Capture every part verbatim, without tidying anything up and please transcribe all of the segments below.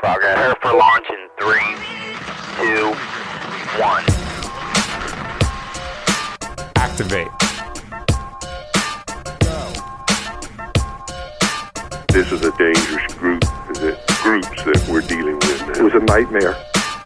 I'll get her for launch in three, two, one. Activate. This is a dangerous group, the groups that we're dealing with now. It was a nightmare.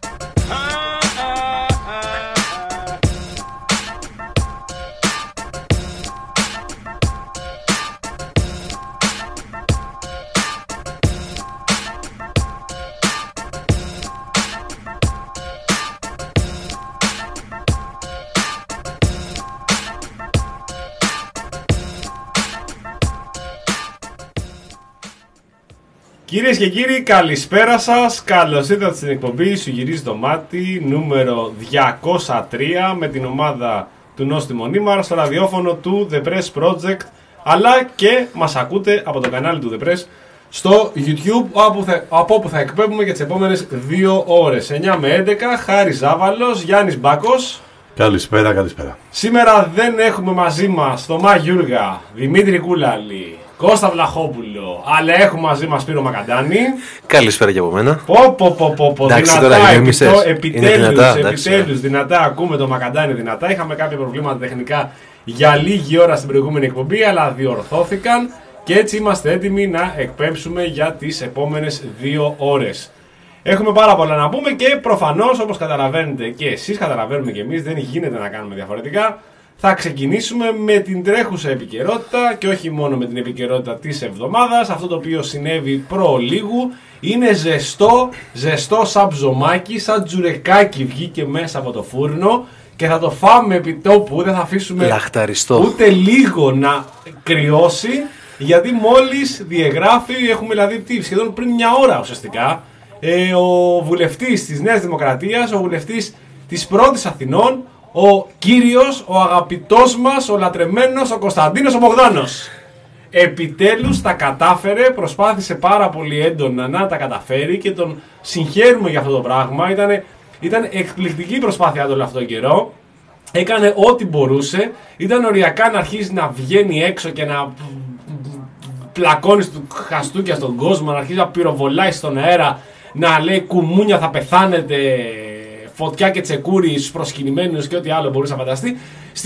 Κυρίες και κύριοι, καλησπέρα σας. Καλώς ήρθατε στην εκπομπή Σου Γυρίζει το Μάτι νούμερο διακόσια τρία με την ομάδα του Νόστιμο Νίμαρ στο ραδιόφωνο του The Press Project, αλλά και μας ακούτε από το κανάλι του The Press στο YouTube, από, θα, από όπου θα εκπέμπουμε για τις επόμενες δύο ώρες εννιά με έντεκα. Χάρης Ζάβαλος, Γιάννης Μπάκος. Καλησπέρα, καλησπέρα. Σήμερα δεν έχουμε μαζί μας Θωμά Γιούργα, Δημήτρη Κούλαλη, Κώστα Βλαχόπουλο, αλλά έχουμε μαζί μας Σπύρο Μακαντάνη. Καλησπέρα και από μένα. Πω πω πω πω πω, εντάξει, δυνατά, τώρα, επιτό, επιτέλους, δυνατά, επιτέλους, δυνατά ακούμε το Μακαντάνη δυνατά. Είχαμε κάποια προβλήματα τεχνικά για λίγη ώρα στην προηγούμενη εκπομπή, αλλά διορθώθηκαν και έτσι είμαστε έτοιμοι να εκπέμψουμε για τις επόμενες δύο ώρες. Έχουμε πάρα πολλά να πούμε και προφανώς, όπως καταλαβαίνετε και εσείς, καταλαβαίνουμε και εμείς, δεν γίνεται να κάνουμε διαφορετικά. Θα ξεκινήσουμε με την τρέχουσα επικαιρότητα και όχι μόνο με την επικαιρότητα της εβδομάδας. Αυτό το οποίο συνέβη προλίγου είναι ζεστό, ζεστό σαν ψωμάκι, σαν τζουρεκάκι βγήκε μέσα από το φούρνο και θα το φάμε επί τόπου, δεν θα αφήσουμε λαχταριστό ούτε λίγο να κρυώσει, γιατί μόλις διαγράφει, έχουμε δηλαδή τι, σχεδόν πριν μια ώρα ουσιαστικά, ε, ο βουλευτής της Νέας Δημοκρατίας, ο βουλευτής της Πρώτης Αθηνών, ο κύριος, ο αγαπητός μας, ο λατρεμένος, ο Κωνσταντίνος ο Μπογδάνος. Επιτέλους τα κατάφερε, προσπάθησε πάρα πολύ έντονα να τα καταφέρει και τον συγχαίρουμε για αυτό το πράγμα. Ήτανε, ήταν εκπληκτική η προσπάθειά του όλο αυτόν τον καιρό. Έκανε ό,τι μπορούσε. Ήταν οριακά να αρχίσει να βγαίνει έξω και να πλακώνει του χαστούκια στον κόσμο, να αρχίσει να πυροβολάει στον αέρα, να λέει κουμούνια θα πεθάνετε, φωτιά και τσεκούρι στους προσκυνημένους και ό,τι άλλο μπορούσε να φανταστεί.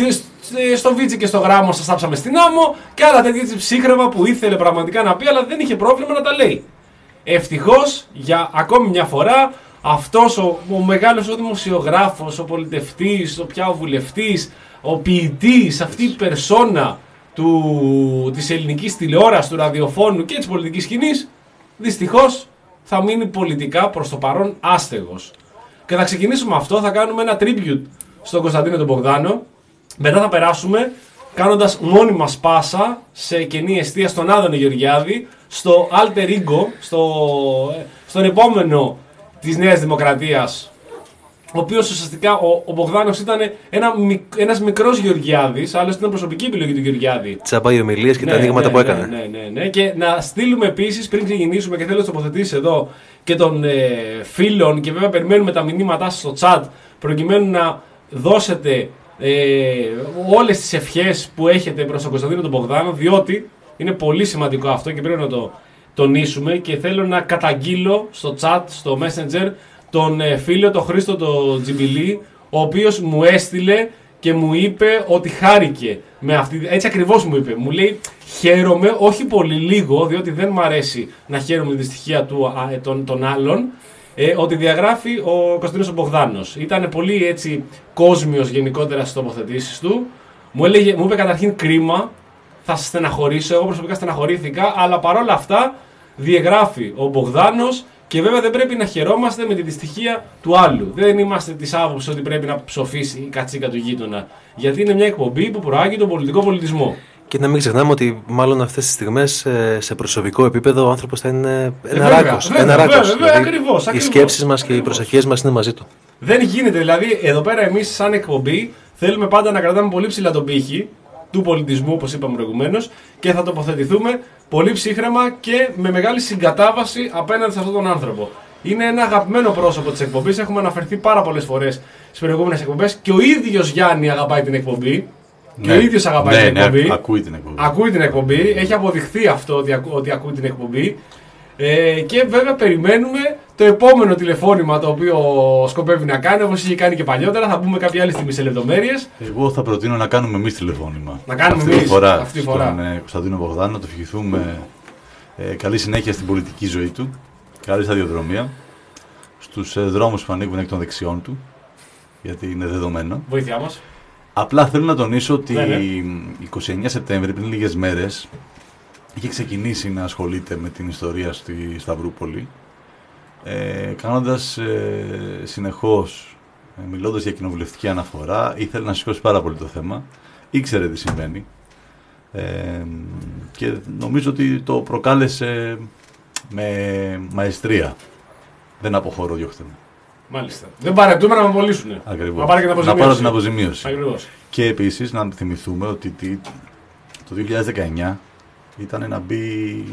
Στο Βίτσι και στο Γράμμο σας άψαμε στην άμμο και άλλα τέτοια ψύχρεμα που ήθελε πραγματικά να πει, αλλά δεν είχε πρόβλημα να τα λέει. Ευτυχώς για ακόμη μια φορά αυτός ο, ο μεγάλος ο δημοσιογράφος, ο πολιτευτής, ο πια ο βουλευτής, ο ποιητής, αυτή η περσόνα του, της ελληνικής τηλεόρασης, του ραδιοφώνου και της πολιτικής σκηνής, δυστυχώς θα μείνει πολιτικά προς το παρόν άστεγος. Και θα ξεκινήσουμε αυτό, θα κάνουμε ένα tribute στον Κωνσταντίνο τον Μπογδάνο. Μετά θα περάσουμε κάνοντας μόνη μας πάσα σε κενή εστία στον Άδωνη Γεωργιάδη, στο Alter Ego, στο, στον επόμενο της Νέας Δημοκρατίας, ο οποίος ουσιαστικά ο, ο Μπογδάνος ήταν ένα, ένας μικρός Γεωργιάδης, άλλωστε ήταν προσωπική επιλογή του Γεωργιάδη. Τσάμπα οι ομιλίες και ναι, τα ανοίγματα ναι, που έκανε. Ναι, ναι, ναι, ναι. Και να στείλουμε επίσης πριν ξεκινήσουμε, και θέλω να τοποθετήσεις εδώ και των ε, φίλων, και βέβαια περιμένουμε τα μηνύματά σας στο chat προκειμένου να δώσετε ε, όλες τις ευχές που έχετε προς τον Κωνσταντίνο τον Μπογδάνο, διότι είναι πολύ σημαντικό αυτό και πρέπει να το τονίσουμε, και θέλω να καταγγείλω στο chat, στο Messenger, τον ε, φίλο, τον Χρήστο τον Τζιμπιλί, ο οποίος μου έστειλε και μου είπε ότι χάρηκε με αυτή, έτσι ακριβώς μου είπε, μου λέει χαίρομαι, όχι πολύ, λίγο, διότι δεν μου αρέσει να χαίρομαι τη δυστυχία του, α, των, των άλλων, ε, ότι διαγράφει ο Κωνσταντίνος ο Μπογδάνος. Ήταν πολύ έτσι κόσμιος γενικότερα στις τοποθετήσεις του. Μου, έλεγε, μου είπε καταρχήν κρίμα, θα σας στεναχωρήσω, εγώ προσωπικά στεναχωρήθηκα, αλλά παρόλα αυτά διαγράφει ο Μπογδάνος. Και βέβαια δεν πρέπει να χαιρόμαστε με τη δυστυχία του άλλου. Δεν είμαστε της άποψης ότι πρέπει να ψοφήσει η κατσίκα του γείτονα. Γιατί είναι μια εκπομπή που προάγει τον πολιτικό πολιτισμό. Και να μην ξεχνάμε ότι μάλλον αυτές τις στιγμές σε προσωπικό επίπεδο ο άνθρωπος θα είναι ένα ε, ράκος. Βέβαια, ένα βέβαια, ράκος. βέβαια, Δηλαδή, ακριβώς, οι ακριβώς, σκέψεις μας ακριβώς. και οι προσευχές μας είναι μαζί του. Δεν γίνεται. Δηλαδή, εδώ πέρα εμείς, σαν εκπομπή, θέλουμε πάντα να κρατάμε πολύ ψηλά τον πύχη του πολιτισμού, όπως είπαμε προηγουμένως, και θα τοποθετηθούμε πολύ ψύχρεμα και με μεγάλη συγκατάβαση απέναντι σε αυτόν τον άνθρωπο. Είναι ένα αγαπημένο πρόσωπο της εκπομπής. Έχουμε αναφερθεί πάρα πολλές φορές στις προηγούμενες εκπομπές και ο ίδιος Γιάννη αγαπάει την εκπομπή. Ναι. Και ο ίδιος αγαπάει ναι, την εκπομπή. Ναι, ακούει την εκπομπή. Ακούει την εκπομπή. Έχει αποδειχθεί αυτό ότι, ακού, ότι ακούει την εκπομπή. Ε, και βέβαια περιμένουμε το επόμενο τηλεφώνημα το οποίο σκοπεύει να κάνει, όπως είχε κάνει και παλιότερα. Θα πούμε κάποια άλλη στιγμή σε λεπτομέρειες. Εγώ θα προτείνω να κάνουμε εμείς τηλεφώνημα. Να κάνουμε αυτή εμείς, τη φορά αυτή τη φορά. στον ε, Κωνσταντίνο Μπογδάνο, να του ευχηθούμε ε, καλή συνέχεια στην πολιτική ζωή του, καλή σταδιοδρομία, στους ε, δρόμους που ανοίγουν εκ των δεξιών του, γιατί είναι δεδομένο. Βοήθειά μας. Απλά θέλω να τονίσω ότι Ναι, ναι. εικοστή ενάτη Σεπτέμβρη, πριν λίγες μέρες, είχε ξεκινήσει να ασχολείται με την ιστορία στη Σταυρούπολη, ε, κάνοντας ε, συνεχώς, ε, μιλώντας για κοινοβουλευτική αναφορά, ήθελε να σηκώσει πάρα πολύ το θέμα, ήξερε τι συμβαίνει ε, και νομίζω ότι το προκάλεσε με μαεστρία. Δεν αποχωρώ, διώχτε με. Μάλιστα. Δεν παρετούμε να με απολύσουν. Ακριβώς. Να πάρει και την Να αποζημίωση. πάρω την αποζημίωση. Ακριβώς. Και επίσης να θυμηθούμε ότι τι- το δύο χιλιάδες δεκαεννιά ήταν να μπει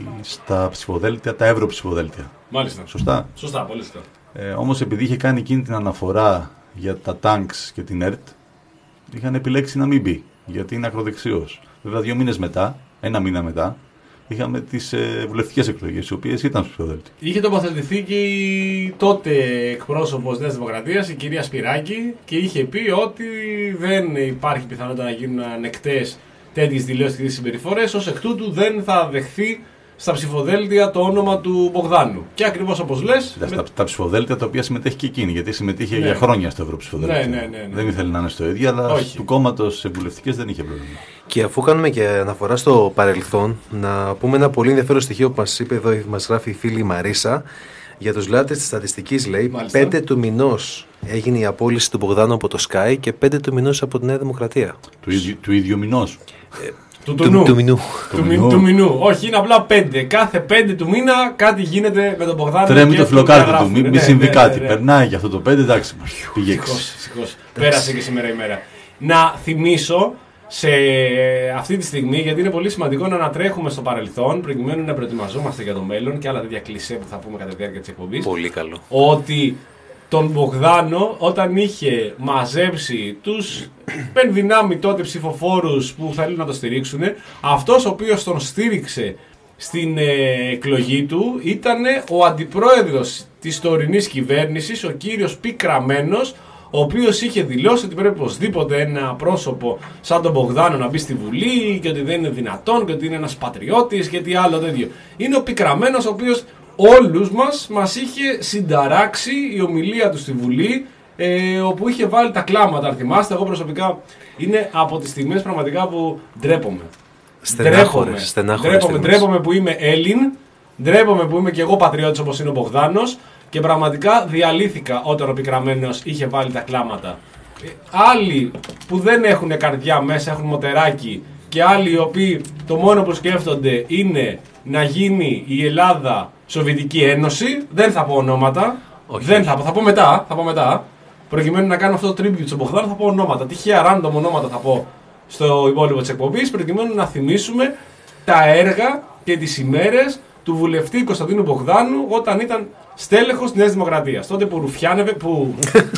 στα ψηφοδέλτια, τα ευρωψηφοδέλτια. Μάλιστα. Σωστά. Σωστά, πολύ σωστά. Ε, όμως επειδή είχε κάνει εκείνη την αναφορά για τα τάγκς και την ΕΡΤ, είχαν επιλέξει να μην μπει, γιατί είναι ακροδεξιός. Βέβαια δύο μήνες μετά, ένα μήνα μετά, είχαμε τις ε, βουλευτικές εκλογές, οι οποίες ήταν στο ψηφοδέλτιο. Είχε τοποθετηθεί και η τότε εκπρόσωπος Νέας Δημοκρατίας, η κυρία Σπυράκη, και είχε πει ότι δεν υπάρχει πιθανότητα να γίνουν ανεκτές τέτοιες δηλώσεις και τέτοιες συμπεριφορές, ως εκ τούτου δεν θα δεχθεί στα ψηφοδέλτια το όνομα του Μπογδάνου. Και ακριβώς όπως λες. Στα, με- τα ψηφοδέλτια τα οποία συμμετέχει και εκείνη, γιατί συμμετείχε Ναι. για χρόνια στο ευρωψηφοδέλτιο. Ναι, ναι, ναι, ναι. Δεν ήθελε να είναι στο ίδιο, αλλά Όχι. του κόμματος σε βουλευτικές δεν είχε πρόβλημα. Και αφού κάνουμε και αναφορά στο παρελθόν, να πούμε ένα πολύ ενδιαφέρον στοιχείο που μας είπε εδώ, μας γράφει η φίλη Μαρίσα. Για τους λάτρες της στατιστικής, λέει, Μάλιστα. πέντε του μηνός έγινε η απόλυση του Μπογδάνου από το Sky και πέντε του μηνός από τη Νέα Δημοκρατία. Του ίδιου, του ίδιου μηνός. Του, Του, του, του μηνού. του, Του μη- μηνού. του μηνού. Όχι, είναι απλά πέντε. Κάθε πέντε του μήνα κάτι γίνεται με τον Μπογδάνο. Τρέμει και το τον φιλοκάρτι του, διαγράφουν. μην, μην Ναι, συμβεί ναι, κάτι. ναι, ναι. Περνάει και αυτό το πέντε, εντάξει. Πήγε έξι. Ευτυχώς, ευτυχώς. Πέρασε και σήμερα η μέρα. Να θυμίσω σε αυτή τη στιγμή, γιατί είναι πολύ σημαντικό να ανατρέχουμε στο παρελθόν, προκειμένου να προετοιμαζόμαστε για το μέλλον και άλλα τέτοια κλισέ που θα πούμε κατά τη διάρκεια της εκπομπής, Πολύ καλό. ότι τον Μπογδάνο, όταν είχε μαζέψει τους πενδυνάμει τότε ψηφοφόρους που θέλουν να το στηρίξουν, αυτός ο οποίος τον στήριξε στην ε, εκλογή του ήταν ο αντιπρόεδρος της τωρινής κυβέρνησης, ο κύριος Πικραμένος, ο οποίος είχε δηλώσει ότι πρέπει οπωσδήποτε ένα πρόσωπο σαν τον Μπογδάνο να μπει στη Βουλή και ότι δεν είναι δυνατόν και ότι είναι ένας πατριώτης και τι άλλο τέτοιο. Είναι ο Πικραμένος ο οποίος όλους μας μας είχε συνταράξει η ομιλία του στη Βουλή, ε, όπου είχε βάλει τα κλάματα. Αν θυμάστε, εγώ προσωπικά είναι από τις στιγμές πραγματικά που ντρέπομαι. Στενάχωρες, στενάχωρες Ντρέπομαι, στιγμές. ντρέπομαι που είμαι Έλλην, ντρέπομαι που είμαι και εγώ πατριώτης όπως είναι ο Μπογδάνος και πραγματικά διαλύθηκα όταν ο Πικραμένος είχε βάλει τα κλάματα. Ε, άλλοι που δεν έχουν καρδιά μέσα, έχουν μοτεράκι, και άλλοι οι οποίοι το μόνο που σκέφτονται είναι να γίνει η Ελλάδα Σοβιετική Ένωση, δεν θα πω ονόματα, Όχι, δεν όχι. θα πω, θα πω μετά, θα πω μετά, προκειμένου να κάνω αυτό το tribute στον Μπογδάνο θα πω ονόματα, τυχαία random ονόματα θα πω στο υπόλοιπο της εκπομπής, προκειμένου να θυμίσουμε τα έργα και τις ημέρες του βουλευτή Κωνσταντίνου Μπογδάνου όταν ήταν στέλεχος της Νέας Δημοκρατίας. Τότε που ρουφιάνευε, που...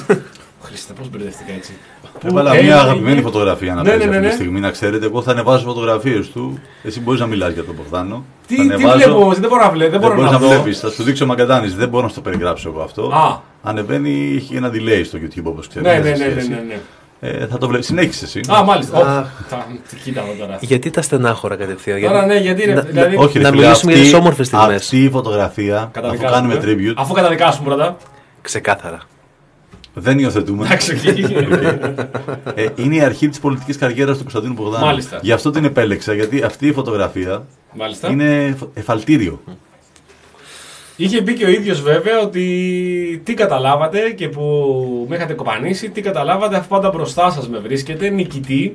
Χριστέ, πώς μπερδευτήκα έτσι. Που Έβαλα μια έλεγε- αγαπημένη φωτογραφία να Ναι, παίζει ναι, ναι, αυτή τη ναι. στιγμή, να ξέρετε. Εγώ θα ανεβάζω φωτογραφίες του. Εσύ μπορείς να μιλάς για τον Μπογδάνο. Τι, Θα τι ανεβάζω- βλέπω όμως, δεν μπορώ να βλέπω, δεν Δεν μπορώ μπορείς να να δω. βλέπεις. Θα σου δείξω ο Μακαντάνης. Δεν μπορώ να στο περιγράψω εγώ αυτό. Α. Ανεβαίνει, έχει ένα delay στο YouTube όπως ξέρεις. Ναι, ναι, δεν ναι, έχει ναι, σχέση. ναι, ναι. Ε, θα το βλέπεις. Συνέχισε εσύ. Α, μάλιστα. Α. Ω, τα- Κοίτα εδώ τώρα. Γιατί τα στενάχωρα κατευθείαν. Τώρα ναι, γιατί είναι. Να- Δηλαδή, Όχι, ρε Να φίλε, μιλήσουμε για αυτή- τις όμορφες στιγμές. Αυτή η φωτογραφία, αφού καταδικάζουμε. κάνουμε tribute, Αφού καταδικάσουμε πρώτα. Ξεκάθαρα. δεν υιοθετούμε. Εντάξει, οκ. Ε, είναι η αρχή της πολιτικής καριέρας του Κωνσταντίνου Μπογδάνου. Μάλιστα. Γι' αυτό την επέλεξα, γιατί αυτή η φωτογραφία Μάλιστα. είναι εφαλτήριο. Είχε πει και ο ίδιος βέβαια ότι τι καταλάβατε και που με είχατε κοπανίσει, τι καταλάβατε αφού πάντα μπροστά σας με βρίσκεται, νικητή,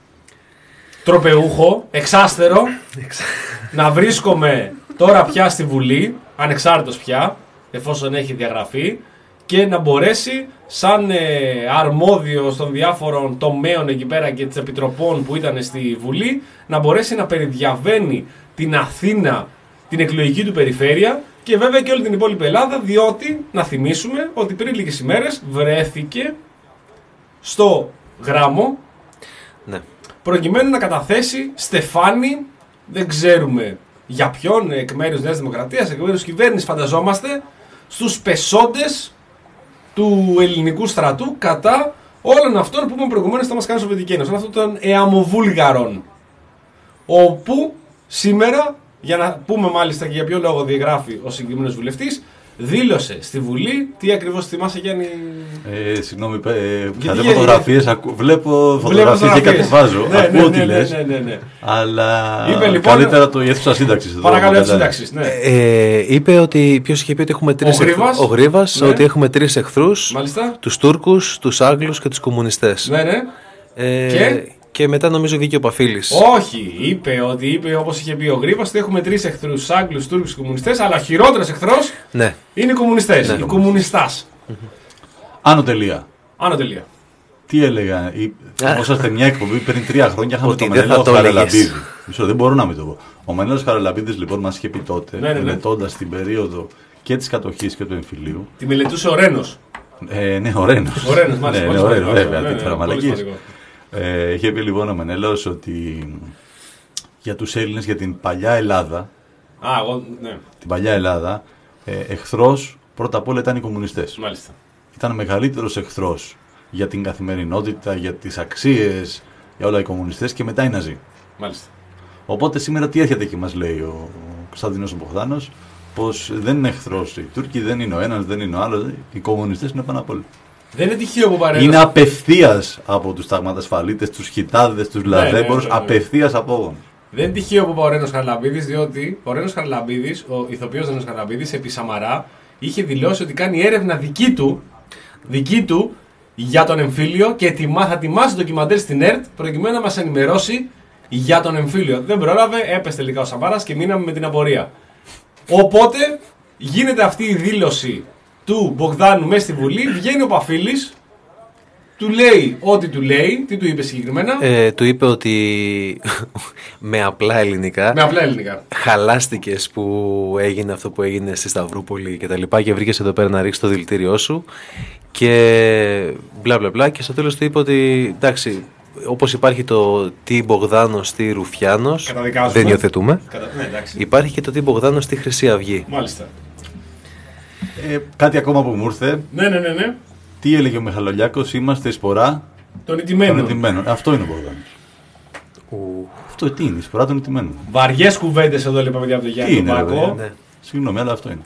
τροπεούχο, εξάστερο, να βρίσκομαι τώρα πια στη Βουλή, ανεξάρτητος πια, εφόσον έχει διαγραφεί, και να μπορέσει σαν ε, αρμόδιος των διάφορων τομέων εκεί πέρα και της επιτροπών που ήταν στη Βουλή, να μπορέσει να περιδιαβαίνει την Αθήνα, την εκλογική του περιφέρεια και βέβαια και όλη την υπόλοιπη Ελλάδα, διότι να θυμίσουμε ότι πριν λίγες ημέρες βρέθηκε στο γράμμο Ναι. προκειμένου να καταθέσει στεφάνι, δεν ξέρουμε για ποιον, εκ μέρους Νέας Δημοκρατίας, εκ μέρους κυβέρνησης φανταζόμαστε, στους πεσόντες του ελληνικού στρατού κατά όλων αυτών που είπαμε προηγουμένως θα μας κάνει Σοβιετική Ένωση, αυτών των εαμοβούλγαρων. Όπου σήμερα, για να πούμε μάλιστα και για ποιο λόγο διαγράφει ο συγκεκριμένος βουλευτής, δήλωσε στη Βουλή, τι ακριβώς θυμάσαι Γιάννη? Ε, συγγνώμη, ε, θα δω φωτογραφίες, ακου, βλέπω φωτογραφίες και κατεβάζω, ναι, ακούω ναι, τι ναι, λες, ναι, ναι, ναι. αλλά είπε, λοιπόν, καλύτερα το η αίθουσα σύνταξης. Παρακαλώ, αίθουσα σύνταξης, ναι. Ε, είπε ότι, ποιος είχε πει ότι έχουμε τρεις εχθρούς, ο Γρίβας, ναι. Ότι έχουμε τρεις εχθρούς, μάλιστα. Τους Τούρκους, τους Άγγλους και τους κομμουνιστές. Ναι, ναι. Ε, και... και μετά νομίζω βγήκε ο Παφίλης. Όχι, είπε ότι είπε όπως είχε πει ο Γρίβας ότι έχουμε τρεις εχθρούς, τους Άγγλους, Τούρκους και κομμουνιστές, αλλά ο χειρότερος εχθρός ναι. είναι οι κομμουνιστές, ναι. οι κομμουνιστάς. Άνω τελεία. Άνω τελεία. Τι έλεγα, όσαστε μια εκπομπή πριν τρία χρόνια είχαμε τον Μενέλαο Χαραλαμπίδη. Μισό, δεν μπορώ να μην το πω. Ο Μενέλαος Χαραλαμπίδης λοιπόν μας είχε πει τότε, ναι, ναι, ναι. μελετώντας την περίοδο και της κατοχής και του εμφυλίου. Τη μελετούσε ο Ρένος. Ε, ναι, ο Ρένος. Ο Ρένος, μάλιστα. Ναι, ναι, ο Ρένος, βέβαια, ναι, ναι, μαλακίες. Ε, είχε πει λοιπόν ο Μενέλαος ότι για τους Έλληνες, για την παλιά Ελλάδα, Α, εγώ, ναι. την παλιά Ελλάδα, ε, εχθρός πρώτα απ' όλα ήταν οι κομμουνιστές. Μάλιστα. Ήταν ο μεγαλύτερος εχθρός για την καθημερινότητα, για τις αξίες, για όλα οι κομμουνιστές και μετά οι Ναζί. Μάλιστα. Οπότε σήμερα τι έρχεται και μας λέει ο Κωνσταντίνος ο Μπογδάνος, πως δεν είναι εχθρός οι Τούρκοι, δεν είναι ο ένας, δεν είναι ο άλλος, οι κομμουνιστές είναι πάνω απ' όλα. Δεν είναι τυχαίο που παρέμβασε. Είναι απευθείας από τους ταγματασφαλίτες, τους χιτάδες, τους λαδέμπορους, ναι, ναι, ναι, ναι. απευθείας από όγον. Δεν είναι τυχαίο που είπε ο Ρένος Χαραλαμπίδης, διότι ο Ρένος Χαραλαμπίδης, ο ηθοποιός Ρένος Χαραλαμπίδης, επί Σαμαρά, είχε δηλώσει ότι κάνει έρευνα δική του, δική του για τον εμφύλιο και ετοιμά, θα ετοιμάσει ντοκιμαντέρ στην ΕΡΤ προκειμένου να μας ενημερώσει για τον εμφύλιο. Δεν πρόλαβε, έπεσε τελικά ο Σαμαράς και μείναμε με την απορία. Οπότε γίνεται αυτή η δήλωση του Μπογδάνου μέσα στη Βουλή, βγαίνει ο Παφίλης, του λέει ό,τι του λέει. Τι του είπε συγκεκριμένα? Ε, του είπε ότι με απλά ελληνικά, με απλά ελληνικά χαλάστηκες που έγινε αυτό που έγινε στη Σταυρούπολη και τα λοιπά και βρήκες εδώ πέρα να ρίξεις το δηλητήριό σου και μπλα μπλα μπλα, και στο τέλος του είπε ότι εντάξει, όπως υπάρχει το τι Μπογδάνος, τι Ρουφιάνος, δεν υιοθετούμε. Κατα... Ναι, υπάρχει και το τι Μπογδάνος, τι Χρυσή Αυγή. Μάλιστα. Ε, κάτι ακόμα που μου ήρθε. Ναι, ναι, ναι, ναι. Τι έλεγε ο Μιχαλολιάκος, είμαστε η σπορά των ηττημένων. ηττημένων. Αυτό είναι ο Μπογδάνος. Ου. Αυτό τι είναι, η σπορά των ηττημένων. Βαριές κουβέντες εδώ λοιπόν από τον Γιάννη Μπάκο. Ναι. Συγγνώμη, αλλά αυτό είναι.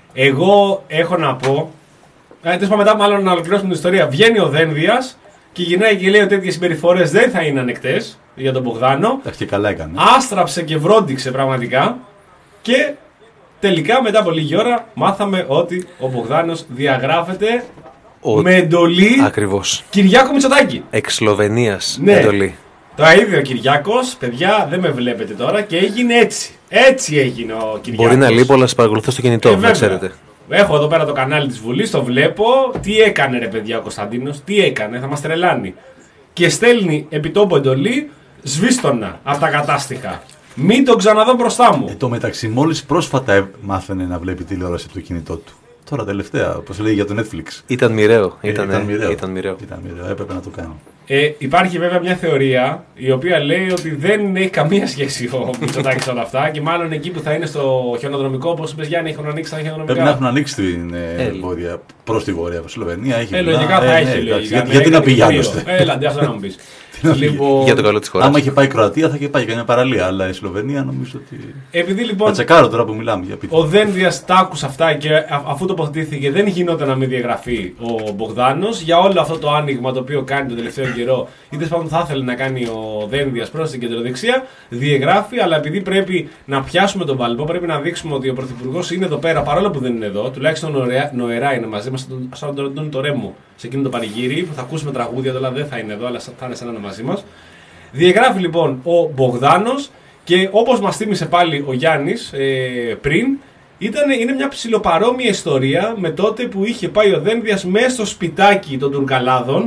Εγώ έχω να πω. Ε, Τέλος μετά, μάλλον να ολοκληρώσουμε την ιστορία. Βγαίνει ο Δένδιας και γυρνάει και λέει ότι τέτοιες συμπεριφορές δεν θα είναι ανεκτές για τον Μπογδάνο. Εντάξει, και καλά έκανε. Άστραψε και βρόντιξε πραγματικά. Και τελικά μετά από λίγη ώρα μάθαμε ότι ο Μπογδάνος διαγράφεται ο... με εντολή Ακριβώς. Κυριάκο Μητσοτάκη. Εξ Σλοβενίας, ναι. εντολή. Το ίδιο ο Κυριάκος, παιδιά, δεν με βλέπετε τώρα και έγινε έτσι. Έτσι έγινε ο Κυριάκος. Μπορεί να λείπω, αλλά σας παρακολουθώ στο κινητό, ε, να ξέρετε. Έχω εδώ πέρα το κανάλι της Βουλής, το βλέπω. Τι έκανε ρε παιδιά ο Κωνσταντίνος, τι έκανε, θα μας τρελάνει. Και στέλνει επιτόπου εντολή, σβήστονα από τα κατάστοιχα. Μην τον ξαναδώ μπροστά μου. Ε, το μεταξύ, μόλις πρόσφατα μάθαινε να βλέπει τηλεόραση από το κινητό του. Τώρα τελευταία, όπως λέει για το Netflix. Ήταν μοιραίο. Ε, ήταν, ήταν, μοιραίο. ήταν μοιραίο. Ήταν μοιραίο, έπρεπε να το κάνω. Ε, υπάρχει βέβαια μια θεωρία η οποία λέει ότι δεν έχει καμία σχέση ο Μητσοτάκης όλα αυτά και μάλλον εκεί που θα είναι στο χιονοδρομικό, όπως είπες Γιάννη, έχουν ανοίξει τα χιονοδρομικά. Πρέπει να έχουν ανοίξει την ε, βόρεια, προς τη βόρεια Σλοβενία. Έχει ε, λογικά θα ε, έχει. Ναι, λογικά, γιατί, ναι, γιατί να πηγαίνουν. Έλα, αντί αυτό να μου πεις. Λοιπόν, για το καλό της χώρας. Άμα είχε πάει η Κροατία θα είχε πάει για μια παραλία, αλλά η Σλοβενία νομίζω ότι. Επειδή λοιπόν. Θα τσεκάρω τώρα που μιλάμε για πείτε. Ο Δένδιας τα άκουσε αυτά και αφού τοποθετήθηκε δεν γινόταν να μην διαγραφεί ο Μπογδάνος για όλο αυτό το άνοιγμα το οποίο κάνει τον τελευταίο καιρό. Είτε πάντων θα ήθελε να κάνει ο Δένδιας προς την κεντροδεξιά, διαγράφει, αλλά επειδή πρέπει να πιάσουμε τον παλμό, πρέπει να δείξουμε ότι ο Πρωθυπουργός είναι εδώ πέρα παρόλο που δεν είναι εδώ, τουλάχιστον νοερά, νοερά είναι μαζί μας, σαν τον Αντώνη το Ρέμο σε εκείνο το πανηγύρι που θα ακούσουμε τραγούδια, αλλά δεν θα είναι εδώ, αλλά θα είναι σαν να είναι μαζί μας. Διαγράφει λοιπόν ο Μπογδάνος και όπως μας θύμισε πάλι ο Γιάννης ε, πριν, ήταν, είναι μια ψιλοπαρόμοια ιστορία με τότε που είχε πάει ο Δένδιας μέσα στο σπιτάκι των Τουρκαλάδων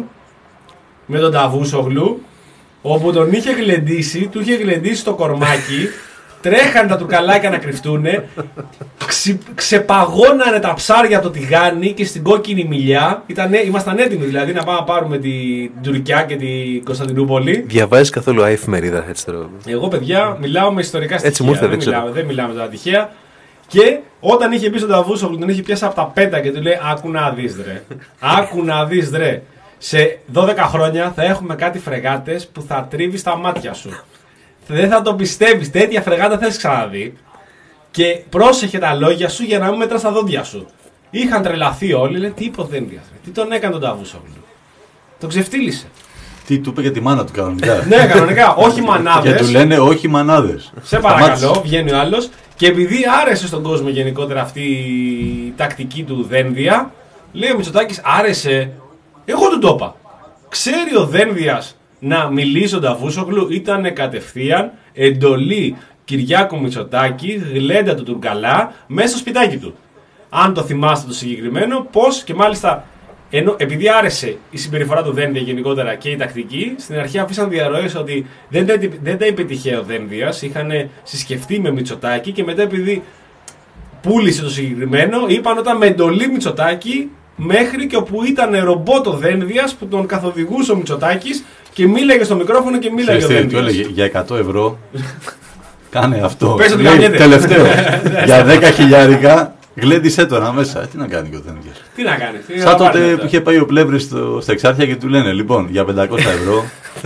με τον Ταβούσογλου, όπου τον είχε γλεντήσει, του είχε γλεντήσει το κορμάκι, τρέχαν τα τουρκαλάκια να κρυφτούνε, ξε, ξεπαγώνανε τα ψάρια από το τηγάνι και στην κόκκινη μιλιά. Ήτανε, ήμασταν έτοιμοι δηλαδή να πάμε να πάρουμε την Τουρκιά και την Κωνσταντινούπολη. Διαβάζεις καθόλου εφημερίδα, έτσι τώρα? Εγώ παιδιά μιλάω με ιστορικά στοιχεία. Έτσι μου ήρθε, δεν, δεν, μιλάω, δεν μιλάμε τώρα τυχαία. Και όταν είχε πει στον Ταβούσογλου, τον είχε πιάσει από τα πέτα και του λέει: Άκου να δεις ρε. Άκου να δεις ρε. Σε δώδεκα χρόνια θα έχουμε κάτι φρεγάτες που θα τρίβει στα μάτια σου. Δεν θα το πιστεύεις. Τέτοια φρεγάτα θες ξαναδεί. Και πρόσεχε τα λόγια σου για να μην μετράς τα δόντια σου. Είχαν τρελαθεί όλοι. Λένε: Τι είπε ο Δένδιας, τι τον έκανε τον Ταβούσογλου. Τον ξεφτύλισε. Τι του είπε για τη μάνα του κανονικά. Ναι, κανονικά. Όχι μανάδες. Και του λένε όχι μανάδες. Σε παρακαλώ, βγαίνει ο άλλος. Και επειδή άρεσε στον κόσμο γενικότερα αυτή η τακτική του Δένδια, λέει ο Μητσοτάκης: Άρεσε. Εγώ του το είπα. Ξέρει ο Δένδιας να μιλήσει ο Νταβούσογλου, ήταν κατευθείαν εντολή Κυριάκου Μητσοτάκη, γλέντα του Τουρκαλά, μέσα στο σπιτάκι του. Αν το θυμάστε το συγκεκριμένο, πώς και μάλιστα. Ενώ, επειδή άρεσε η συμπεριφορά του Δένδια γενικότερα και η τακτική, στην αρχή αφήσαν διαρροές ότι δεν τα, δεν τα είπε τυχαίο ο Δένδιας, είχαν συσκεφτεί με Μητσοτάκη και μετά επειδή πούλησε το συγκεκριμένο, είπαν όταν με εντολή Μητσοτάκη μέχρι και όπου ήταν ρομπότ ο Δένδιας που τον καθοδηγούσε ο Μητσοτάκης και μίλαγε στο μικρόφωνο και μίλαγε ο Δένδιας. Του έλεγε για εκατό ευρώ κάνε αυτό. Πες ότι λέει, καμιέται. τελευταίο. Για δέκα χιλιάρικα. Γλέντισε τώρα μέσα. Τι να κάνει και ο Δένδιας. Τι να κάνει. Τι Σαν τότε που είχε πάει ο Πλεύρης στο, στα Εξάρχεια και του λένε: Λοιπόν, για πεντακόσια ευρώ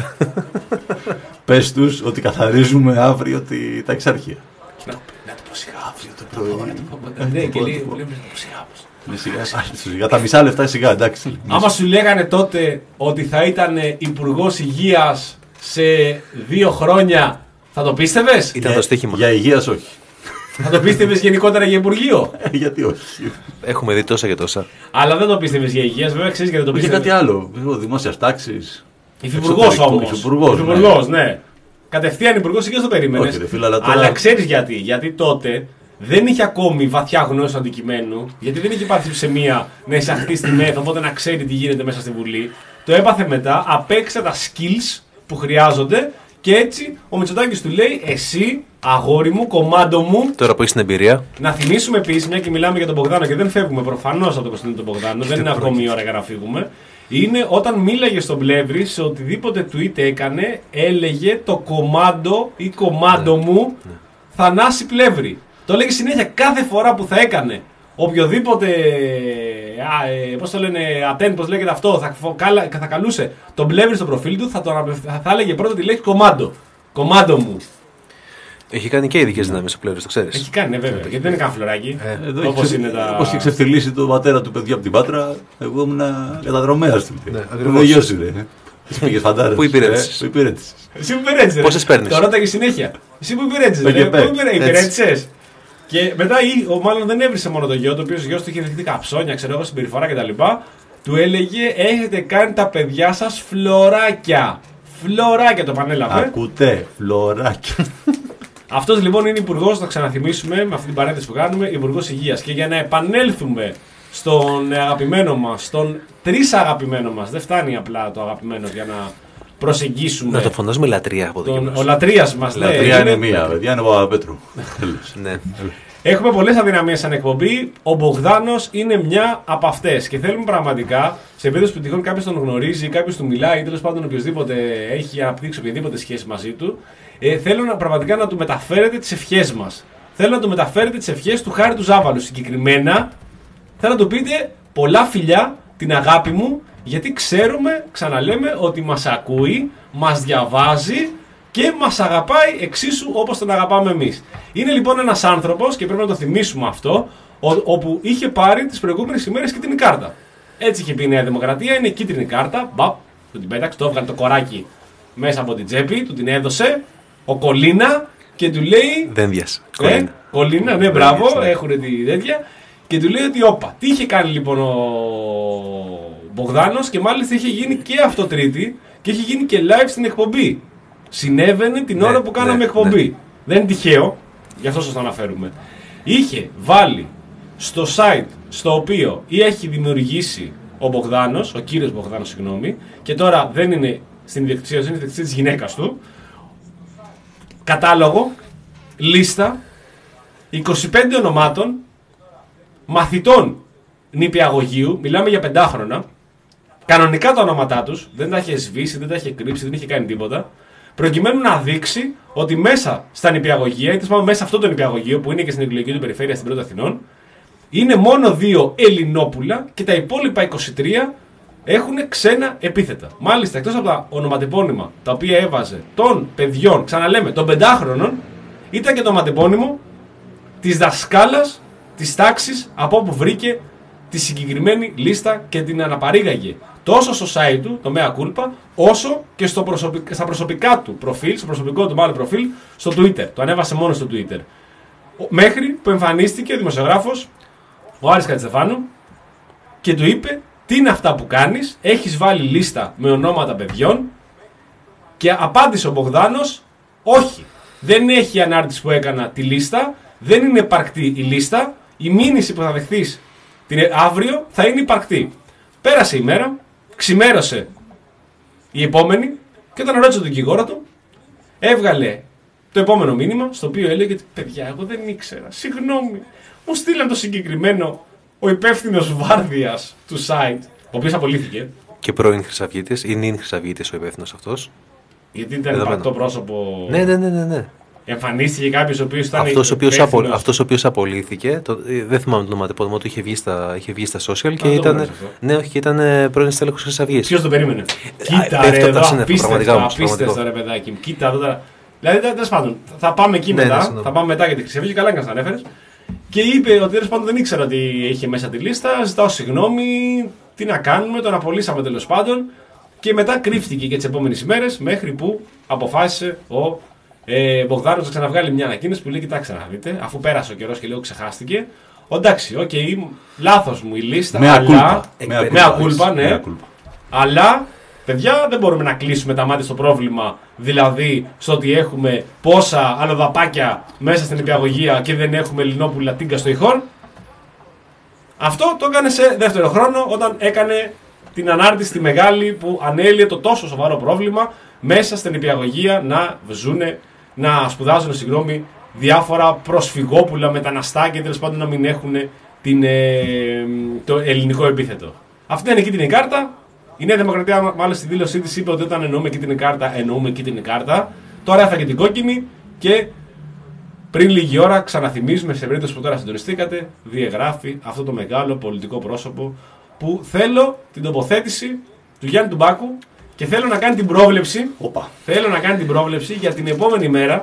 πες τους ότι καθαρίζουμε αύριο τη, τα Εξάρχεια. Να του πω σιγά αύριο το πρωί. Ναι, και λέει: Για τα μισά λεφτά σιγά, εντάξει. Άμα σου λέγανε τότε ότι θα ήταν υπουργός υγείας σε δύο χρόνια, θα το πίστευες? Ήταν το στοίχημα. Για υγείας όχι. Θα το πίστευες γενικότερα για υπουργείο? Γιατί όχι. Έχουμε δει τόσα και τόσα. Αλλά δεν το πίστευες για υγείας, βέβαια ξέρεις γιατί το Για πίστευες. κάτι άλλο. Δημόσιας τάξης. Υφυπουργός όμως. Υφυπουργός, Υφυπουργός, ναι. Κατευθείαν υπουργός υγείας το περίμενες. Όχι, ρε φίλε, αλλά τώρα- Αλλά ξέρεις γιατί. Γιατί τότε δεν είχε ακόμη βαθιά γνώση του αντικειμένου. Γιατί δεν είχε πάθει σε μία να εισαχθεί στη ΜΕΘ, οπότε να ξέρει τι γίνεται μέσα στη Βουλή. Το έπαθε μετά, απέξε τα skills που χρειάζονται και έτσι ο Μητσοτάκης του λέει: Εσύ, αγόρι μου, κομμάντο μου. Τώρα που έχει την εμπειρία. Να θυμίσουμε επίσης, μια και μιλάμε για τον Μπογδάνο και δεν φεύγουμε προφανώς από τον Κωνσταντίνο τον Μπογδάνο, δεν είναι ακόμη η ώρα για να φύγουμε. Είναι όταν μίλαγε στον Πλεύρη, σε οτιδήποτε tweet έκανε, έλεγε το κομμάντο ή κομμάντο μου Θανάση Πλεύρη. Το έλεγε συνέχεια κάθε φορά που θα έκανε οποιοδήποτε. Α, ε, πώς το λένε, attend, πώς λέγεται αυτό, θα, θα, θα καλούσε τον Πλεύρη στο προφίλ του, θα, τον, θα, θα έλεγε πρώτα τη λέξη κομμάντο. Κομμάντο μου. Έχει κάνει και ειδικές δυνάμεις ο Πλεύρης, το ξέρεις. Έχει κάνει, ναι, βέβαια. Γιατί δεν είναι καν φλωράκι. Εδώ Όπως έχει, είναι τα. Όπως είχε ξεφτυλίσει τον πατέρα του παιδιού από την Πάτρα, εγώ ήμουν καταδρομέας του. Ναι, Που ακριβώς. δεν γιώσει, ρε. Τις πήγες φαντάρες. Πού υπηρέτησες? Πού υπηρέτησες. Εσύ που υπηρέτησες. Πόσες παίρνεις? Το ρώταγε συνέχεια. Εσύ που υπηρέτησες. Το ρε, ΚΕΠΕ. Πού υπηρέ- υπηρέτησες. Και μετά ή- ο μάλλον δεν έβρισε μόνο το γιο, το οποίο ο γιος του είχε δεχτεί καψόνια, ξέρω εγώ, συμπεριφορά κτλ. Του έλεγε: Έχετε κάνει τα παιδιά σας φλωράκια. Φλωράκια, το επανέλαβε. Ακούτε, φλωράκι. Αυτός λοιπόν είναι υπουργός, να ξαναθυμίσουμε με αυτή την παρένθεση που κάνουμε, υπουργός υγείας. Και για να επανέλθουμε στον αγαπημένο μας, στον τρεις αγαπημένο μας, δεν φτάνει απλά το αγαπημένο για να προσεγγίσουμε. Να το φωνάζουμε λατρεία από το τον, γεγονός. ο λατρείας μας. ναι, Τρία είναι- είναι μία, παιδιά, είναι ο Παπαπέτρου. Τέλος. Ναι. Έχουμε πολλές αδυναμίες σαν εκπομπή. Ο Μπογδάνος είναι μια από αυτές. Και θέλουμε πραγματικά, σε περίπτωση που τυχόν κάποιος τον γνωρίζει, κάποιος του μιλάει ή τέλος πάντων οποιοδήποτε έχει αναπτύξει οποιαδήποτε σχέση μαζί του, ε, θέλω να, πραγματικά να του μεταφέρετε τις ευχές μας. Θέλω να του μεταφέρετε τις ευχές του Χάρη του Ζάβαλου. Συγκεκριμένα, θέλω να του πείτε πολλά φιλιά, την αγάπη μου, γιατί ξέρουμε, ξαναλέμε, ότι μας ακούει, μας διαβάζει και μας αγαπάει εξίσου όπως τον αγαπάμε εμείς. Είναι λοιπόν ένας άνθρωπος, και πρέπει να το θυμίσουμε αυτό, ο- όπου είχε πάρει τις προηγούμενες ημέρες κίτρινη κάρτα. Έτσι είχε πει η Νέα Δημοκρατία, είναι κίτρινη κάρτα, μπαπ, του την πέταξε, το έβγαλε το κοράκι μέσα από την τσέπη, του την έδωσε ο Κολίνα και του λέει. Δένδιας. Ε, Κολίνα. Κολίνα, ναι, μπράβο, ναι. έχουν τη τέτοια. Και του λέει ότι όπα, τι είχε κάνει λοιπόν ο Μπογδάνος και μάλιστα είχε γίνει και αυτό Τρίτη και είχε γίνει και live στην εκπομπή. Συνέβαινε την Ναι, ώρα που κάναμε ναι, εκπομπή. ναι. Δεν είναι τυχαίο, γι' αυτό σας το αναφέρουμε. Είχε βάλει στο site στο οποίο ή έχει δημιουργήσει ο Μπογδάνος, ο κύριος Μπογδάνος, συγγνώμη, και τώρα δεν είναι στην ιδιοκτησία, είναι στην ιδιοκτησία της γυναίκας του, κατάλογο, λίστα είκοσι πέντε ονομάτων μαθητών νηπιαγωγείου, μιλάμε για πεντάχρονα, κανονικά τα ονόματά τους, δεν τα είχε σβήσει, δεν τα είχε κρύψει, δεν είχε κάνει τίποτα, προκειμένου να δείξει ότι μέσα στα νηπιαγωγεία, ή τέλος πάντων μέσα σε αυτό το νηπιαγωγείο που είναι και στην εκλογική του περιφέρεια στην Πρώτη Αθηνών, είναι μόνο δύο Ελληνόπουλα και τα υπόλοιπα είκοσι τρία έχουν ξένα επίθετα. Μάλιστα, εκτός από τα ονοματεπώνυμα τα οποία έβαζε των παιδιών, ξαναλέμε, των πεντάχρονων, ήταν και το ονοματεπώνυμο της δασκάλας της τάξης από όπου βρήκε τη συγκεκριμένη λίστα και την αναπαρήγαγε τόσο στο site του, το Mea Culpa, όσο και στο προσωπικ... στα προσωπικά του προφίλ, στο προσωπικό του μάλλον προφίλ, στο Twitter. Το ανέβασε μόνο στο Twitter. Μέχρι που εμφανίστηκε ο δημοσιογράφος, ο Άρης Κατσεφάνου, και του είπε: τι είναι αυτά που κάνεις, έχεις βάλει λίστα με ονόματα παιδιών? Και απάντησε ο Μπογδάνος: όχι, δεν έχει η ανάρτηση που έκανα τη λίστα, δεν είναι υπαρκτή η λίστα, η μήνυση που θα δεχθείς την αύριο θα είναι υπαρκτή. Πέρασε η μέρα, ξημέρωσε η επόμενη και όταν ρώτησε τον δικηγόρο του, έβγαλε το επόμενο μήνυμα στο οποίο έλεγε: παιδιά, εγώ δεν ήξερα, συγγνώμη, μου στείλαν το συγκεκριμένο ο υπεύθυνος βάρδιας του site, ο οποίος απολύθηκε. Και πρώην Χρυσαυγίτης, ή νυν Χρυσαυγίτης ο υπεύθυνος αυτός. Γιατί ήταν υπαρκτό πρόσωπο. Ναι, ναι, ναι, ναι, ναι. Εμφανίστηκε κάποιος ο οποίος ήταν. Αυτός ο οποίος, απο, αυτός ο οποίος απολύθηκε, το, δεν θυμάμαι το ονοματεπώνυμο του, είχε βγει στα, είχε βγει στα social και ήταν, ναι, όχι, και ήταν πρώην στέλεχος Χρυσαυγής. Ποιος το περίμενε? Κοίτα, ρε, εδώ, απίστευτο, απίστευτο, ρε παιδάκι. Κοίτα εδώ τώρα. Δηλαδή, τέλος πάντων, θα πάμε εκεί ναι, μετά. ναι, ναι. Θα πάμε μετά για τη Χρυσαυγή, καλά και τα ανέφερες. Και είπε ότι τέλος πάντων δεν ήξερα ότι είχε μέσα τη λίστα. Ζητάω συγγνώμη, τι να κάνουμε, τον απολύσαμε τέλος πάντων. Και μετά κρύφτηκε και τις επόμενες ημέρες μέχρι που αποφάσισε ο ε, Μπογδάνος να ξαναβγάλει μια ανακοίνωση που λέει: κοιτάξτε να δείτε, αφού πέρασε ο καιρός και λίγο ξεχάστηκε. Εντάξει, οκ, okay, λάθος μου η λίστα. Με αλλά. Με ακούλπα, ναι. Αλλά, παιδιά, δεν μπορούμε να κλείσουμε τα μάτια στο πρόβλημα. Δηλαδή, στο ότι έχουμε πόσα αλλοδαπάκια μέσα στην νηπιαγωγεία και δεν έχουμε Ελληνόπουλα τίγκα στο ηχόρ. Αυτό το έκανε σε δεύτερο χρόνο όταν έκανε την ανάρτηση τη μεγάλη που ανέλυε το τόσο σοβαρό πρόβλημα μέσα στην νηπιαγωγεία να ζουνε, να σπουδάζουν, συγγνώμη, διάφορα προσφυγόπουλα, μεταναστάκια, τέλος πάντων να μην έχουν την, ε, το ελληνικό επίθετο. Αυτή ήταν εκεί την κάρτα. Η Νέα Δημοκρατία, μάλλον στη δήλωσή της, είπε ότι όταν εννοούμε κίτρινη κάρτα, εννοούμε κίτρινη κάρτα. Τώρα έφαγε την κόκκινη και πριν λίγη ώρα, ξαναθυμίζουμε σε περίπτωση που τώρα συντονιστήκατε, διαγράφει αυτό το μεγάλο πολιτικό πρόσωπο που θέλω την τοποθέτηση του Γιάννη Τουμπάκου και θέλω να κάνει την πρόβλεψη. Οπα. Θέλω να κάνει την πρόβλεψη για την επόμενη μέρα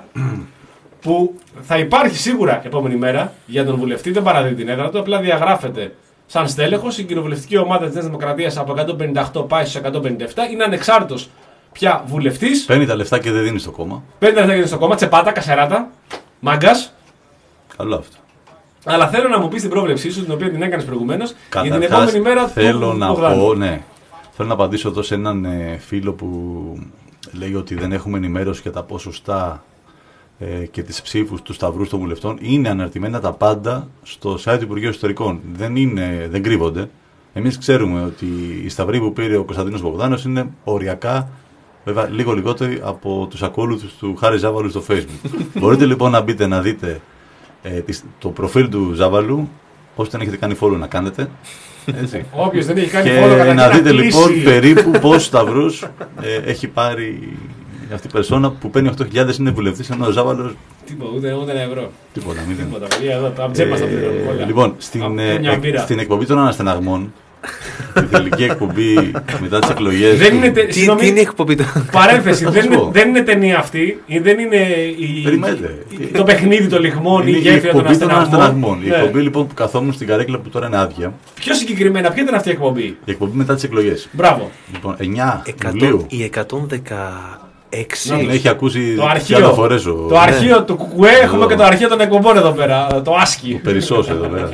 που θα υπάρχει σίγουρα επόμενη μέρα για τον βουλευτή. Δεν παραδίδει την έδρα του, απλά διαγράφεται σαν στέλεχος. Η κοινοβουλευτική ομάδα της Νέας Δημοκρατίας από εκατόν πενήντα οκτώ πάει στους εκατόν πενήντα επτά. Είναι ανεξάρτητος πια βουλευτής. Παίρνει τα λεφτά και δεν δίνει στο κόμμα. Παίρνει τα λεφτά και δεν δίνει στο κόμμα. Τσεπάτα, κασεράτα. Μάγκας. Καλό αυτό. Αλλά θέλω να μου πεις την πρόβλεψή σου, την οποία την έκανες προηγουμένως, για την επόμενη μέρα θέλω του να Μπογδάνου. πω, ναι. Θέλω να απαντήσω εδώ σε έναν ε, φίλο που λέει ότι δεν έχουμε ενημέρωση για τα ποσοστά ε, και τις ψήφους του σταυρού των βουλευτών. Είναι αναρτημένα τα πάντα στο site του Υπουργείου Ιστορικών. Δεν, είναι, δεν κρύβονται. Εμείς ξέρουμε ότι οι σταυροί που πήρε ο Κωνσταντίνος Μπογδάνος είναι οριακά, βέβαια λίγο λιγότεροι από τους ακόλουθους του Χάρη Ζάβαλου στο Facebook. Μπορείτε λοιπόν να μπείτε να δείτε ε, το προφίλ του Ζάβαλου, όσοι δεν έχετε κάνει follow να κάνετε. Όποιος δεν έχει κάνει και follow, κατά να δείτε κλείσει. λοιπόν περίπου πόσους σταυρούς ε, έχει πάρει αυτή η περσόνα που παίρνει οκτώ χιλιάδες, είναι βουλευτής, ενώ ο Ζάβαλος Τίποτα, ούτε, ούτε ένα ευρώ. τίποτα. Μην Τίποτα, παιδιά, εδώ τα τζέμα στα πληρώνουμε. Λοιπόν, στην, ε, ε, στην εκπομπή των αναστεναγμών, τη τελική εκπομπή μετά τις εκλογές. Δεν είναι τε... Τι, τι είναι η εκπομπή του? Παρένθεση, δεν, είναι, δεν είναι ταινία αυτή, δεν είναι η... το παιχνίδι των λιχμών ή η γέφυρα των αναστεναγμών. Η εκπομπή λοιπόν που καθόμουν στην καρέκλα που τώρα είναι άδεια. Πιο συγκεκριμένα, ποια ήταν αυτή η εκπομπή? Η εκπομπή μετά τις εκλογές. Μπράβο. Λοιπόν, εννιά Ιουλίου. Η εκατόν δεκαέξι. Ναι, έχει ακούσει το αρχείο, φορές ο... το αρχείο του Κουκουέ, έχουμε και το αρχείο των εκπομπών εδώ πέρα, το άσκι. Ο Περισσός εδώ πέρα.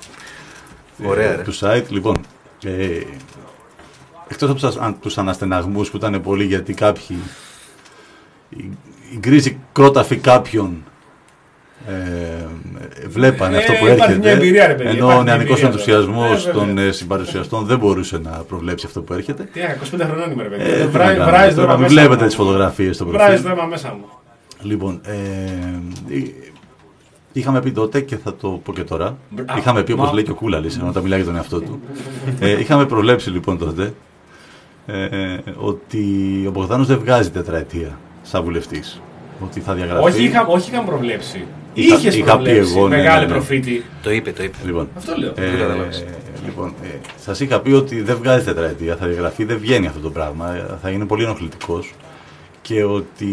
Ωραία, του site, λοιπόν. Ε, εκτός από τους, τους αναστεναγμούς που ήταν πολλοί, γιατί κάποιοι η, η γκρίζη κρόταφη κάποιον ε, βλέπανε ε, αυτό που ε, έρχεται, εμπειρία, ρε, παιδί, ενώ ο νεανικός ενθουσιασμός ε, των ε, συμπαρουσιαστών δεν μπορούσε να προβλέψει αυτό που έρχεται. Τι, είκοσι πέντε χρονών είμαι, ρε παιδί. Ε, Βράζει το αίμα μέσα. Βλέπετε τις φωτογραφίες στο προφίλ. Βράζει το αίμα μέσα μου. Λοιπόν, ε, είχαμε πει τότε και θα το πω και τώρα. Α, είχαμε πει, όπως μα... λέει και ο Κούλαλης, ενώ τα μιλάει για τον εαυτό του. ε, είχαμε προβλέψει λοιπόν τότε ε, ε, ότι ο Μπογδάνος δεν βγάζει τετραετία σαν βουλευτής ότι θα διαγραφεί. Όχι, είχα, όχι είχαν προβλέψει. Είχα, Είχες είχα προβλέψει, πει εγώ, μεγάλη ναι, ναι, ναι. προφήτη. Το είπε, το είπε. Λοιπόν, Αυτό λέω. ε, το καταλάβεις. ε, λοιπόν ε, σας είχα πει ότι δεν βγάζει τετραετία, θα διαγραφεί, δεν βγαίνει αυτό το πράγμα, ε, θα είναι πολύ ενοχλητικός και ότι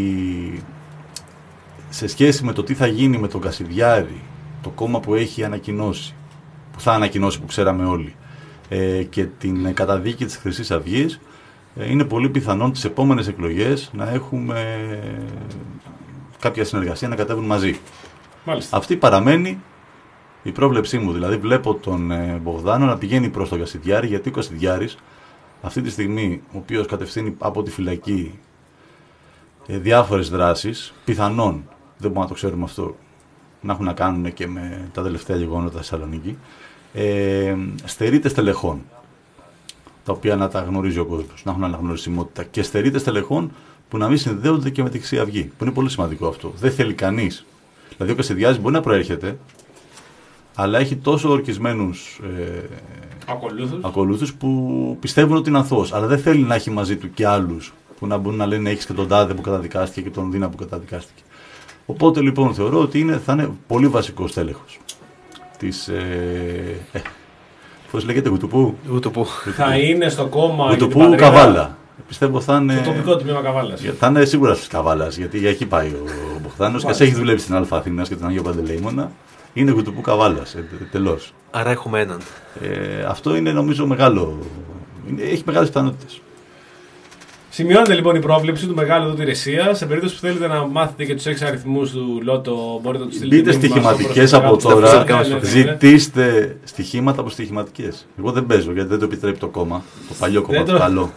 σε σχέση με το τι θα γίνει με τον Κασιδιάρη, το κόμμα που έχει ανακοινώσει, που θα ανακοινώσει, που ξέραμε όλοι, ε, και την καταδίκη της Χρυσής Αυγής, ε, είναι πολύ πιθανόν τις επόμενες εκλογές να έχουμε κάποια συνεργασία, να κατέβουν μαζί. Μάλιστα. Αυτή παραμένει η πρόβλεψή μου. Δηλαδή, βλέπω τον ε, Μπογδάνο να πηγαίνει προς τον Κασιδιάρη, γιατί ο Κασιδιάρης αυτή τη στιγμή, ο οποίος κατευθύνει από τη φυλακή ε, διάφορες δράσεις, πιθανόν, δεν μπορούμε να το ξέρουμε αυτό, να έχουν να κάνουν και με τα τελευταία γεγονότα στη Θεσσαλονίκη, ε, στερείται στελεχών, τα οποία να τα γνωρίζει ο κόσμος, να έχουν αναγνωρισιμότητα, και στερείται στελεχών που να μην συνδέονται και με τη Χρυσή Αυγή, που είναι πολύ σημαντικό αυτό. Δεν θέλει κανείς. Δηλαδή, ο Κασιδιάρης μπορεί να προέρχεται, αλλά έχει τόσο ορκισμένους ε, Ακολούθους. ακολούθους που πιστεύουν ότι είναι αθώος, αλλά δεν θέλει να έχει μαζί του και άλλους που να μπορούν να λένε έχεις και τον τάδε που καταδικάστηκε και τον Δίνα που καταδικάστηκε. Οπότε λοιπόν θεωρώ ότι είναι, θα είναι πολύ βασικός τέλεχος της. Ε, ε, πώς λέγεται, Γουτουπού. Γουτουπού. Θα είναι στο κόμμα. Γουτουπού Καβάλα. Πιστεύω θα είναι. Το τοπικό τμήμα Καβάλας. Θα είναι σίγουρα στις Καβάλας, γιατί για εκεί πάει ο Μπογδάνος και έχει δουλέψει στην Αλφα Αθήνας και τον Αγίο Παντελεήμονα. Είναι Γουτουπού Καβάλας, τελώς. Άρα έχουμε έναν. Ε, αυτό είναι νομίζω μεγάλο. Είναι, έχει μεγάλες πιθανότητες. Σημειώνεται λοιπόν η πρόβλεψη του μεγάλου του Τηρεσία. Σε περίπτωση που θέλετε να μάθετε και τους έξι αριθμούς του Λότο, μπορείτε να τους στείλετε. Μπείτε στοιχηματικές από τώρα. Ναι, ναι, ναι, ναι. Ζητήστε στοιχήματα από στοιχηματικές. Εγώ δεν παίζω γιατί δεν το επιτρέπει το κόμμα. Το παλιό κόμμα, Δεν το το- καλό.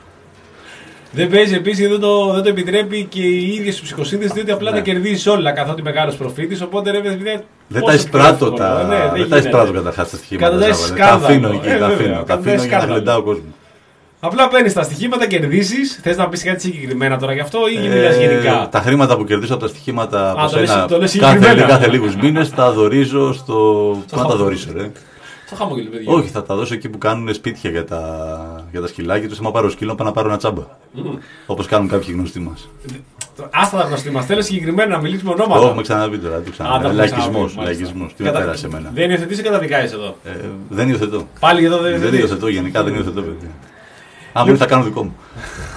Δεν παίζει επίσης γιατί δεν το, δεν το επιτρέπει και η ίδια σου ψυχοσύνθεση, διότι απλά Ναι. τα κερδίζει όλα καθότι μεγάλος προφήτης. Οπότε ρε παιδιά. Δεν πόσο τα εισπράττω πιο εύκολο. τα. Ναι, δεν Δεν τα γίνεται. εισπράττω καταρχάς τα στοιχήματα. Κατατάσσεις Ζάβαλε. Τα σκάνδαλο. αφήνω εκεί. Ε, Τα βέβαια, αφήνω. Τα κατατάσσεις αφήνω για να σκάνδαλο. γλεντάω ο κόσμο. Απλά παίρνει τα στοιχήματα, κερδίζει. Θε να πει κάτι συγκεκριμένα τώρα γι' αυτό ή Ε, μιλά γενικά. Τα χρήματα που κερδίζω από τα στοιχήματα από το λες- σένα το λες κάθε, συγκεκριμένα. κάθε λίγους μήνες τα δωρίζω στο. Πού να τα χώρο. δωρήσω, ρε. Στο χαμόγελο, παιδιά. Όχι, θα τα δώσω εκεί που κάνουν σπίτια για τα, για τα σκυλάκια τους. Άμα πάρω σκύλο, πάω να πάρω ένα τσάμπα. Όπως κάνουν κάποιοι γνωστοί μας. Άστα τα γνωστή μα. Θέλω συγκεκριμένα να μιλήσουμε Το ονόματα. έχουμε ξαναπεί τώρα. Το Α, ξαναπεί. τα έχουμε Λαϊκισμός. ξαναπεί, μάλιστα. Λαϊκισμός. Τι με Κατα- πέρασε εμένα. Δεν υιοθετεί ή καταδικάζει εδώ. Ε, δεν υιοθετώ. Πάλι εδώ δεν Δεν υιοθετεί. υιοθετώ, γενικά δεν υιοθετώ, παιδιά. Αν μπορεί θα κάνω δικό μου.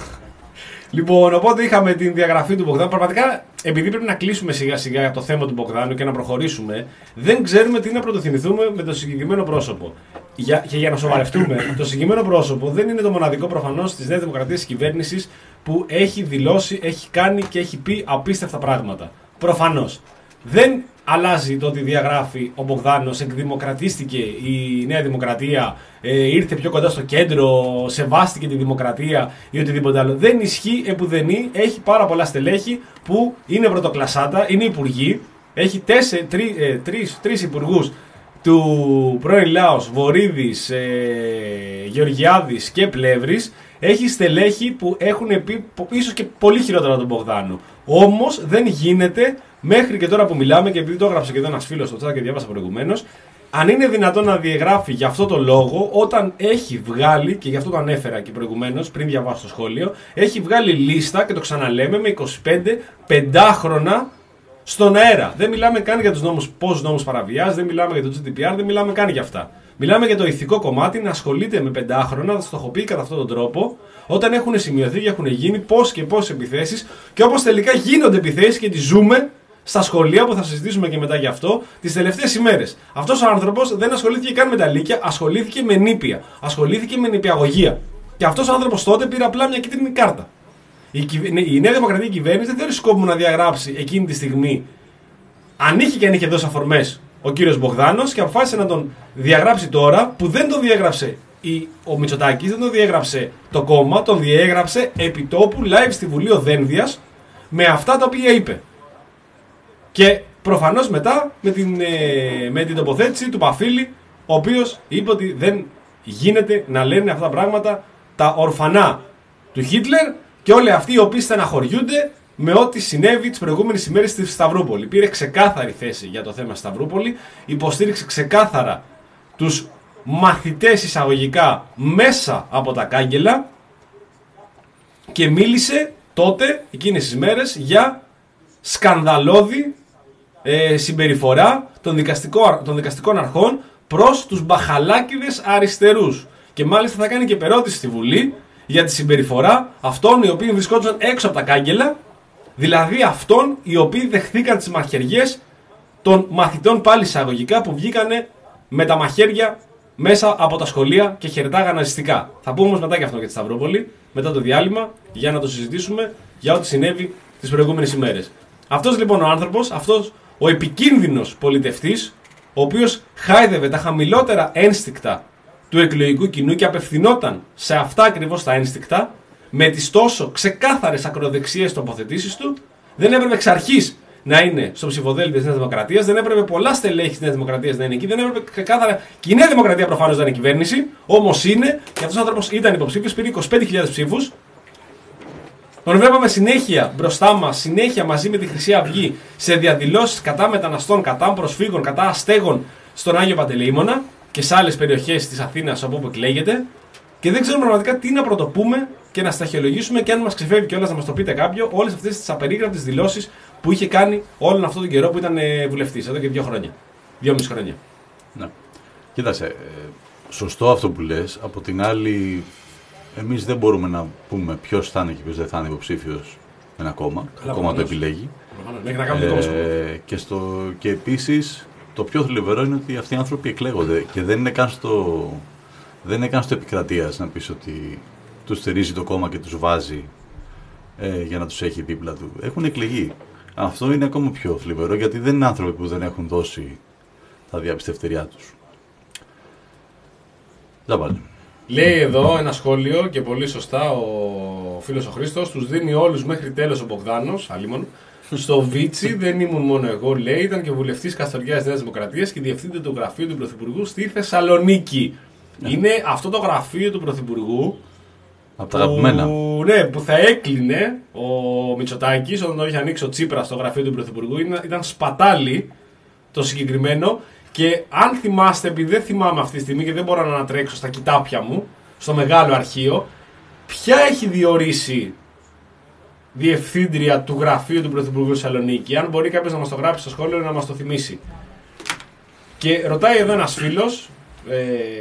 Λοιπόν, οπότε είχαμε την διαγραφή του Μπογδάνου. Πραγματικά, επειδή πρέπει να κλείσουμε σιγά σιγά το θέμα του Μπογδάνου και να προχωρήσουμε, δεν ξέρουμε τι να πρωτοθυμηθούμε με το συγκεκριμένο πρόσωπο. Για, και για να σοβαρευτούμε, το συγκεκριμένο πρόσωπο δεν είναι το μοναδικό προφανώς της Νέας Δημοκρατίας της κυβέρνησης που έχει δηλώσει, έχει κάνει και έχει πει απίστευτα πράγματα. Προφανώς. Δεν αλλάζει το ότι διαγράφει ο Μπογδάνος, εκδημοκρατίστηκε η Νέα Δημοκρατία, ε, ήρθε πιο κοντά στο κέντρο, σεβάστηκε τη δημοκρατία ή οτιδήποτε άλλο. Δεν ισχύει επουδενή, έχει πάρα πολλά στελέχη που είναι πρωτοκλασάτα, είναι υπουργοί, έχει τέσσερι, τρι, ε, τρεις, τρεις υπουργούς του πρώην Λάος, Βορίδης, ε, Γεωργιάδης και Πλεύρης. Έχει στελέχη που έχουν πει ίσως και πολύ χειρότερα από τον Μπογδάνο. Όμως δεν γίνεται μέχρι και τώρα που μιλάμε, και επειδή το έγραψε και εδώ ένας φίλος στο chat και διάβασα προηγουμένως, αν είναι δυνατόν να διαγράφει για αυτό το λόγο, όταν έχει βγάλει, και γι' αυτό το ανέφερα και προηγουμένως, πριν διαβάσω το σχόλιο, έχει βγάλει λίστα, και το ξαναλέμε, με είκοσι πέντε πεντάχρονα στον αέρα. Δεν μιλάμε καν για τους νόμους, πόσους νόμους παραβιάζει, δεν μιλάμε για το τζι ντι πι αρ, δεν μιλάμε καν για αυτά. Μιλάμε για το ηθικό κομμάτι να ασχολείται με πεντάχρονα, να το έχω πει κατά αυτόν τον τρόπο, όταν έχουν σημειωθεί και έχουν γίνει πώς και πόσες επιθέσεις, και όπως τελικά γίνονται επιθέσεις και τις ζούμε στα σχολεία, που θα συζητήσουμε και μετά γι' αυτό, τις τελευταίες ημέρες. Αυτός ο άνθρωπος δεν ασχολήθηκε καν με τα λύκεια, ασχολήθηκε με νήπια, ασχολήθηκε με νηπιαγωγία. Και αυτός ο άνθρωπος τότε πήρε απλά μια κίτρινη κάρτα. Η, η Νέα Δημοκρατική κυβέρνηση δεν θεωρεί σκόπιμο να διαγράψει εκείνη τη στιγμή, αν είχε και αν είχε δώσει αφορμές, ο κύριος Μπογδάνος, και αποφάσισε να τον διαγράψει τώρα, που δεν τον διέγραψε η, ο Μητσοτάκης, δεν τον διέγραψε το κόμμα, τον διέγραψε επί τόπου live στη Βουλή ο Δένδιας με αυτά τα οποία είπε. Και προφανώς μετά με την, ε, με την τοποθέτηση του Παφίλη, ο οποίος είπε ότι δεν γίνεται να λένε αυτά τα πράγματα τα ορφανά του Χίτλερ και όλοι αυτοί οι οποίοι στεναχωριούνται με ό,τι συνέβη τις προηγούμενες ημέρες στη Σταυρούπολη. Πήρε ξεκάθαρη θέση για το θέμα Σταυρούπολη, υποστήριξε ξεκάθαρα τους μαθητές εισαγωγικά μέσα από τα κάγκελα και μίλησε τότε, εκείνες τις μέρες, για σκανδαλώδη ε, συμπεριφορά των, δικαστικό, των δικαστικών αρχών προς τους μπαχαλάκιδες αριστερούς. Και μάλιστα θα κάνει και περώτηση στη Βουλή για τη συμπεριφορά αυτών οι οποίοι βρισκόντουσαν έξω από τα κάγκελα, δηλαδή αυτών οι οποίοι δεχθήκαν τις μαχαιριές των μαθητών πάλι εισαγωγικά που βγήκανε με τα μαχαίρια μέσα από τα σχολεία και χαιρετάγαν ναζιστικά. Θα πούμε όμως μετά και αυτό για τη Σταυρούπολη, μετά το διάλειμμα, για να το συζητήσουμε για ό,τι συνέβη τις προηγούμενες ημέρες. Αυτός λοιπόν ο άνθρωπος, αυτός ο επικίνδυνος πολιτευτής, ο οποίος χάιδευε τα χαμηλότερα ένστικτα του εκλογικού κοινού και απευθυνόταν σε αυτά ακριβώς τα ένστικτα, με τις τόσο ξεκάθαρες ακροδεξιές τοποθετήσεις του, δεν έπρεπε εξ αρχής να είναι στο ψηφοδέλτιο της Νέας Δημοκρατίας, δεν έπρεπε πολλά στελέχη της Νέας Δημοκρατίας να είναι εκεί, δεν έπρεπε ξεκάθαρα και η Νέα Δημοκρατία προφανώς να είναι κυβέρνηση, όμως είναι, και αυτός ο άνθρωπος ήταν υποψήφιος, πήρε είκοσι πέντε χιλιάδες ψήφους. Τον βλέπαμε συνέχεια μπροστά μας, συνέχεια μαζί με τη Χρυσή Αυγή, σε διαδηλώσεις κατά μεταναστών, κατά προσφύγων, κατά αστέγων στον Άγιο Παντελεήμονα και σε άλλες περιοχές της Αθήνας από όπου εκλέγεται. Και δεν ξέρουμε πραγματικά τι να πρωτοπούμε και να σταχυολογήσουμε, και αν μας ξεφεύγει κιόλας να μας το πείτε κάποιο, όλες αυτές τις απερίγραπτες δηλώσεις που είχε κάνει όλον αυτόν τον καιρό που ήταν βουλευτής, εδώ και δύο χρόνια. Δυόμιση χρόνια. Ναι. Κοίτασε, ε, σωστό αυτό που λες. Από την άλλη, εμείς δεν μπορούμε να πούμε ποιος θα είναι και ποιος δεν θα είναι υποψήφιος με ένα κόμμα. Το κόμμα το επιλέγει. Ε, και, στο, και επίσης, το πιο θλιβερό είναι ότι αυτοί οι άνθρωποι εκλέγονται και δεν είναι καν στο, δεν είναι καν στο επικρατείας να πεις ότι τους στηρίζει το κόμμα και τους βάζει ε, για να τους έχει δίπλα του. Έχουν εκλεγεί. Αυτό είναι ακόμα πιο θλιβερό, γιατί δεν είναι άνθρωποι που δεν έχουν δώσει τα διαπιστευτεριά τους. Δεν πάλι. Λέει εδώ ένα σχόλιο και πολύ σωστά ο φίλος ο Χρήστος, τους δίνει όλους μέχρι τέλος ο Μπογδάνος, αλίμον. Στο Βίτσι δεν ήμουν μόνο εγώ, λέει, ήταν και βουλευτής Καστοριάς Νέας Δημοκρατίας και διευθύντη του γραφείου του Πρωθυπουργού στη Θεσσαλονίκη. Yeah. Είναι αυτό το γραφείο του Πρωθυπουργού από τα αγαπημένα. Που, ναι, που θα έκλεινε ο Μητσοτάκης όταν το είχε ανοίξει ο Τσίπρας στο γραφείο του Πρωθυπουργού. Ήταν, ήταν σπατάλι το συγκεκριμένο. Και αν θυμάστε, επειδή δεν θυμάμαι αυτή τη στιγμή και δεν μπορώ να ανατρέξω στα κοιτάπια μου, στο μεγάλο αρχείο, ποια έχει διορίσει διευθύντρια του γραφείου του Πρωθυπουργού Θεσσαλονίκη? Αν μπορεί κάποιος να μας το γράψει στο σχόλιο να μας το θυμίσει. Και ρωτάει εδώ ένας φίλος, ε,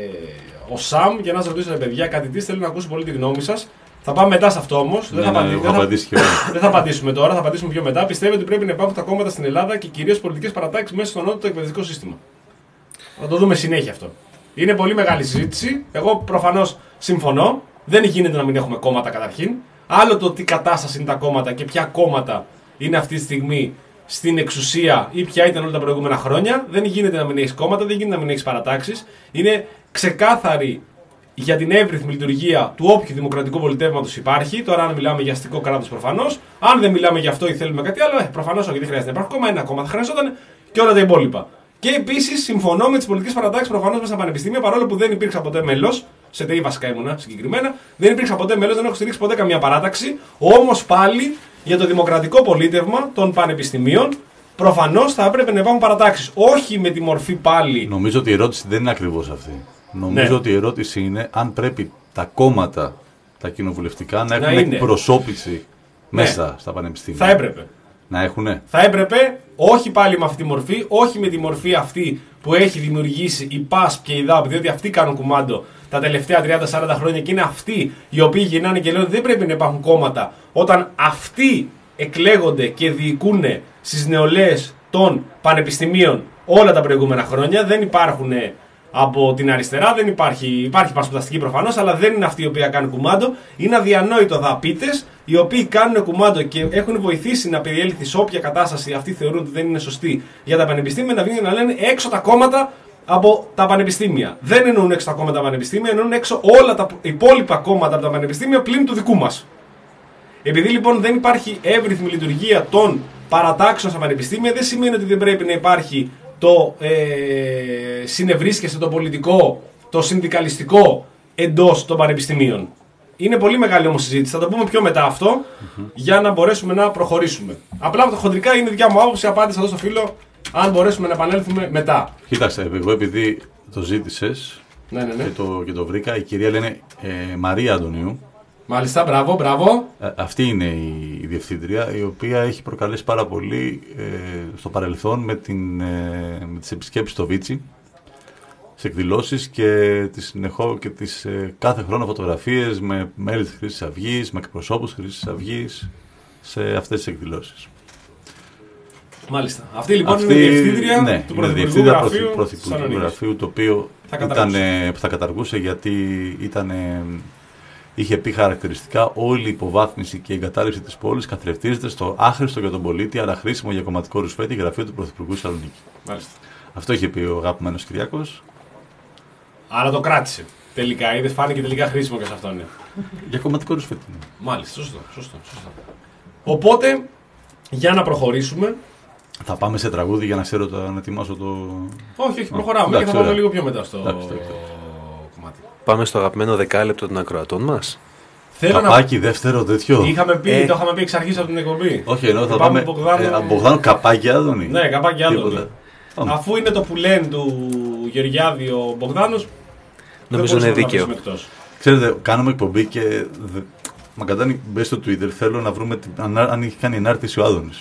ο Σαμ, για να σας ρωτήσω, παιδιά, κάτι τι, θέλω να ακούσω πολύ τη γνώμη σας. Θα πάμε μετά σε αυτό όμως. Ναι, δεν, ναι, δεν, θα, θα, δεν θα απαντήσουμε τώρα, θα απαντήσουμε πιο μετά. Πιστεύετε ότι πρέπει να υπάρχουν τα κόμματα στην Ελλάδα και κυρίως πολιτικές παρατάξεις μέσα στο νότιο εκπαιδευτικό σύστημα? Θα το δούμε συνέχεια αυτό. Είναι πολύ μεγάλη συζήτηση. Εγώ προφανώς συμφωνώ. Δεν γίνεται να μην έχουμε κόμματα καταρχήν. Άλλο το τι κατάσταση είναι τα κόμματα και ποια κόμματα είναι αυτή τη στιγμή στην εξουσία ή ποια ήταν όλα τα προηγούμενα χρόνια. Δεν γίνεται να μην έχεις κόμματα, δεν γίνεται να μην έχεις παρατάξεις. Είναι ξεκάθαρη για την εύρυθμη λειτουργία του όποιου δημοκρατικού πολιτεύματος υπάρχει. Τώρα, αν μιλάμε για αστικό κράτος, προφανώς. Αν δεν μιλάμε για αυτό ή θέλουμε κάτι άλλο, ε, προφανώς όχι, δεν χρειάζεται να υπάρχει κόμμα. Ένα κόμμα θα χρειαζόταν και όλα τα υπόλοιπα. Και επίσης συμφωνώ με τις πολιτικές παρατάξεις προφανώς μέσα στα πανεπιστήμια, παρόλο που δεν υπήρξα ποτέ μέλος. Σε ΤΕΙ βασικά ήμουνα συγκεκριμένα. Δεν υπήρξα ποτέ μέλος, δεν έχω στηρίξει ποτέ καμία παράταξη. Όμως πάλι για το δημοκρατικό πολίτευμα των πανεπιστημίων προφανώς θα έπρεπε να υπάρχουν παρατάξεις. Όχι με τη μορφή πάλι. Νομίζω ότι η ερώτηση δεν είναι ακριβώς αυτή. Νομίζω ναι. ότι η ερώτηση είναι αν πρέπει τα κόμματα, τα κοινοβουλευτικά, να έχουν να εκπροσώπηση ναι. μέσα στα πανεπιστήμια. Θα έπρεπε. Να έχουνε. Θα έπρεπε, όχι πάλι με αυτή τη μορφή, όχι με τη μορφή αυτή που έχει δημιουργήσει η ΠΑΣ και η ΔΑΠ, διότι αυτοί κάνουν κουμάντο τα τελευταία τριάντα σαράντα χρόνια και είναι αυτοί οι οποίοι γυρνάνε και λένε ότι δεν πρέπει να υπάρχουν κόμματα όταν αυτοί εκλέγονται και διοικούν στις νεολαίες των πανεπιστημίων όλα τα προηγούμενα χρόνια. Δεν υπάρχουν από την αριστερά, δεν υπάρχει, υπάρχει πασπουδαστική προφανώς, αλλά δεν είναι αυτοί οι οποίοι κάνουν κουμάντο. Είναι αδιανόητο δαπίτες οι οποίοι κάνουν κουμάντο και έχουν βοηθήσει να περιέλθει σε όποια κατάσταση αυτοί θεωρούν ότι δεν είναι σωστή για τα πανεπιστήμια να βγουν να λένε έξω τα κόμματα από τα πανεπιστήμια. Δεν εννοούν έξω τα κόμματα από τα πανεπιστήμια, εννοούν έξω όλα τα υπόλοιπα κόμματα από τα πανεπιστήμια πλην του δικού μας. Επειδή λοιπόν δεν υπάρχει εύρυθμη λειτουργία των παρατάξεων στα πανεπιστήμια, δεν σημαίνει ότι δεν πρέπει να υπάρχει το ε, συνευρίσκεσαι, το πολιτικό, το συνδικαλιστικό εντός των πανεπιστημίων. Είναι πολύ μεγάλη όμως συζήτηση. Θα το πούμε πιο μετά αυτό mm-hmm. για να μπορέσουμε να προχωρήσουμε. Απλά από το χοντρικά είναι δικιά μου άποψη. Απάντησα εδώ στο φίλο. Αν μπορέσουμε να επανέλθουμε μετά. Κοίταξε, εγώ επειδή το ζήτησες ναι, ναι, ναι. Και, το, και το βρήκα, η κυρία λένε ε, Μαρία Αντωνίου. Μάλιστα, μπράβο, μπράβο. Ε, αυτή είναι η διευθύντρια, η οποία έχει προκαλέσει πάρα πολύ ε, στο παρελθόν με, την, ε, με τις επισκέψεις στο Βίτσι, σε εκδηλώσεις και τις, συνεχώ, και τις ε, κάθε χρόνο φωτογραφίες με μέλη της Χρυσής Αυγής, με εκπροσώπους της Χρυσής Αυγής σε αυτές τις εκδηλώσεις. Μάλιστα. Αυτή λοιπόν Αυτή, είναι η διευθύντρια ναι, του είναι Πρωθυπουργικού Γραφείου, Πρωθυπουργικού Γραφείου, το οποίο θα ήταν, καταργούσε. θα καταργούσε γιατί ήταν, είχε πει χαρακτηριστικά όλη η υποβάθμιση και η εγκατάλειψη της πόλης καθρεφτίζεται στο άχρηστο για τον πολίτη, αλλά χρήσιμο για κομματικό ρουσφέτη γραφείο του Πρωθυπουργού Θεσσαλονίκη. Μάλιστα. Αυτό είχε πει ο αγαπημένος Κυριάκος. Αλλά το κράτησε. Τελικά, είδες, φάνηκε τελικά χρήσιμο και σε αυτόν. Ναι. Για κομματικό ρουσφέτη. Μάλιστα, σωστό, σωστό, σωστό. Οπότε, για να προχωρήσουμε. Θα πάμε σε τραγούδι για να ξέρω το, να ετοιμάσω το. Όχι, όχι, προχωράμε εντάξει, και θα πάμε ωραία. λίγο πιο μετά στο Εντάξει, εντάξει. κομμάτι. Πάμε στο αγαπημένο δεκάλεπτο των ακροατών μας. Θέλω Καπάκι, να... δεύτερο τέτοιο. Είχαμε πει, Ε. το είχαμε πει εξ αρχής από την εκπομπή. Όχι, ενώ θα πάμε πάμε. Μπογδάνο- Ε, από Μπογδάνο καπάκι, Άδωνη. Ναι, καπάκι άλλο. Τίποτα. Πάμε. Αφού είναι το που λένε του Γεωργιάδη ο Μπογδάνος, Νομίζω δεν είναι μπορούσαμε να δίκαιο. αφήσουμε εκτός. Ξέρετε, κάνουμε εκπομπή και. Δε... Μα κατάνει μπες στο Twitter. Θέλω να βρούμε την... αν, αν έχει κάνει ενάρτηση ο Άδωνης.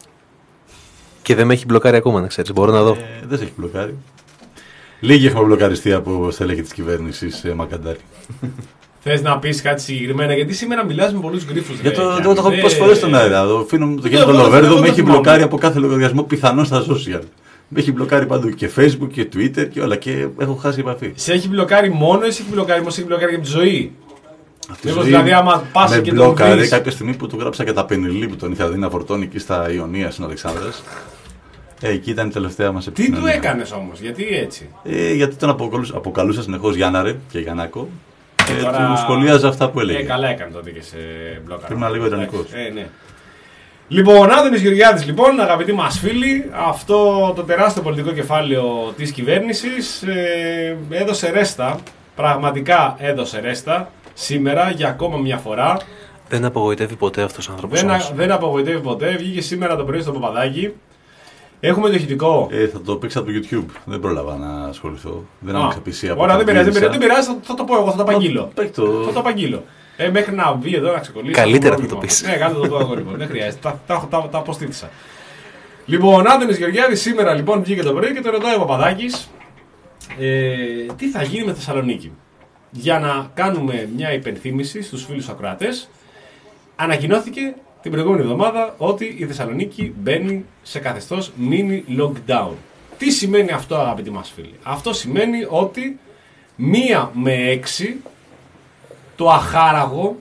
Και δεν με έχει μπλοκάρει ακόμα, να ξέρεις. Μπορώ να δω. Ε, δεν σε έχει μπλοκάρει. Λίγοι έχουμε μπλοκαριστεί από στελέχη της κυβέρνησης ε, Μακαντάρη. Θες να πεις κάτι συγκεκριμένα, γιατί σήμερα μιλάς με πολλούς γκρίφους. Για ρε, το, Γιάννη. το, το έχω πει Ε, πολλές φορές στον αέρα. Το φίλο μου το Ναι, Γιάννη τον εγώ- Λοβέρδο εγώ με το έχει θυμάμαι. μπλοκάρει από κάθε λογαριασμό πιθανό στα social. Με έχει μπλοκάρει παντού και Facebook και Twitter και όλα και έχω χάσει επαφή. Σε έχει μπλοκάρει μόνο ή σε έχει μπλοκάρει, όμως σε έχει μπλοκάρει για τη ζωή. Αυτή Μήπως η ζωή δηλαδή άμα πας με και τον μπλόκαρε βρεις. κάποια στιγμή που του γράψα και τα πενιλί που τον ήθελα δηλαδή να φορτώνει εκεί στα Ιωνία στην Αλεξάνδρας. Ε, εκεί ήταν η τελευταία μας Τι επικοινωνία. του έκανες όμως, γιατί έτσι. Ε, γιατί τον αποκαλούσα, αποκαλούσα συνεχώς Γιάνναρε και Γιαννάκο. Και τώρα- του σχολίαζα αυτά που Ε, έλεγε. καλά έκανε τότε και σε μπλοκάρει. Πρέπει να είναι λίγο ειρωνικός. Ε, ναι. Λοιπόν, Άδωνης Γεωργιάδης, λοιπόν, αγαπητοί μας φίλοι, αυτό το τεράστιο πολιτικό κεφάλαιο της κυβέρνησης ε, έδωσε ρέστα, πραγματικά έδωσε ρέστα, σήμερα για ακόμα μια φορά. Δεν απογοητεύει ποτέ αυτός ο άνθρωπος. Δεν, όμως. α- δεν απογοητεύει ποτέ, βγήκε σήμερα το πρωί στο Παπαδάκι. Έχουμε το ηχητικό. Ε, θα το παίξα από το YouTube. Δεν πρόλαβα να ασχοληθώ. Δεν Α, άνοιξα πι σι από Ωραία, δεν τα πειράζει, δεν βίλησα. πειράζει, δεν πειράζει, θα, θα το πω εγώ, θα το απαγγείλω. Παίκ το- Θα το απαγγείλω. Ε, μέχρι να βγει εδώ να ξεκολλήσει. Καλύτερα αυτό θα το πρόβλημα. πεις. Ναι, κάτω το πω εγώ λοιπόν. Δεν χρειάζεται. Τα, τα, τα, τα αποστήθησα. Λοιπόν, Άδωνης Γεωργιάδης σήμερα λοιπόν βγήκε το πρωί και το ρωτάει ο Παπαδάκης ε, τι θα γίνει με Θεσσαλονίκη. Για να κάνουμε μια υπενθύμηση στους φίλους ακροατές, ανακοινώθηκε την προηγούμενη εβδομάδα ότι η Θεσσαλονίκη μπαίνει σε καθεστώς mini lockdown. Τι σημαίνει αυτό, αγαπητοί μας φίλοι? Αυτό σημαίνει ότι μία με έξι το αχάραγο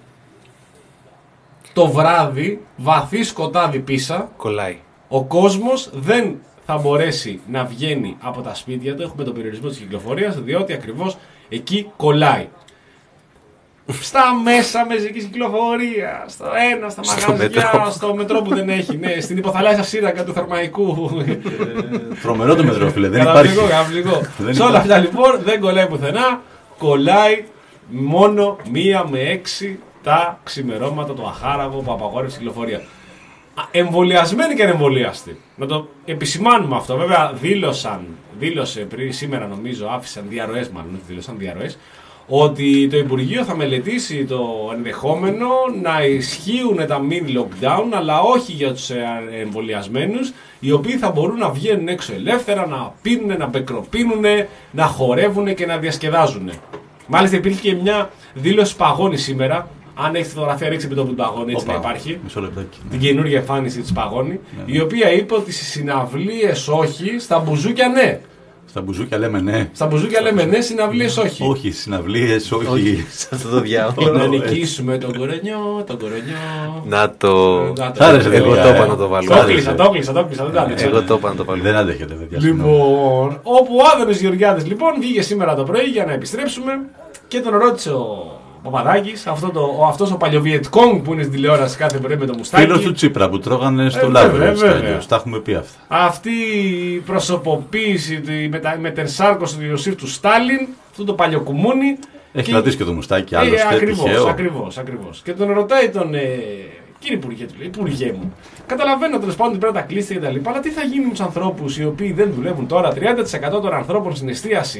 το βράδυ, βαθύ σκοτάδι πίσα, Κολλάει. ο κόσμος δεν θα μπορέσει να βγαίνει από τα σπίτια του. Έχουμε τον περιορισμό της κυκλοφορίας, διότι ακριβώς εκεί κολλάει. Στα μέσα μαζικής κυκλοφορίας, στο ένα, στα Στο μαγαζιά, μετρό. στο μετρό που δεν έχει, ναι, στην υποθαλάσσια σύραγγα του Θερμαϊκού. Τρομερό το μετρό, φίλε. Δεν υπάρχει. Καταπληκτικό, καταπληκτικό. Δεν Σε όλα υπάρχει. αυτά λοιπόν δεν κολλάει πουθενά. Κολλάει μόνο μία με έξι τα ξημερώματα, το αχάραβο που απαγόρευσε η κυκλοφορία. Α, Εμβολιασμένοι και ανεμβολίαστοι. Να το επισημάνουμε αυτό. Βέβαια δήλωσαν, δήλωσε πριν σήμερα νομίζω, άφησαν διαρροές μάλλον, όχι δήλωσαν διαρροές, ότι το Υπουργείο θα μελετήσει το ενδεχόμενο να ισχύουν τα mini lockdown, αλλά όχι για τους εμβολιασμένους, οι οποίοι θα μπορούν να βγαίνουν έξω ελεύθερα, να πίνουν, να μπεκροπίνουν, να χορεύουν και να διασκεδάζουν. Μάλιστα υπήρχε και μια δήλωση Παγώνη σήμερα. Αν έχει φωτογραφία, ρίξε με το που Παγώνη, έτσι Όπα, να υπάρχει. Μισό λεπτάκι. Την καινούργια εμφάνιση της Παγώνη, η οποία είπε ότι στις συναυλίες όχι, στα μπουζούκια ναι. Στα μπουζούκια λέμε ναι. Στα μπουζούκια λέμε ναι, συναυλίες όχι. Όχι, συναυλίες, όχι. Όχι, σε αυτό το διάολο. Να νικήσουμε τον κορονιό, τον κορονιό. Να το. Να Σ' άρεσε, Εγώ παιδιά, το ε. είπα να το Το βάλουμε. έκλεισα, το έκλεισα, το έκλεισα, δεν τα άντεξα. Εγώ το είπα να το βάλουμε. Δεν αντέχετε, παιδιά. Λοιπόν, όπου ο Άδωνης Γεωργιάδης λοιπόν βγήκε σήμερα το πρωί για να επιστρέψουμε και τον ρώτησε ο Παπαδάκης, αυτό το, ο, αυτός ο παλιοβιετκόγκ που είναι στην τηλεόραση κάθε πρωί με το μουστάκι. Φίλος του Τσίπρα που τρώγανε στο Ε, Λάβρο. βέβαια, έτσι κι βέβαια. αλλιώς. Τα έχουμε πει αυτά. Αυτή η προσωποποίηση, η μετα- μετενσάρκωση του Ιωσήφ του Στάλιν, αυτό το παλιοκουμούνι. Έχει και- κρατήσει και το μουστάκι, Ε, άλλωστε. ακριβώς, Τυχαίο. ακριβώς, ακριβώς. Και τον ρωτάει τον. Ε, κύριε Υπουργέ, του λέει, Υπουργέ μου, καταλαβαίνω τέλο πάντων ότι πρέπει να τα κλείσετε κτλ. Αλλά τι θα γίνει με του ανθρώπου οι οποίοι δεν δουλεύουν τώρα, τριάντα τοις εκατό των ανθρώπων στην εστίαση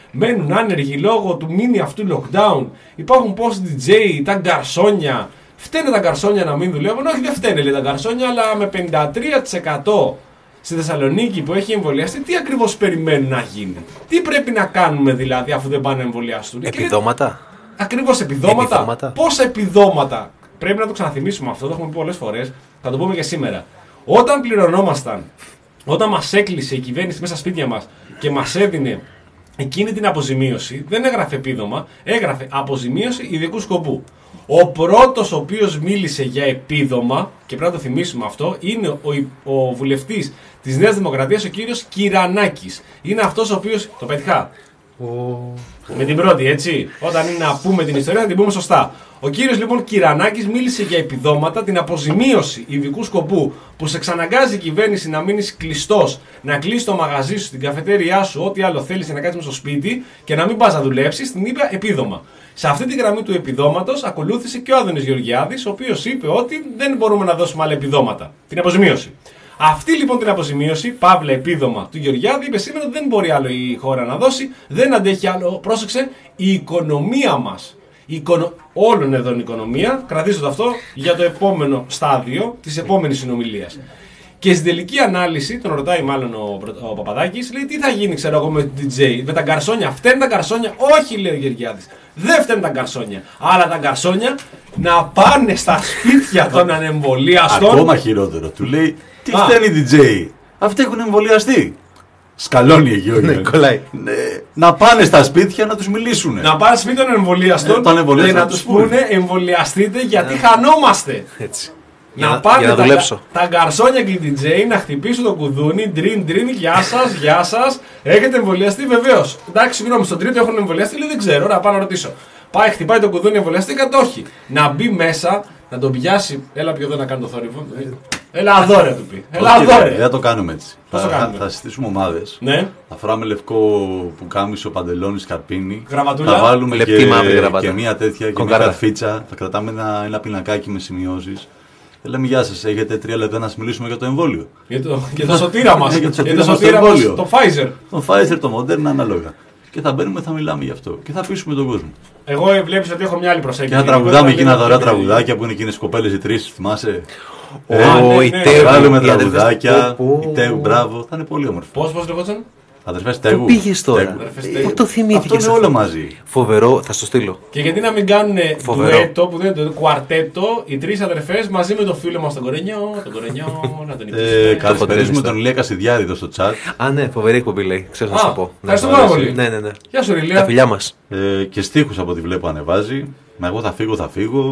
μένουν άνεργοι λόγω του μίνι αυτού lockdown. Υπάρχουν πόσοι ντι τζέι, τα γκαρσόνια. Φταίνε τα γκαρσόνια να μην δουλεύουν? Όχι, δεν φταίνε λέει τα γκαρσόνια, αλλά με πενήντα τρία τοις εκατό στη Θεσσαλονίκη που έχει εμβολιαστεί, τι ακριβώς περιμένουν να γίνει? Τι πρέπει να κάνουμε δηλαδή αφού δεν πάνε να εμβολιαστούν? Επιδόματα. Ακριβώς επιδόματα. επιδόματα. Πόσα επιδόματα? Πρέπει να το ξαναθυμίσουμε αυτό, το έχουμε πει πολλές φορές, θα το πούμε και σήμερα. Όταν πληρωνόμασταν, όταν μας έκλεισε η κυβέρνηση μέσα στα σπίτια μας και μας έδινε εκείνη την αποζημίωση, δεν έγραφε επίδομα, έγραφε αποζημίωση ειδικού σκοπού. Ο πρώτος ο οποίος μίλησε για επίδομα, και πρέπει να το θυμίσουμε αυτό, είναι ο, ο βουλευτής της Νέας Δημοκρατίας, ο κύριος Κυρανάκης. Είναι αυτός ο οποίος. Το πετυχά. Oh. Με την πρώτη, έτσι. Όταν είναι να πούμε την ιστορία, θα την πούμε σωστά. Ο κύριος λοιπόν Κυρανάκης μίλησε για επιδόματα, την αποζημίωση ειδικού σκοπού που σε εξαναγκάζει η κυβέρνηση να μείνεις κλειστός, να κλείσεις το μαγαζί σου, την καφετέριά σου, ό,τι άλλο θέλεις να κάνεις μες στο σπίτι και να μην πας να δουλέψεις. Την είπε επίδομα. Σε αυτή τη γραμμή του επιδόματος ακολούθησε και ο Άδωνης Γεωργιάδης, ο οποίος είπε ότι δεν μπορούμε να δώσουμε άλλα επιδόματα. Την αποζημίωση. Αυτή λοιπόν την αποζημίωση, παύλα επίδομα του Γεωργιάδη, είπε σήμερα ότι δεν μπορεί άλλο η χώρα να δώσει, δεν αντέχει άλλο. Πρόσεξε, η οικονομία μας. Η οικονο... Όλων εδώ είναι η οικονομία, κρατήστε το αυτό για το επόμενο στάδιο της επόμενης συνομιλίας. Και στην τελική ανάλυση, τον ρωτάει μάλλον ο, ο Παπαδάκης, λέει τι θα γίνει, ξέρω εγώ, με το ντι τζέι, με τα γκαρσόνια. Φταίνουν τα γκαρσόνια? Όχι, λέει ο Γεωργιάδης. Δεν φταίνουν τα γκαρσόνια. Αλλά τα γκαρσόνια να πάνε στα σπίτια των ανεμβολίαστων. Ακόμα χειρότερο. Του λέει τι φταίνει η ντι τζέι. Αυτοί έχουν εμβολιαστεί. Σκαλώνει εκεί ο Γιώργος. Ναι, να πάνε στα σπίτια να τους μιλήσουν. Να πάνε στα σπίτια των εμβολιαστών ε, και να τους πούνε εμβολιαστείτε γιατί χανόμαστε. Έτσι. Να για, πάτε για να τα, δουλέψω. τα γκαρσόνια και οι ντι τζέι να χτυπήσουν το κουδούνι. Ντριν, ντριν, γεια σας, γεια σας. Έχετε εμβολιαστεί? Βεβαίως. Εντάξει, συγγνώμη, στον τρίτο έχουν εμβολιαστεί? Λέει δεν ξέρω, να πάω να ρωτήσω. Πάει, χτυπάει το κουδούνι, εμβολιαστήκατε? Όχι. Να μπει μέσα, να τον πιάσει. Έλα πιο εδώ να κάνει το θόρυβο. Έλα εδώ ρε του πει. Έλα εδώ ρε. Δεν το κάνουμε έτσι. Πώς θα, το κάνουμε? Θα συστήσουμε ομάδες. Ναι. Θα φοράμε λευκό πουκάμισο, παντελόνι, σκαρπίνι. Γραβατούλα. Θα βάλουμε λεπτή και, μαύρη γραβάτα. και μια τέτοια και μια καρφίτσα. Θα κρατάμε ένα, ένα πινακάκι με σημειώσεις. Και λέμε γεια σας, έχετε τρία λεπτά να σας μιλήσουμε για το εμβόλιο. Για το, για το σωτήρα μας. Για το για το σωτήρα σωτήρα μας, μας, το Pfizer. Το Pfizer, το Moderna, ανάλογα. Και θα μπαίνουμε, θα μιλάμε γι' αυτό. Και θα πείσουμε τον κόσμο. Εγώ βλέπεις ότι έχω μια άλλη προσέγγιση. Και θα τραγουδάμε εκείνα δωρεά τραγουδάκια που είναι εκείνες οι κοπέλες οι τρεις, θυμάσαι. Ω, η Τέου. Βάλουμε τραγουδάκια. Η Τέου, μπράβο. Θα είναι πολύ όμορφο. Πώς, πώς λεγόταν? Αδερφές Τέγου. Πού πήγες τώρα? Πού το θυμήθηκες? Αυτό είναι όλο μαζί. Φοβερό, θα στο στείλω. Και γιατί να μην κάνουν Φοβερό. ντουέτο που δεν είναι το κουαρτέτο, οι τρεις αδερφές μαζί με το φίλο μας τον Κορενιό, τον Κορενιό, να τον Ε, υπήσουμε. Καλησπέριζουμε τον Ηλία Κασιδιάρη εδώ στο chat. Α, ναι, φοβερή εκπομπή λέει. Ξέρω να Α, σου πω. ευχαριστώ Ναι, πάρα μου αρέσει. πολύ. Ναι, ναι, ναι. Γεια σου Τα Ριλία. φιλιά μας. Ε, και στίχους από ό,τι βλέπω ανεβάζει. Μα εγώ θα φύγω, θα φύγω.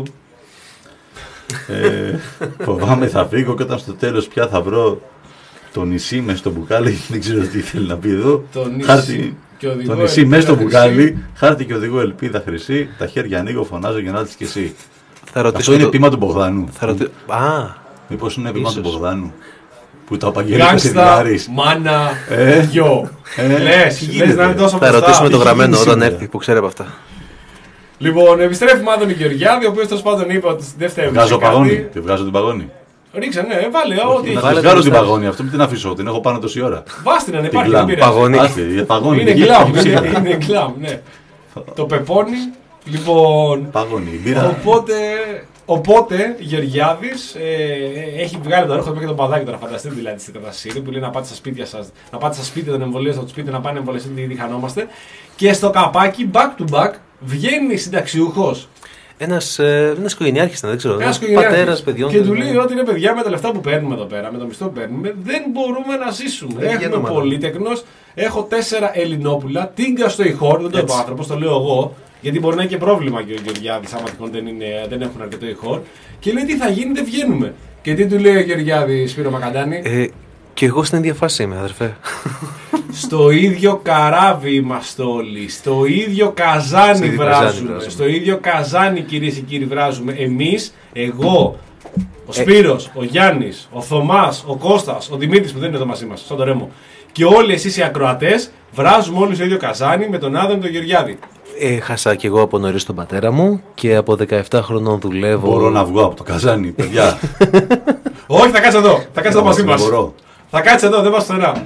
Ε, φοβάμαι θα φύγω και όταν στο τέλος πια θα βρω το νησί μες στο μπουκάλι. Δεν ξέρω τι θέλει να πει εδώ. Το νησί Χάρτη, και οδηγώ το νησί ελπίδα μες στο χρυσή. μπουκάλι. Χάρτη και οδηγώ ελπίδα χρυσή. Τα χέρια ανοίγω, φωνάζω για να έρθεις κι εσύ. Θα ρωτήσω. Αυτό είναι το- πείμα του Μπογδάνου. Θα ρωτήσω. Α, Μήπως είναι πείμα του Ίσως. Μπογδάνου. Που το απαγγέλει ο Γκάγκστα, Κασιδιάρης. μάνα, Ε. γιο. Ε, Λες, τι λες γίνεται? να είναι τόσο θα μπροστά. ρωτήσουμε το τι γραμμένο γίνει όταν σήμερα? έρθει που ξέρει από αυτά. Λοιπόν, επιστρέφουμε Άδωνη Γεωργιάδη, ο οποίος τέλος πάντων είπε ότι δεν φταίει. Βγάζω παγόνι. Τη βγάζω την παγόνι. Ρίξε, ναι, βάλε, ό,τι Να έχει. τη Βάλε βγάλω το την μουστάζ. παγόνι. Αυτό μην την αφήσω. Την έχω πάνω τόση ώρα. Βάστην αν Την υπάρχει, γκλάμ. δεν πειράζει. Παγόνι. Άστε, η παγόνι. Είναι εκεί, γκλάμ, εκεί, είναι, εκεί. είναι γκλάμ, ναι. Το πεπόνι, λοιπόν. Παγόνι. η μπύρα. Οπότε, οπότε Γεωργιάδης ε, έχει βγάλει το ρόχο του και τον παδάκι τώρα. Φανταστείτε δηλαδή στην κατάσταση που λέει να πάτε στα σπίτια σας, να πάτε στα σπίτια των εμβολίων, να του πείτε να πάνε εμβολιαστείτε γιατί χανόμαστε. Και στο καπάκι back to back βγαίνει συνταξιούχος. Ένας, ε, ένας οικογενειάρχης ήταν, δεν ξέρω. Ένας Πατέρας οικογενειάρχης. παιδιών. Και δεν του είναι. λέει ότι είναι παιδιά με τα λεφτά που παίρνουμε εδώ πέρα, με το μισθό που παίρνουμε, δεν μπορούμε να ζήσουμε. Δεν Έχουμε γίνομαι, πολύτεκνος, έχω τέσσερα Ελληνόπουλα, τίγκα στο ηχόρ, δεν το είπα άνθρωπο, το λέω εγώ, γιατί μπορεί να είναι και πρόβλημα και ο Γεωργιάδης, άμα τυχόν δεν, είναι, δεν έχουν αρκετό ηχόρ. Και λέει τι θα γίνει, δεν βγαίνουμε. Και τι του λέει ο Γεωργιάδης, Σπύρο Μακαντάνη? Ε, και εγώ στην ίδια φάση είμαι, αδερφέ. Στο ίδιο καράβι είμαστε όλοι. Στο ίδιο καζάνι Στο ίδιο βράζουμε. καζάνι βράζουμε. Στο ίδιο καζάνι, κυρίες και κύριοι, βράζουμε. Εμείς, εγώ, ο Σπύρος, ο Γιάννης, ο Θωμάς, ο Κώστας, ο Δημήτρης που δεν είναι εδώ μαζί μας, σαν το Ρέμο. Και όλοι εσείς οι ακροατές βράζουμε όλοι στο ίδιο καζάνι με τον Άδωνη τον Γεωργιάδη. Έχασα κι εγώ από νωρίς τον πατέρα μου και από δεκαεπτά χρονών δουλεύω. Μπορώ να βγω από το καζάνι, παιδιά. Όχι, θα κάτσε εδώ. Θα κάτσε εδώ μαζί Δεν μας. μπορώ. Θα κάτσε εδώ, δεν πας πουθενά.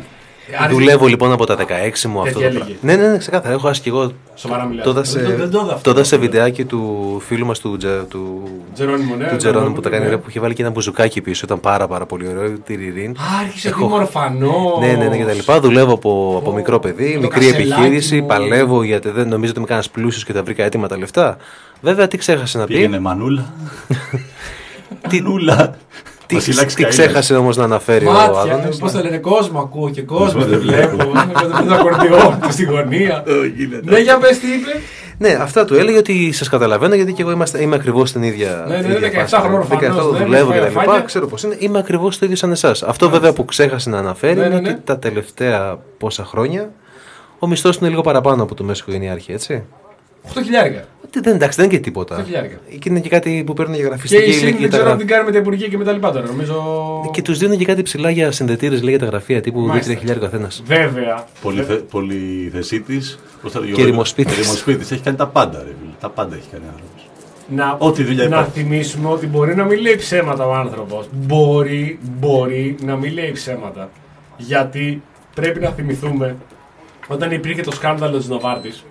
Άρχισε- Δουλεύω λοιπόν από τα δεκαέξι μου αυτό το Τέτοια πράγμα. έλεγε. Ναι, ναι, ναι, ξεκάθαρα. Έχω χάσει κι εγώ. Σοβαρά μιλάς. Το έδωσε- Δεν το- δεν το είδα αυτό. Το έδωσε βιντεάκι του φίλου μας του, Τζε- του, Τζερόνιμο, ναι, του Τζερόνιμου που τα κάνει ναι. ρε, που είχε βάλει και ένα μπουζουκάκι πίσω. Ήταν πάρα, πάρα πολύ ωραίο. Τυριρίν. Α, άρχισε να είμαι ορφανός. Ναι, ναι, ναι, και τα λοιπά. Δουλεύω από, από Ω, μικρό παιδί, το μικρή κασελάκι επιχείρηση. μου. Παλεύω γιατί δεν νομίζω ότι είμαι κανένα πλούσιο και θα βρήκα έτοιμα τα λεφτά. Βέβαια, τι ξέχασε να πει. Πήγαινε μανούλα. Τι, Νούλα. τι, Βασιλάκης τι Καΐλας. ξέχασε όμως να αναφέρει ο Μάτια, Άδωνης. πώς το λένε, κόσμο ακούω και κόσμο Κόσμο δεν δεν βλέπω. Δεν το ακορντιό του στη γωνία. Ναι, για πες τι είπε. Ναι, αυτά του έλεγε ότι σας καταλαβαίνω γιατί και εγώ είμαστε, είμαι ακριβώς στην ίδια. Ναι, ναι, ίδια δεκαεπτά φάση. χρόνων φανώς, δεκαεπτά ναι, δουλεύω με και τα λοιπά. φάγια. Ξέρω πώς είναι. Είμαι ακριβώς το ίδιο σαν εσάς. Αυτό βέβαια που ξέχασε να αναφέρει Ναι, ναι, είναι ναι. ότι τα τελευταία πόσα χρόνια ο μισθός είναι λίγο παραπάνω από το μέσο οικογενειάρχη, έτσι. οκτώ χιλιάρικα. Τι, δεν, εντάξει, δεν είναι και τίποτα. οκτώ χιλιάρικα. Και είναι και κάτι που παίρνουν για Και γραφιστική η ΣΥΝ ηλικία. δεν ξέρω αν την κάνει με τα υπουργεία και με τα λοιπά τώρα. Νομίζω. Και του δίνουν και κάτι ψηλά για συνδετήρες, λέει, για τα γραφεία τύπου δύο Μάλιστα. τρία χιλιάρικα καθένα. Βέβαια. Πολυθεσίτης. Και ρημοσπίτης. Ρημοσπίτης. Έχει κάνει τα πάντα, ρε φίλε. Τα πάντα έχει κάνει άνθρωπος. Να, Ό,τι δουλειά να υπάρχει. θυμίσουμε ότι μπορεί να μην λέει ψέματα ο άνθρωπος. Μπορεί, μπορεί να μην λέει ψέματα. Γιατί πρέπει να θυμηθούμε όταν υπήρχε το σκάνδαλο της Νοβάρτης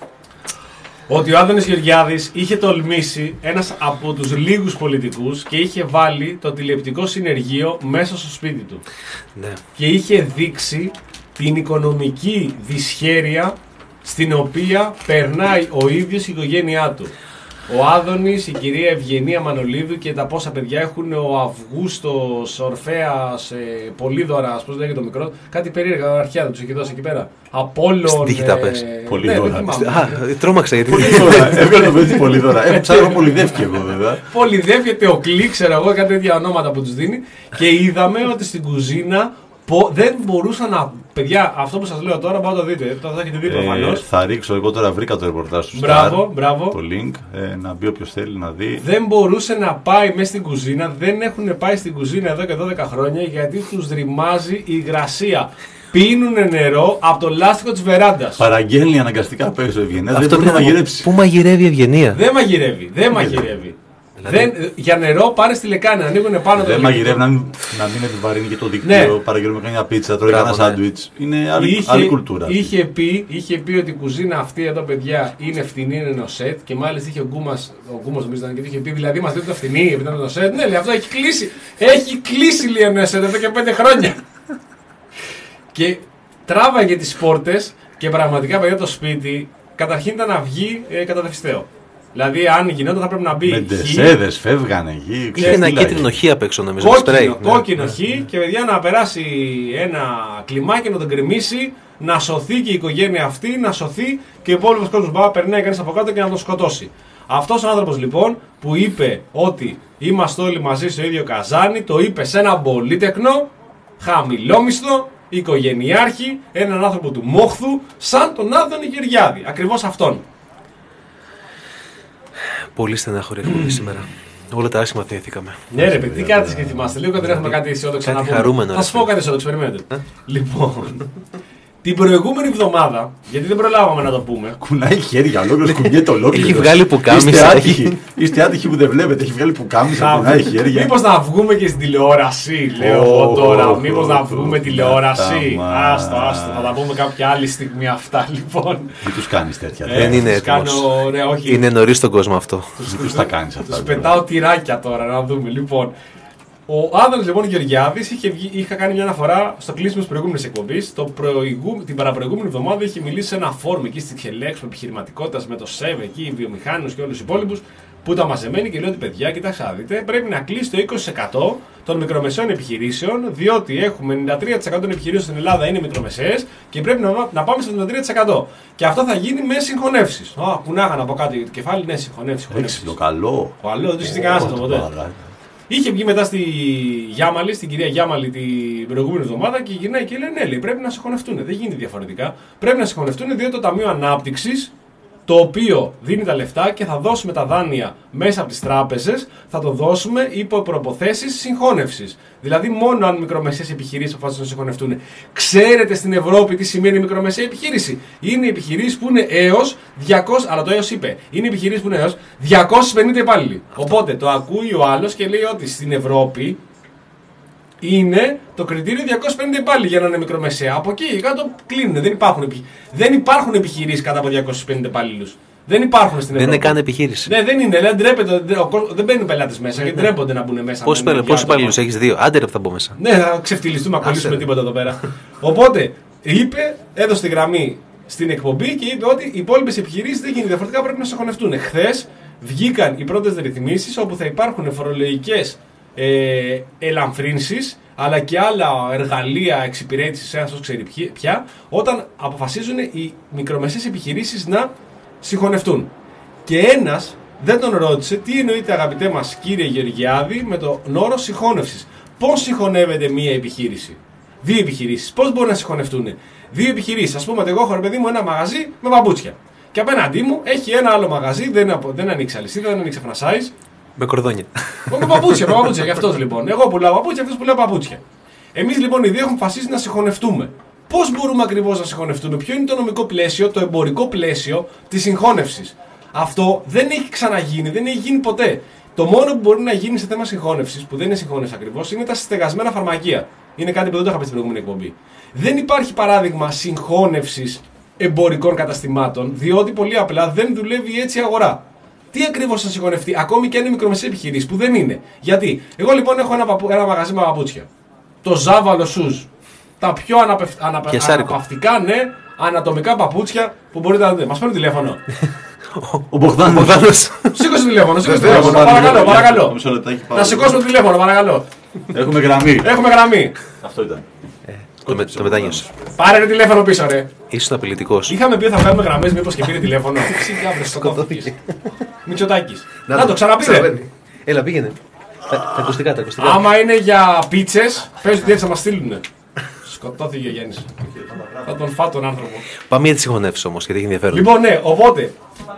ότι ο Άδωνης Γεωργιάδης είχε τολμήσει, ένας από τους λίγους πολιτικούς, και είχε βάλει το τηλεοπτικό συνεργείο μέσα στο σπίτι του. Ναι. Και είχε δείξει την οικονομική δυσχέρεια στην οποία περνάει ο ίδιος η οικογένειά του. Ο Άδωνης, η κυρία Ευγενία Μανολίδου και τα πόσα παιδιά έχουν, ο Αυγούστος, Ορφέας, ε, Πολύδωρας, πώς λέγεται το μικρό, κάτι περίεργα αρχαία του είχε δώσει εκεί πέρα. Απόλλων. Στην τύχη τα πες. Πολύδωρα. Ναι, δεν θυμάμαι. Α, τρόμαξα γιατί. Πολύ δώρα. Έβγαλε το παιδί πολύ δώρα. Έχω ψάχνω πολυδεύκη εγώ βέβαια. Πολυδεύκεται ο Κλή, ξέρω εγώ, κάτι τέτοια ονόματα που του δίνει. Και είδαμε ότι στην κουζίνα πο- δεν μπορούσαν να. Παιδιά, αυτό που σας λέω τώρα, πάω να το δείτε. Το θα έχετε δει προφανώς. Ε, θα ρίξω, εγώ τώρα βρήκα το ρεπορτάζ του Μπράβο, Star, μπράβο. το link, ε, να μπει όποιος θέλει να δει. Δεν μπορούσε να πάει μέσα στην κουζίνα, δεν έχουν πάει στην κουζίνα εδώ και δώδεκα χρόνια γιατί τους ρημάζει η υγρασία. Πίνουνε νερό από το λάστιχο της βεράντας. Παραγγέλνει αναγκαστικά απ' έξω Ευγενία, δεν Αυτό μπορεί να πρέπει μαγειρέψει. Πού μαγειρεύει η Ευγενία. Δεν μαγειρεύει, δεν μαγειρεύει. Δηλαδή- Δεν, για νερό πάρε στη λεκάνη, ανοίγουν πάνω το Δεν λεκάνη. μαγειρεύει να μην, να μην επιβαρύνει και το δίκτυο. Ναι. Παραγγέλνουμε κανένα πίτσα, τρώει Μπράβο, κανένα ναι. σάντουιτς. Είναι άλλη, Είχε, άλλη κουλτούρα. είχε, πει, είχε πει ότι η κουζίνα αυτή εδώ, παιδιά, είναι φτηνή, είναι νοσέτ. Και μάλιστα είχε ο Γκούμας, ο Γκούμας νομίζω ήταν, και του είχε πει, δηλαδή μας δίνουν το φτηνή, επειδή ήταν νοσέτ. Ναι, λέει, αυτό έχει κλείσει. Έχει κλείσει, λέει, ο νοσέτ εδώ και πέντε χρόνια. Και τράβαγε τις πόρτες και πραγματικά, παιδιά, το σπίτι καταρχήν ήταν να βγει ε, κατά δευσταίο. Δηλαδή, αν γινόταν, θα πρέπει να μπει. Με χ, ντεσέδες, φεύγανε εκεί. Είχε ξέρεις ένα τι λέει. κίτρινο χ απ' έξω νομίζω. σπρέι, Κόκκινο, ναι. κόκκινο χ και παιδιά να περάσει ένα κλιμάκι να τον κρεμίσει, να σωθεί και η οικογένεια αυτή, να σωθεί και ο υπόλοιπο κόσμο μπα, περνάει κανεί από κάτω και να τον σκοτώσει. Αυτό ο άνθρωπο λοιπόν που είπε ότι είμαστε όλοι μαζί στο ίδιο καζάνι, το είπε σε έναν πολύτεκνο, χαμηλόμισθο, οικογενειάρχη, έναν άνθρωπο του μόχθου, σαν τον Άδωνη Γεωργιάδη. Ακριβώς αυτόν. Πολύ στενάχωρη εκπομπή σήμερα. Όλα τα άσχημα θυμηθήκαμε. Ναι, ρε παιδί, τι κάθεσαι και θυμάστε. Λίγο δεν έχουμε κάτι αισιόδοξο Κάτι να πούμε. χαρούμενο, Θα ρε σου πω φίλε. κάτι αισιόδοξο, περιμένετε. Λοιπόν, την προηγούμενη εβδομάδα, γιατί δεν προλάβαμε να το πούμε. Κουνάει χέρια, ολόκληρο κουνιέται ολόκληρο. Έχει βγάλει πουκάμισα, Είστε έχει- άτυχοι. Είστε άτυχοι που δεν βλέπετε. Έχει βγάλει πουκάμισα, κουνάει χέρια. Μήπως να βγούμε και στην τηλεόραση, λέω εγώ Ω, τώρα. ω, Μήπως ω, να ω, βγούμε ω, τηλεόραση. τα Άστο, άστο. Θα τα πούμε κάποια άλλη στιγμή αυτά, λοιπόν. Τι τους κάνεις τέτοια. Ε, Δεν είναι τους κάνω, έτοιμος. ναι, όχι. Είναι νωρίς στον κόσμο αυτό. Τι τους τα κάνεις αυτά. Τους δηλαδή. πετάω τυράκια τώρα να δούμε. Λοιπόν, ο Άδωνης λοιπόν Γεωργιάδης είχε, βγει- είχα κάνει μια αναφορά στο κλείσιμο της προηγούμενης εκπομπής. Το προηγού, την παραπροηγούμενη εβδομάδα είχε μιλήσει σε ένα φόρουμ εκεί στη Χελέξ επιχειρηματικότητας με το ΣΕΒ εκεί, οι βιομηχάνους και όλους τους υπόλοιπους που ήταν μαζεμένοι και λέει ότι παιδιά, κοιτάξτε να δείτε, πρέπει να κλείσει το είκοσι τοις εκατό των μικρομεσαίων επιχειρήσεων, διότι έχουμε ενενήντα τρία τοις εκατό των επιχειρήσεων στην Ελλάδα είναι μικρομεσαίες και πρέπει να, να πάμε στο ενενήντα τρία τοις εκατό. Και αυτό θα γίνει με συγχωνεύσεις. Α, κουνάγανε από κάτω το κεφάλι, ναι, συγχωνεύσεις. Έξυπνο, καλό. Ο άλλο δεν του είχε κανένα αυτό ποτέ. Παρά. Είχε βγει μετά στη Γιάμαλη, στην κυρία Γιάμαλη την προηγούμενη εβδομάδα και γυρνάει και λέει: ναι, λέει, πρέπει να συγχωνευτούν. Δεν γίνεται διαφορετικά. Πρέπει να συγχωνευτούν διότι το Ταμείο Ανάπτυξης, το οποίο δίνει τα λεφτά και θα δώσουμε τα δάνεια μέσα από τις τράπεζες, θα το δώσουμε υπό προποθέσεις συγχώνευσης. Δηλαδή, μόνο αν μικρομεσαίες επιχειρήσεις αποφασίσουν να συγχωνευτούν. Ξέρετε στην Ευρώπη τι σημαίνει μικρομεσαία επιχείρηση? Είναι επιχειρήσεις που είναι έως διακόσιες, αλλά το έως είπε, είναι επιχειρήσεις που είναι έως διακόσιες πενήντα υπάλληλοι. Οπότε το ακούει ο άλλος και λέει ότι στην Ευρώπη είναι το κριτήριο διακόσιοι πενήντα υπάλληλοι για να είναι μικρομεσαία. Από εκεί κάτω κλείνουν. Δεν υπάρχουν, επι... δεν υπάρχουν επιχειρήσεις κάτω από διακόσιους πενήντα υπαλλήλους. Δεν υπάρχουν στην Ευρώπη. Δεν είναι καν επιχείρηση. Ναι, δεν είναι. Δηλαδή, ντρέπεται, δεν μπαίνουν πελάτες μέσα γιατί ντρέπονται να μπουν μέσα. Πόσους υπαλλήλους έχεις, δύο? Άντε ρε που θα μπω μέσα. Ναι, θα ξεφτυλιστούμε, να κολλήσουμε τίποτα εδώ πέρα. Οπότε είπε, έδωσε τη γραμμή στην εκπομπή και είπε ότι οι υπόλοιπες επιχειρήσεις δεν γίνεται διαφορετικά, πρέπει να συγχωνευτούν. Χθες βγήκαν οι πρώτες ρυθμίσεις όπου θα υπάρχουν φορολογικές ε, ελαμφρύνσεις αλλά και άλλα εργαλεία εξυπηρέτησης, ένας όσο ξέρει πια, όταν αποφασίζουν οι μικρομεσαίες επιχειρήσεις να συγχωνευτούν. Και ένας δεν τον ρώτησε τι εννοείται, αγαπητέ μας κύριε Γεωργιάδη, με τον όρο συγχώνευσης. Πώς συγχωνεύεται μία επιχείρηση? Δύο επιχειρήσεις. Πώς μπορούν να συγχωνευτούν? Δύο επιχειρήσεις. Ας πούμε ότι εγώ έχω, ρε παιδί μου, ένα μαγαζί με παπούτσια. Και απέναντί μου έχει ένα άλλο μαγαζί, δεν, δεν ανοίξει αλυσίδα, δεν ανοίξει franchise. Με κορδόνια. Με παπούτσια, με παπούτσια. Γι' αυτό λοιπόν. Εγώ πουλάω παπούτσια, αυτός πουλάω παπούτσια. Εμείς λοιπόν οι δύο έχουμε αποφασίσει να συγχωνευτούμε. Πώς μπορούμε ακριβώς να συγχωνευτούμε? Ποιο είναι το νομικό πλαίσιο, το εμπορικό πλαίσιο της συγχώνευσης? Αυτό δεν έχει ξαναγίνει, δεν έχει γίνει ποτέ. Το μόνο που μπορεί να γίνει σε θέμα συγχώνευσης, που δεν είναι συγχώνευση ακριβώς, είναι τα στεγασμένα φαρμακεία. Είναι κάτι που δεν το είχα πει στην προηγούμενη εκπομπή. Δεν υπάρχει παράδειγμα συγχώνευσης εμπορικών καταστημάτων, διότι πολύ απλά δεν δουλεύει έτσι η αγορά. Τι ακριβώς θα συγχωνευτεί, ακόμη και αν είναι μικρομεσαίες επιχειρήσεις, που δεν είναι? Γιατί, εγώ λοιπόν έχω ένα, παπου, ένα μαγαζί με παπούτσια. Το Ζάβαλο Shoes. Τα πιο αναπευ... αναπε... αναπαυτικά, ναι, ανατομικά παπούτσια που μπορείτε να δείτε. Μας παίρνει τηλέφωνο. Ο Μπογδάνος. Σήκωσε τηλέφωνο, σήκωσε τηλέφωνο. Παρακαλώ, παρακαλώ. Να σηκώσουμε τηλέφωνο, παρακαλώ. Έχουμε γραμμή. Έχουμε γραμμή. Αυτό ήταν. Το, με, το μετάνιωσε. Πάρε ρε τηλέφωνο πίσω, ρε. Ήσουν απειλητικός. Είχαμε πει ότι θα βγάλουμε γραμμές, μήπως και πήρε τηλέφωνο. Σκοτώθηκε. Μητσοτάκης. Να το ξαναπείτε. Έλα, πήγαινε. Τα ακουστικά, τα ακουστικά. Άμα είναι για πίτσες, πες ότι έτσι θα μας στείλουνε. Σκοτώθηκε ο Γιάννης. Θα τον φά τον άνθρωπο. Πάμε για τις συγχωνεύσεις όμως, γιατί έχει ενδιαφέρον. Λοιπόν, ναι, οπότε.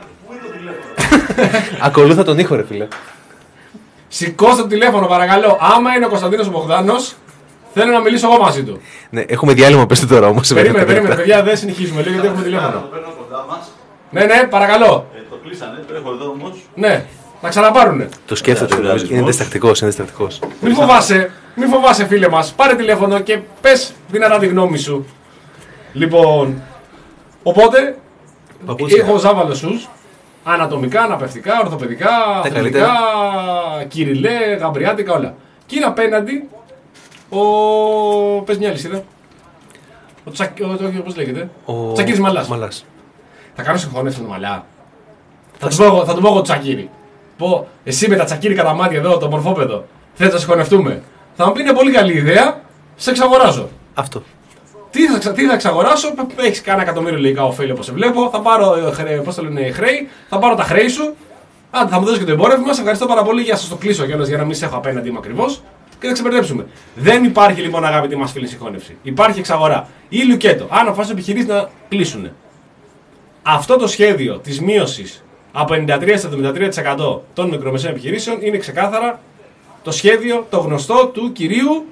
Ακολούθα τον ήχο, ρε φίλε. Σηκώστε το τηλέφωνο, παρακαλώ. Άμα είναι ο Κωνσταντίνος ο Μπογδάνος, θέλω να μιλήσω εγώ μαζί του. Ναι, έχουμε διάλειμμα, πες τώρα όμως. Περίμενε, περίμενε, παιδιά, δεν συνεχίζουμε. Λίγο γιατί έχουμε τηλέφωνο. Ναι, ναι, παρακαλώ. Το κλείσανε, το έχω εδώ όμως. Ναι, να ξαναπάρουνε. Το σκέφτεται, είναι διστακτικός, είναι διστακτικός. Μην φοβάσαι, μην φοβάσαι, φίλε μας. Πάρε τηλέφωνο και πες δυνατά τη γνώμη σου. Λοιπόν, οπότε έχω Ζάβαλο Shoes. Ανατομικά, αναπευτικά, ορθοπαιδικά, αθλητικά, κυριλέ, γαμπριάτικα, όλα. Και είναι απέναντι ο. Πες μια λυσίδα. Ο Τσακ. Ο... Πώς λέγεται. Ο Τσακίρης Μαλάς. Μαλάς. Θα κάνω συγχώνευση με τον Μαλά. Θα του πω, θα του πω εγώ Τσακίρη. Πω, εσύ με τα Τσακίρη κατά μάτια εδώ, το μορφόπεδο, θες να συγχωνευτούμε? Θα μου πει είναι πολύ καλή ιδέα, σε εξαγοράζω. Αυτό. Τι θα, τι θα εξαγοράσω, έχεις κάνα εκατομμύριο λογικά ωφέλη όπως σε βλέπω. Θα πάρω, πώς το λένε, χρέη, θα πάρω τα χρέη σου. Άντε, θα μου δώσει και το εμπόρευμα. Σε ευχαριστώ πάρα πολύ για να σας το κλείσω κιόλας για να μην σε έχω απέναντί μου ακριβώς και να ξεπερδέψουμε. Δεν υπάρχει λοιπόν, αγαπητοί μας φίλοι, συγχώνευση. Υπάρχει εξαγορά. Ή λουκέτο. Αν αποφάσισαν επιχειρήσεις να κλείσουν. Αυτό το σχέδιο της μείωσης από ενενήντα τρία στα εβδομήντα τρία τοις εκατό των μικρομεσαίων επιχειρήσεων είναι ξεκάθαρα το σχέδιο, το γνωστό του κυρίου.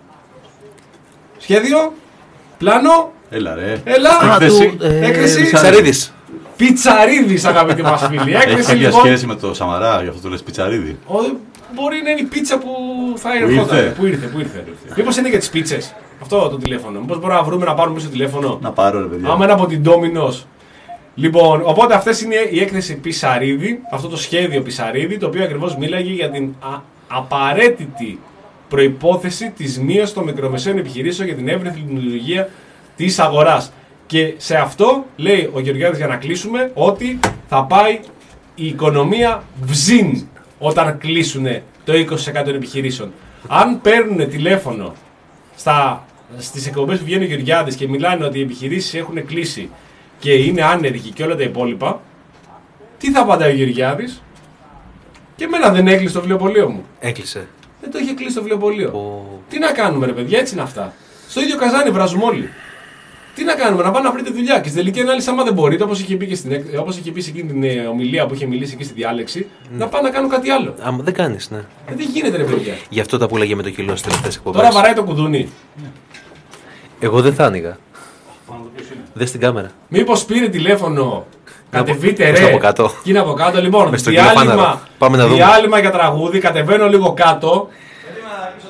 Σχέδιο. Πλάνο. Έλα ρε. Έλα. Έκθεση. Έκθεση. Πιτσαρίδης. Πιτσαρίδης, αγαπητοί μας φίλοι. Έχει Έκθεση κάποια λοιπόν. σχέση με το Σαμαρά, γι' αυτό το λες πιτσαρίδη. Ο, μπορεί να είναι η πίτσα που θα Που ερχόταν. ήρθε. Που ήρθε, που ήρθε. Μήπως είναι για τις πίτσες. Αυτό το τηλέφωνο. Μήπως μπορούμε να βρούμε να πάρουμε πίσω τηλέφωνο. Να πάρω ρε παιδιά. Άμα είναι από την Domino's. Λοιπόν, οπότε αυτές είναι η έκθεση Πισαρίδη, αυτό το σχέδιο Πισαρίδη, το οποίο ακριβώς μίλαγε για την α, απαραίτητη προϋπόθεση της μείωσης των μικρομεσαίων επιχειρήσεων για την εύρυθμη λειτουργία της αγοράς. Και σε αυτό λέει ο Γεωργιάδης, για να κλείσουμε, ότι θα πάει η οικονομία βζίν όταν κλείσουν το είκοσι τοις εκατό των επιχειρήσεων. Αν παίρνουν τηλέφωνο στα, στις εκπομπές που βγαίνει ο Γεωργιάδης και μιλάνε ότι οι επιχειρήσεις έχουν κλείσει και είναι άνεργοι και όλα τα υπόλοιπα, τι θα απαντάει ο Γεωργιάδης? Και εμένα δεν έκλεισε το βιβλιοπωλείο μου. Έκλεισε. Δεν το είχε κλείσει το βιβλιοπωλείο. Ο... Τι να κάνουμε, ρε παιδιά, έτσι είναι αυτά. Στο ίδιο καζάνι βράζουμε όλοι. Τι να κάνουμε, να πάνε να βρείτε δουλειά. Και στην τελική ανάλυση, άμα δεν μπορείτε, όπως είχε πει, και στην, όπως είχε πει σε εκείνη την ε, ομιλία που είχε μιλήσει εκεί στη διάλεξη, mm. να πάνε να κάνουν κάτι άλλο. Άμα δεν κάνεις, ναι. Ε, δεν γίνεται, ρε παιδιά. Γι' αυτό τα πουλάγε με το κιλό στις τελευταίες εκπομπές. Τώρα βαράει το κουδούνι. Εγώ δεν θα άνοιγα. Δες την κάμερα. Μήπως πήρε τηλέφωνο. Κατεβείτε Πώς ρε. από κάτω. Και είναι από κάτω. Λοιπόν, Μες στο διάλειμμα, κιλοφάναρο. Πάμε να δούμε. διάλειμμα για τραγούδι. Κατεβαίνω λίγο κάτω.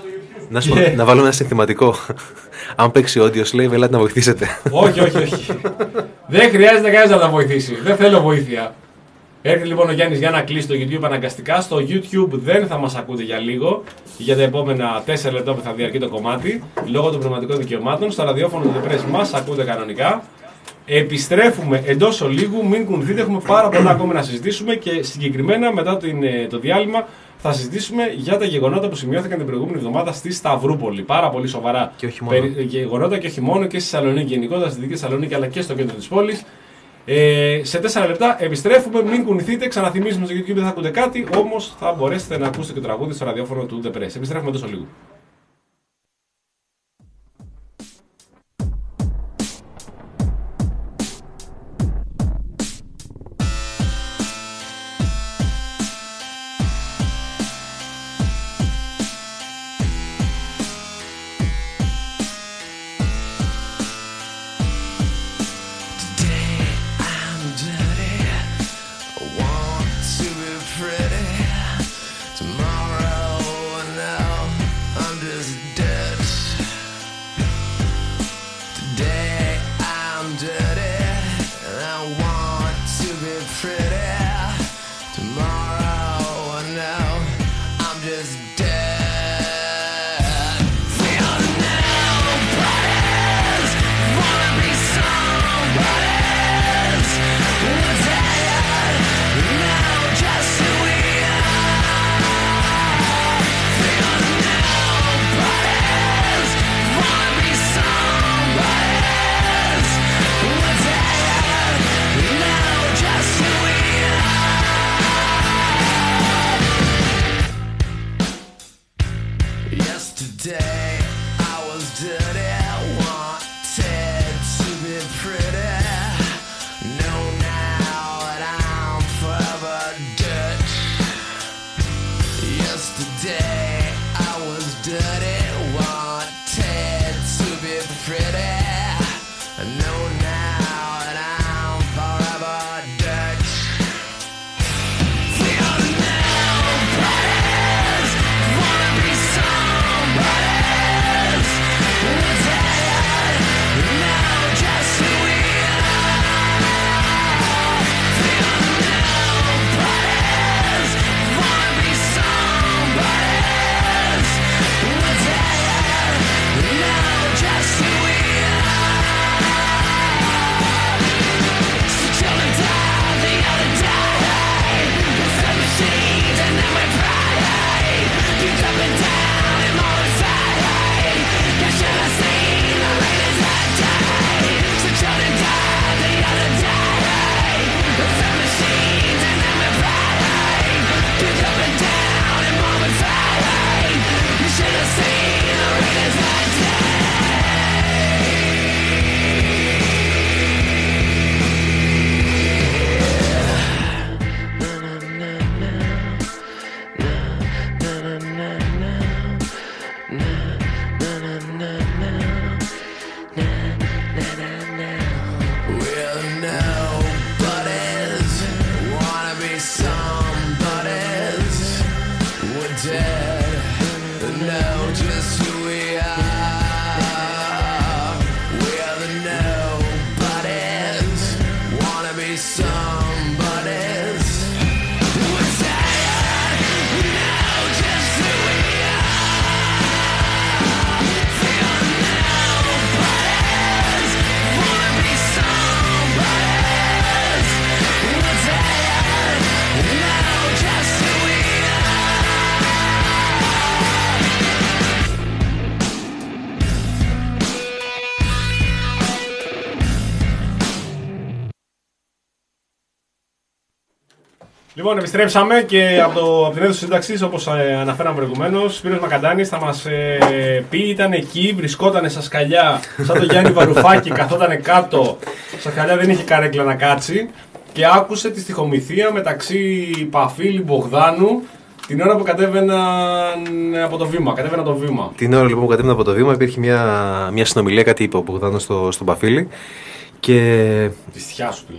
Να, σου, yeah. να βάλουμε ένα συνθηματικό. Αν παίξει audio slave, ελάτε να βοηθήσετε. Όχι, όχι, όχι. Δεν χρειάζεται κανένα να τα βοηθήσει. Δεν θέλω βοήθεια. Έρχεται λοιπόν ο Γιάννης για να κλείσει το YouTube αναγκαστικά. Στο YouTube δεν θα μας ακούτε για λίγο, για τα επόμενα τέσσερα λεπτά που θα διαρκεί το κομμάτι, λόγω των πνευματικών δικαιωμάτων. Στο ραδιόφωνο του The Press μας ακούτε κανονικά. Επιστρέφουμε εντός ολίγου, μην κουνηθείτε, έχουμε πάρα πολλά ακόμα να συζητήσουμε και συγκεκριμένα μετά το διάλειμμα θα συζητήσουμε για τα γεγονότα που σημειώθηκαν την προηγούμενη εβδομάδα στη Σταυρούπολη. Πάρα πολύ σοβαρά και όχι μόνο. περι... γεγονότα και όχι μόνο και στη Θεσσαλονίκη γενικότερα, στη Δυτική Θεσσαλονίκη αλλά και στο κέντρο της πόλης. Ε, σε τέσσερα λεπτά επιστρέφουμε, μην κουνηθείτε, ξαναθυμίζουμε στο YouTube δεν θα ακούτε κάτι, όμως θα μπορέσετε να ακούσετε και το τραγούδι στο ραδιόφωνο του The Press. Επιστρέφουμε τόσο λίγο. Λοιπόν, επιστρέψαμε και από, το, από την αίθουσα σύνταξης, όπως ε, αναφέραμε προηγουμένως, ο Σπύρος Μακαντάνης θα μας ε, πει, ήταν εκεί, βρισκόταν στα σκαλιά, σαν το Γιάννη Βαρουφάκη, καθόταν κάτω, στα σκαλιά δεν είχε καρέκλα να κάτσει και άκουσε τη στιχομυθία μεταξύ Παφίλη Μπογδάνου την ώρα που κατέβαιναν από το βήμα. Κατέβαιναν το βήμα. Την ώρα λοιπόν που κατέβαιναν από το βήμα υπήρχε μια, μια συνομιλία, κάτι είπε ο Μπογδάνος στο, στον Παφίλη. Και... Τη στιχιά σου τη λέει.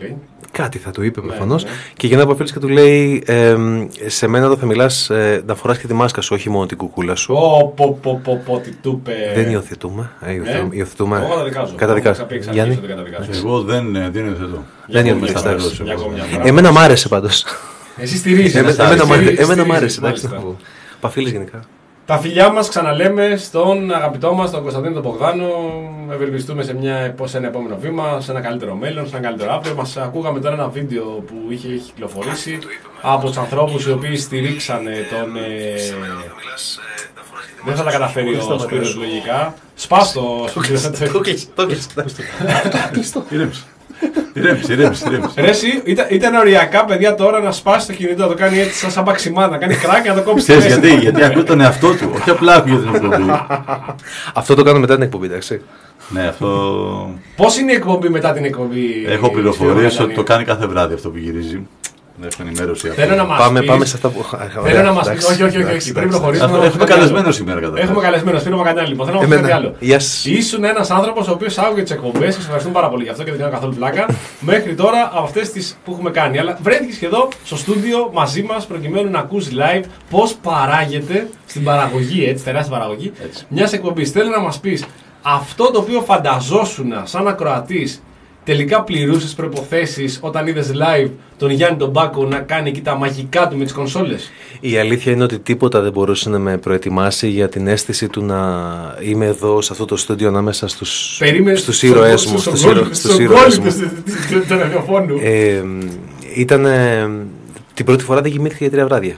Κάτι θα του είπε προφανώς. Ναι, ναι. Και γυρνάει από φίλος και του λέει: ε, σε μένα εδώ θα μιλάς ε, να φοράς και τη μάσκα σου, όχι μόνο την κουκούλα σου. Ω, πω, πω, πω, πω, τι του είπε. Δεν υιοθετούμε. Ε, υιοθετούμε. Ε, υιοθετούμε. Εγώ καταδικάζω. Καταδικάζω. Γιάννη. Εγώ δεν, δεν υιοθετώ. Δεν υιοθετώ. Εμένα μ' άρεσε πάντως. Εσύ στηρίζεις. Εμένα μ' άρεσε. Παφίλης γενικά. Τα φιλιά μας ξαναλέμε στον αγαπητό μας, τον Κωνσταντίνο τον Μπογδάνο. Ευελπιστούμε σε, μια, σε ένα επόμενο βήμα, σε ένα καλύτερο μέλλον, σε ένα καλύτερο αύριο. Μας ακούγαμε τώρα ένα βίντεο που είχε, είχε κυκλοφορήσει από τους ανθρώπους οι οποίοι στηρίξανε τον. Ε... Δεν θα τα καταφέρει ο Σπύρος λογικά. Σπάστο, Σπύρος. Το κλειστό. Ηρέμησε, ηρέμησε, ηρέμησε. Ρε εσύ, ήταν, ήταν οριακά παιδιά τώρα να σπάσει το κινητό, να το κάνει έτσι σαν σαμπαξιμά, να κάνει κράκ και να το κόψει. Ξέρεις γιατί, γιατί ακούει τον εαυτό του, όχι απλά ακούει την εκπομπή. Αυτό το κάνω μετά την εκπομπή, εντάξει. Ναι, αυτό. Πώς είναι η εκπομπή μετά την εκπομπή? Έχω πληροφορίες ότι το κάνει κάθε βράδυ αυτό που γυρίζει. Ενημέρωση. Θέλω να μας πάμε, πεις... πάμε σε αυτά που. Θέλω να μας πεις. Όχι, όχι, όχι, όχι. Πρέπει να προχωρήσουμε. Έχουμε καλεσμένο σήμερα κατά Έχουμε καλεσμένο. Σπύρο Μακανιάλη. Λοιπόν, θέλω να μας πει κάτι άλλο. Ήσουν ένας άνθρωπος ο οποίος άκουγε τις εκπομπές και σε ευχαριστούμε πάρα πολύ γι' αυτό και δεν κάνω καθόλου πλάκα. Μέχρι τώρα από αυτές τις που έχουμε κάνει. Αλλά βρέθηκες εδώ στο στούντιο μαζί μας προκειμένου να ακούσει live πώς παράγεται στην παραγωγή, έτσι, τεράστια παραγωγή μιας εκπομπής. Θέλω να μας πεις αυτό το οποίο φανταζόσουν σαν ακροατής. Τελικά πληρούσες προϋποθέσεις όταν είδες live τον Γιάννη τον Μπάκο να κάνει εκεί τα μαγικά του με τις κονσόλες? Η αλήθεια είναι ότι τίποτα δεν μπορούσε να με προετοιμάσει για την αίσθηση του να είμαι εδώ σε αυτό το στούντιο ανάμεσα στους, στους ήρωές μου. Στους ήρωές μου. Ήταν... Την πρώτη φορά δεν κοιμήθηκα για τρία βράδια.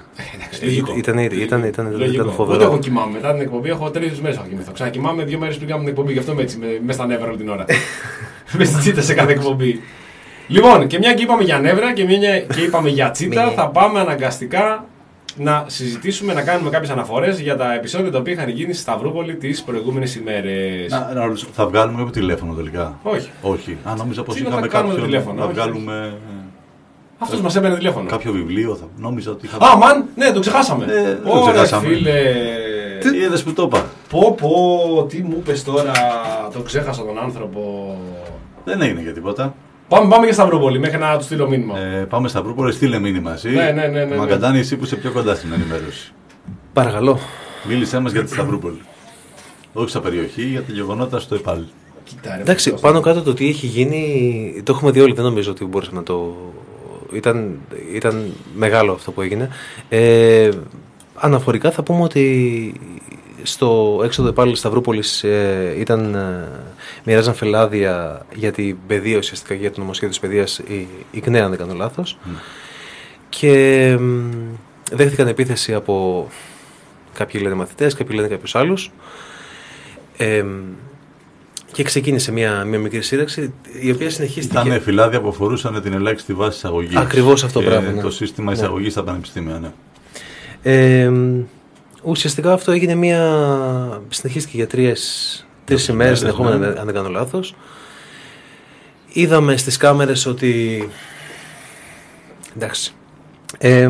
Ήταν φοβερό. Ούτε εγώ κοιμάμαι. Μετά την εκπομπή έχω τρεις μέρες να κοιμηθώ. Ξανακοιμάμαι δύο μέρες πριν κάνουμε την εκπομπή. Γι' αυτό είμαι έτσι, με στα νεύρα όλη την ώρα. Με στη τσίτα σε κάθε εκπομπή. Λοιπόν, και μια και είπαμε για νεύρα και μια και είπαμε για τσίτα, θα πάμε αναγκαστικά να συζητήσουμε, να κάνουμε κάποιες αναφορές για τα επεισόδια τα οποία είχαν γίνει στη Σταυρούπολη τις προηγούμενες ημέρες. Να, να ρωτήσω, θα βγάλουμε κάποιο τηλέφωνο τελικά? Όχι. Όχι. Α, νόμιζα πως Τσίνα είχαμε κάποιο τηλέφωνο. Να βγάλουμε. Αυτός μας έπαιρνε τηλέφωνο. Κάποιο βιβλίο, θα... νόμιζα ότι είχα. Α, μαν, ναι, το ξεχάσαμε. Ε, Ω, το ξεχάσαμε. Φίλε. Τι είδες που το είπα? Πω, πω, τι μου είπες τώρα, το ξέχασα τον άνθρωπο. Δεν έγινε για τίποτα. Πάμε, πάμε για Σταυρούπολη, μέχρι να του στείλω μήνυμα. Ε, πάμε Σταυρούπολη, στείλε μήνυμα εσύ. Ναι, ναι, ναι. ναι, Μακαντάνη, εσύ που είσαι πιο κοντά στην ενημέρωση. Παρακαλώ. Μίλησέ μας για τη Σταυρούπολη. Όχι στα περιοχή, για τα γεγονότα στο ΕΠΑΛ. Κοίτα, ρε, εντάξει, πάνω κάτω το τι έχει γίνει, το έχουμε δει όλοι, δεν νομίζω ότι μπορούσαμε να το. Ήταν, ήταν μεγάλο αυτό που έγινε. Ε, αναφορικά θα πούμε ότι στο έξοδο πάλι Σταυρούπολης ε, ήταν, ε, μοιράζαν φελάδια για την παιδεία, ουσιαστικά για το νομοσχέδιο της παιδείας, η, η ΚΝΕ, αν δεν κάνω λάθος. Mm. Και ε, δέχτηκαν επίθεση από κάποιοι λένε μαθητές, κάποιοι λένε κάποιους άλλους. Ε, Και ξεκίνησε μια, μια μικρή σύραξη, η οποία συνεχίστηκε. Ήταν φυλάδια που αφορούσαν την ελάχιστη βάση εισαγωγής. Ακριβώς αυτό πράγμα. Ναι. Το σύστημα εισαγωγής ναι. στα πανεπιστήμια, ναι. Ε, ουσιαστικά αυτό έγινε μια. Συνεχίστηκε για τρεις, τρεις ημέρες συνεχόμενα, ναι. αν δεν κάνω λάθος. Είδαμε στις κάμερες ότι. Εντάξει. Ε,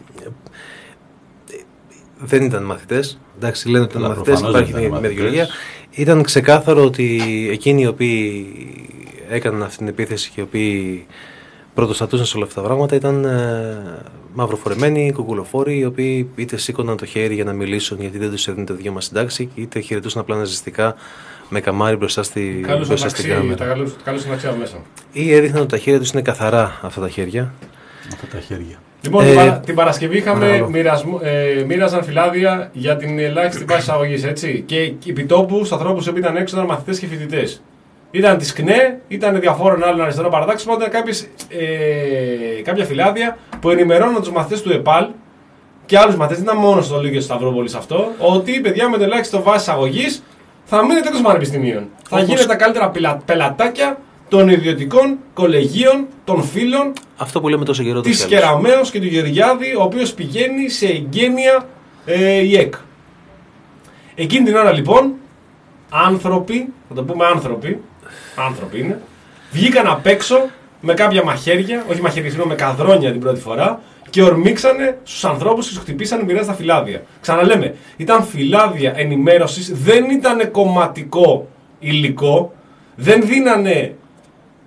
δεν ήταν μαθητές. Εντάξει, λένε ότι ήταν μαθητές, υπάρχει μια δικαιολογία. Ήταν ξεκάθαρο ότι εκείνοι οι οποίοι έκαναν αυτή την επίθεση και οι οποίοι πρωτοστατούσαν σε όλα αυτά τα πράγματα ήταν ε, μαυροφορεμένοι, κουκουλοφόροι, οι οποίοι είτε σήκωναν το χέρι για να μιλήσουν γιατί δεν τους έδινε το δικαίωμα στην τάξη, είτε χαιρετούσαν απλά ναζιστικά με καμάρι μπροστά, στη, μπροστά στην κάμερα. Καλούσαν αξιά μέσα. Ή έδειχναν ότι τα χέρια τους είναι καθαρά αυτά τα χέρια. Αυτά τα χέρια. Λοιπόν, ε, την Παρασκευή είχαμε μοιρασμού, ε, μοίραζαν φυλάδια για την ελάχιστη βάση εισαγωγής, έτσι. Και επί τόπου, στους ανθρώπους που ήταν έξω, ήταν μαθητές και φοιτητές. Ήταν της ΚΝΕ, ήταν διαφόρων άλλων αριστερών παρατάξεων, ήταν κάποιες, ε, κάποια φυλάδια που ενημερώναν τους μαθητές του ΕΠΑΛ και άλλους μαθητές, δεν ήταν μόνο στο Λύκειο της Σταυρούπολης αυτό, ότι παιδιά με την ελάχιστη βάση εισαγωγής θα μείνετε εκτός πανεπιστημίων. Θα γίνετε τα καλύτερα πελατάκια των ιδιωτικών κολεγίων, των φίλων. Αυτό που λέμε τόσο καιρό. Της Κεραμέως και του Γεωργιάδη, ο οποίος πηγαίνει σε εγγένεια ε, ΙΕΚ. Εκείνη την ώρα λοιπόν, άνθρωποι, θα το πούμε άνθρωποι, άνθρωποι είναι, βγήκαν απ' έξω με κάποια μαχαίρια, όχι μαχαίρια, συγγνώμη, με καδρόνια την πρώτη φορά και ορμήξανε στους ανθρώπους και τους χτυπήσανε μοιράζοντα τα φυλάδια. Ξαναλέμε, ήταν φυλάδια ενημέρωσης, δεν ήταν κομματικό υλικό, δεν δίνανε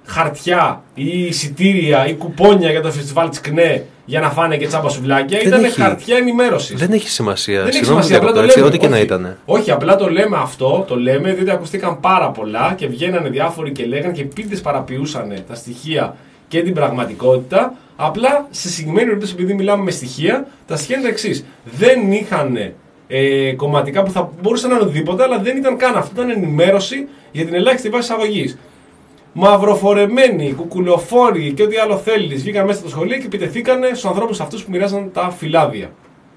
χαρτιά ή εισιτήρια ή κουπόνια για το φεστιβάλ της ΚΝΕ για να φάνε και τσάμπα σουβλάκια. Ήταν χαρτιά ενημέρωσης. Δεν έχει σημασία. Δεν έχει σημασία, απλά το λέμε. Ό,τι και να ήταν. Όχι, απλά το λέμε αυτό, το λέμε διότι ακουστήκαν πάρα πολλά και βγαίνανε διάφοροι και λέγανε και επίτηδες παραποιούσαν τα στοιχεία και την πραγματικότητα. Απλά σε συγκεκριμένη περίπτωση, επειδή μιλάμε με στοιχεία, τα στοιχεία είναι τα εξής. Δεν είχαν ε, κομματικά που θα μπορούσαν να είναι οτιδήποτε, αλλά δεν ήταν καν αυτό. Ήταν ενημέρωση για την ελάχιστη βάση εισαγωγής. Μαυροφορεμένοι, κουκουλοφόροι και ό,τι άλλο θέλει βγήκαν μέσα από το σχολείο και επιτεθήκανε στους ανθρώπους αυτούς που μοιράζαν τα φυλάδια.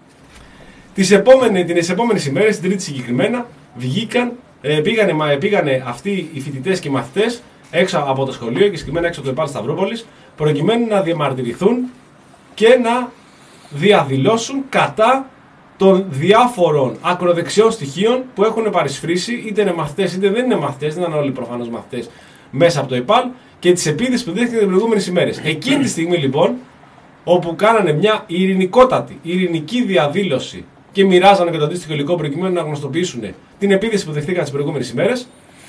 Τις επόμενες, επόμενες ημέρες, την Τρίτη συγκεκριμένα, βγήκαν, ε, πήγανε, πήγανε αυτοί οι φοιτητές και οι μαθητές έξω από το σχολείο και συγκεκριμένα έξω από το ΕΠΑΛ Σταυρούπολης, προκειμένου να διαμαρτυρηθούν και να διαδηλώσουν κατά των διάφορων ακροδεξιών στοιχείων που έχουν παρισφρήσει, είτε είναι μαθητές είτε δεν είναι μαθητές, δεν ήταν όλοι προφανώς μαθητές, μέσα από το ΕΠΑΛ και τις επίδειξεις που δέχτηκαν τις προηγούμενες ημέρες. Εκείνη τη στιγμή λοιπόν, όπου κάνανε μια ειρηνικότατη, ειρηνική διαδήλωση και μοιράζανε και το αντίστοιχο υλικό προκειμένου να γνωστοποιήσουν την επίδειξη που δεχτήκαν τις προηγούμενες ημέρες,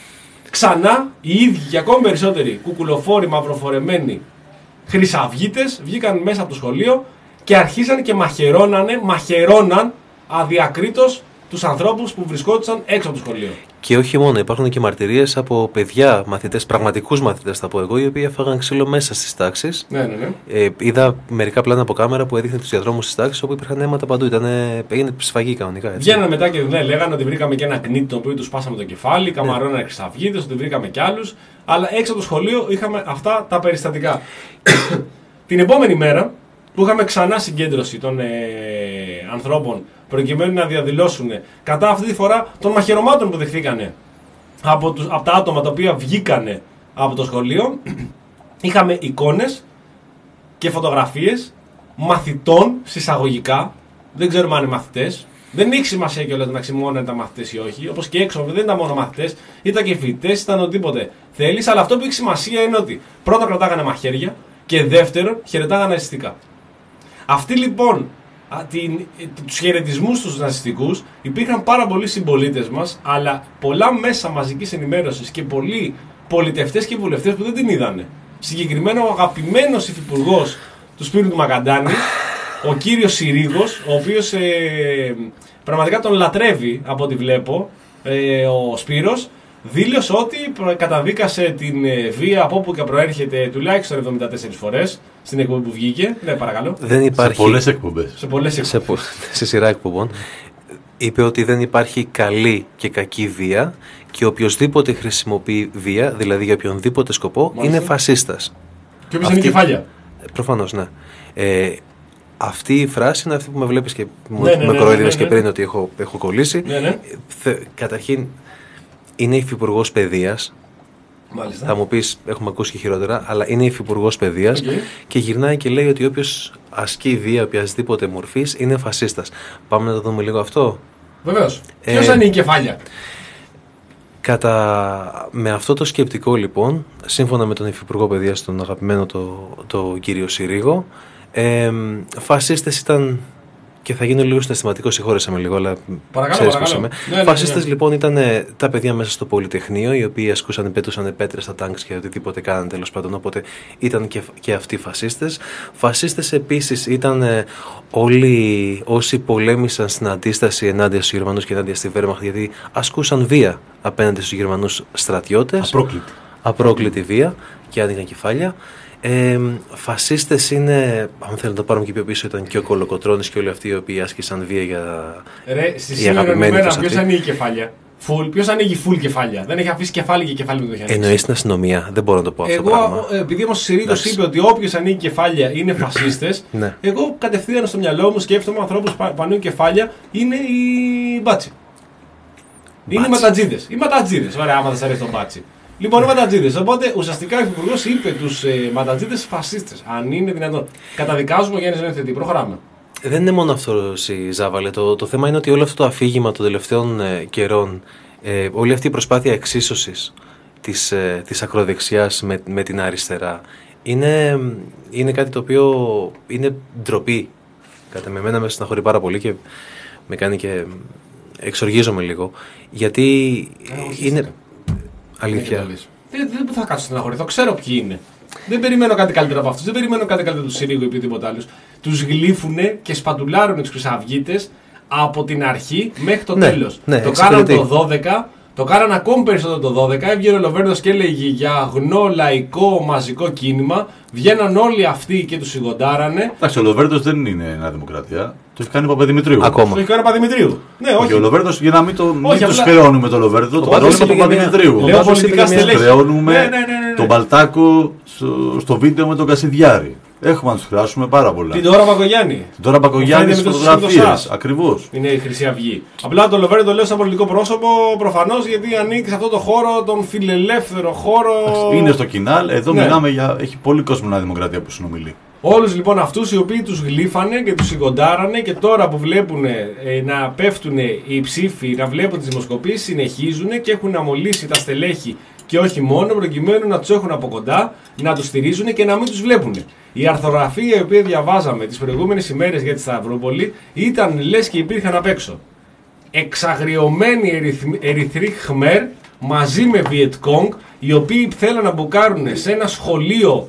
ξανά οι ίδιοι και ακόμη περισσότεροι κουκουλοφόροι, μαυροφορεμένοι χρυσαυγίτες βγήκαν μέσα από το σχολείο και αρχίσαν και μαχαιρώνανε, μαχαιρώναν αδιακρίτως τους ανθρώπους που βρισκόντουσαν έξω από το σχολείο. Και όχι μόνο, υπάρχουν και μαρτυρίες από παιδιά, μαθητές, πραγματικούς μαθητές θα πω εγώ, οι οποίοι έφαγαν ξύλο μέσα στις τάξεις. Ναι, ναι, ναι. Ε, είδα μερικά πλάνα από κάμερα που έδειχνε τους διαδρόμους στις τάξεις όπου υπήρχαν αίματα παντού. Ήτανε, έγινε σφαγή κανονικά. Βγαίνανε μετά και ναι, λέγανε ότι βρήκαμε και ένα κνίτι τον οποίο του σπάσαμε το κεφάλι, καμαρώνανε χρυσαυγίτες, ότι βρήκαμε κι άλλους. Αλλά έξω από το σχολείο είχαμε αυτά τα περιστατικά. Την επόμενη μέρα που είχαμε ξανά συγκέντρωση των ε, ανθρώπων προκειμένου να διαδηλώσουν κατά αυτή τη φορά των μαχαιρωμάτων που δεχθήκανε από, τους, από τα άτομα τα οποία βγήκανε από το σχολείο, είχαμε εικόνες και φωτογραφίες μαθητών συσσαγωγικά, δεν ξέρουμε αν είναι μαθητές, δεν έχει σημασία κιόλας να ξημώνουν τα μαθητές ή όχι, όπως και έξω δεν ήταν μόνο μαθητές, ήταν και φοιτητές, ήταν οτιδήποτε θέλεις, αλλά αυτό που έχει σημασία είναι ότι πρώτα κρατάγανε μαχαίρια και δεύτερον χαιρετάγανε ναζιστικά. Αυτοί λοιπόν την, τους χαιρετισμούς τους ναζιστικούς υπήρχαν πάρα πολλοί συμπολίτες μας, αλλά πολλά μέσα μαζικής ενημέρωσης και πολλοί πολιτευτές και βουλευτές που δεν την είδανε. Συγκεκριμένα ο αγαπημένος υφυπουργός του Σπύρου του Μακαντάνη, ο κύριος Συρίγος, ο οποίος ε, πραγματικά τον λατρεύει από ό,τι βλέπω, ε, ο Σπύρος, δήλωσε ότι καταδίκασε την ε, βία από όπου και προέρχεται τουλάχιστον εβδομήντα τέσσερις φορές στην εκπομπή που βγήκε. Ναι, παρακαλώ. Δεν υπάρχει... Σε πολλές εκπομπές. Σε πολλές εκπομπές. Σε, σε σειρά εκπομπών. Είπε ότι δεν υπάρχει καλή και κακή βία και οποιοσδήποτε χρησιμοποιεί βία, δηλαδή για οποιονδήποτε σκοπό, Μάλιστα. είναι φασίστας. Και όποιος είναι κεφάλια. Προφανώς, ναι. Ε, αυτή η φράση είναι αυτή που με βλέπεις και μου ναι, ναι, με ναι, κοροϊδεύεις ναι, ναι, ναι. και πριν ότι έχω, έχω κολλήσει. Ναι, ναι. Θε, καταρχήν, είναι υφυπουργός παιδείας. Μάλιστα. Θα μου πεις, έχουμε ακούσει και χειρότερα, αλλά είναι υφυπουργός παιδείας Okay. και γυρνάει και λέει ότι όποιος ασκεί βία οποιασδήποτε μορφής είναι φασίστας. Πάμε να το δούμε λίγο αυτό. Βεβαίως. Ε, Ποιος είναι η κεφάλια. Κατά... Με αυτό το σκεπτικό λοιπόν, σύμφωνα με τον υφυπουργό παιδείας, τον αγαπημένο το, το κύριο Συρίγο, ε, φασίστες ήταν. Και θα γίνω λίγο συναισθηματικό, συγχώρεσα με λίγο, αλλά Παρακαλώ, παρακαλώ. είμαι. Ναι, ναι, Φασίστες ναι, ναι. λοιπόν ήταν τα παιδιά μέσα στο Πολυτεχνείο, οι οποίοι ασκούσαν, πέτουσαν πέτρες στα τάγκς και οτιδήποτε κάνανε τέλος πάντων. Οπότε ήταν και, και αυτοί φασίστες. Φασίστες επίσης ήταν ε, όλοι όσοι πολέμησαν στην αντίσταση ενάντια στους Γερμανούς και ενάντια στη Βέρμαχτ, γιατί ασκούσαν βία απέναντι στους Γερμανούς στρατιώτες. Απρόκλητη. Απρόκλητη βία και άνοιγαν κεφάλια. Ε, φασίστες είναι, αν θέλετε να το πάρουμε και πιο πίσω, ήταν και ο Κολοκοτρώνης και όλοι αυτοί οι οποίοι άσκησαν βία για. Ρε, στη σήμερα ημέρα ποιος ανοίγει κεφάλια. Φουλ, ποιος ανοίγει full κεφάλια. Δεν έχει αφήσει κεφάλι και κεφάλι που το έχει ανοίξει. Εννοείς την αστυνομία, δεν μπορώ να το πω αυτό. Εγώ, το πράγμα. επειδή όμως ο Συρίγος είπε ότι όποιος ανοίγει κεφάλια είναι φασίστες, Ναι. εγώ κατευθείαν στο μυαλό μου σκέφτομαι ανθρώπους που ανοίγουν κεφάλια είναι οι μπάτσι. Είναι οι ματατζίδες. Οι ματατζίδες, ωραία, άμα δεν σας αρέσει το μπάτσι. Λοιπόν, οι ματατζίδες. Οπότε ουσιαστικά ο υπουργός είπε τους ε, ματατζίδες φασίστες. Αν είναι δυνατόν. Καταδικάζουμε για να είναι Προχωράμε. Δεν είναι μόνο αυτό η Ζάβαλε. Το, το θέμα είναι ότι όλο αυτό το αφήγημα των τελευταίων ε, καιρών, ε, όλη αυτή η προσπάθεια εξίσωσης της, ε, της ακροδεξιάς με, με την αριστερά, είναι, είναι κάτι το οποίο είναι ντροπή. Κατά με εμένα με στεναχωρεί πάρα πολύ και με κάνει και εξοργίζομαι λίγο. Γιατί Ε, είναι... Αλήθεια. Δεν, δεν θα κάτσω στεναχωρηθώ, ξέρω ποιοι είναι. Δεν περιμένω κάτι καλύτερο από αυτούς, δεν περιμένω κάτι καλύτερο του Συρίγου ή οτιδήποτε άλλο. Τους γλύφουνε και σπατουλάρουν τους Χρυσαυγίτες από την αρχή μέχρι το ναι, τέλος. Ναι, το κάναν το δώδεκα, το κάναν ακόμη περισσότερο το δώδεκα. Έβγαινε ο Λοβέρδος και έλεγε για αγνό λαϊκό μαζικό κίνημα. Βγαίναν όλοι αυτοί και τους σιγοντάρανε. Εντάξει, ο Λοβέρδος δεν είναι Νέα Δημοκρατία. Το έχει κάνει ο Παπαδημητρίου. Ακόμα. Το έχει κάνει ο Παπαδημητρίου. Ναι, όχι. Και ο Λοβέρδος, για να μην, το, μην απλά... τους χρεώνουμε τον Λοβέρδο, το χρεώνουμε τον Παπαδημητρίου. Λέω πολιτικά στελέχη. Χρεώνουμε ναι, ναι, ναι, ναι. τον Μπαλτάκο στο, στο βίντεο με τον Κασιδιάρη. Έχουμε να τους χρεώσουμε πάρα πολλά. Την Τώρα Μπακογιάννη. Την Τώρα Μπακογιάννη στις φωτογραφίες. Ακριβώς. Είναι η Χρυσή Αυγή. Απλά το Λοβέρδο το λέω σαν πολιτικό πρόσωπο προφανώς γιατί ανήκει σε αυτό το χώρο, τον φιλελεύθερο χώρο. Είναι στο κοινάλ. Εδώ ναι. μιλάμε για. Έχει πολύ κόσμο Νέα Δημοκρατία που συνομιλεί. Όλους λοιπόν αυτούς οι οποίοι τους γλύφανε και τους σιγοντάρανε και τώρα που βλέπουν ε, να πέφτουν οι ψήφοι, να βλέπουν τις δημοσκοπήσεις, συνεχίζουν και έχουν αμολύσει τα στελέχη και όχι μόνο προκειμένου να τους έχουν από κοντά, να τους στηρίζουν και να μην τους βλέπουν. Η αρθογραφία η οποία διαβάζαμε τις προηγούμενες ημέρες για τη Σταυρούπολη ήταν λες και υπήρχαν απ' έξω. Εξαγριωμένοι ερυθροί Χμέρ μαζί με Βιετκόγκ, οι οποίοι θέλουν να μπουκάρουν σε ένα σχολείο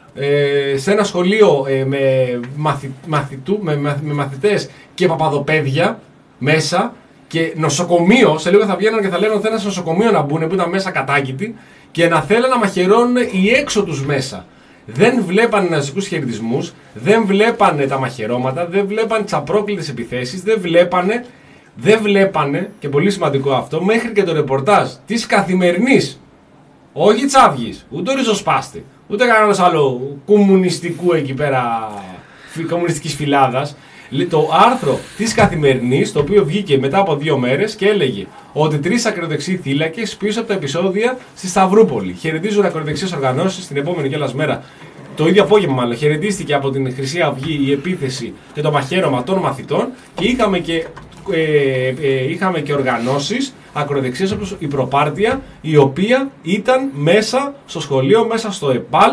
Ε, σε ένα σχολείο ε, με, μαθη, μαθητού, με, με μαθητές και παπαδοπαίδια μέσα και νοσοκομείο, σε λίγο θα βγαίνουν και θα λένε ότι θέλουν σε νοσοκομείο να μπουν που ήταν μέσα κατάκητοι και να θέλουν να μαχαιρώνουν οι έξω τους μέσα. Δεν βλέπανε ναζικούς χαιρετισμούς, δεν βλέπανε τα μαχαιρώματα, δεν βλέπανε τις απρόκλητες επιθέσεις, δεν βλέπανε, δεν βλέπανε, και πολύ σημαντικό αυτό, μέχρι και το ρεπορτάζ της Καθημερινής, όχι της Αυγής, ούτε ο Ριζοσπάστη, ούτε κανένας άλλο κομμουνιστικού εκεί πέρα, κομμουνιστικής φυλάδας. Το άρθρο της Καθημερινής, το οποίο βγήκε μετά από δύο μέρες και έλεγε ότι τρεις ακροδεξιοί θύλακες πίσω από τα επεισόδια στη Σταυρούπολη. Χαιρετίζουν ακροδεξιές οργανώσεις την επόμενη κιόλας μέρα. Το ίδιο απόγευμα, μάλλον, χαιρετίστηκε από την Χρυσή Αυγή η επίθεση και το μαχαίρωμα των μαθητών και είχαμε και, ε, ε, είχαμε και οργανώσεις ακροδεξιές όπως η Προπάρτια, η οποία ήταν μέσα στο σχολείο, μέσα στο ΕΠΑΛ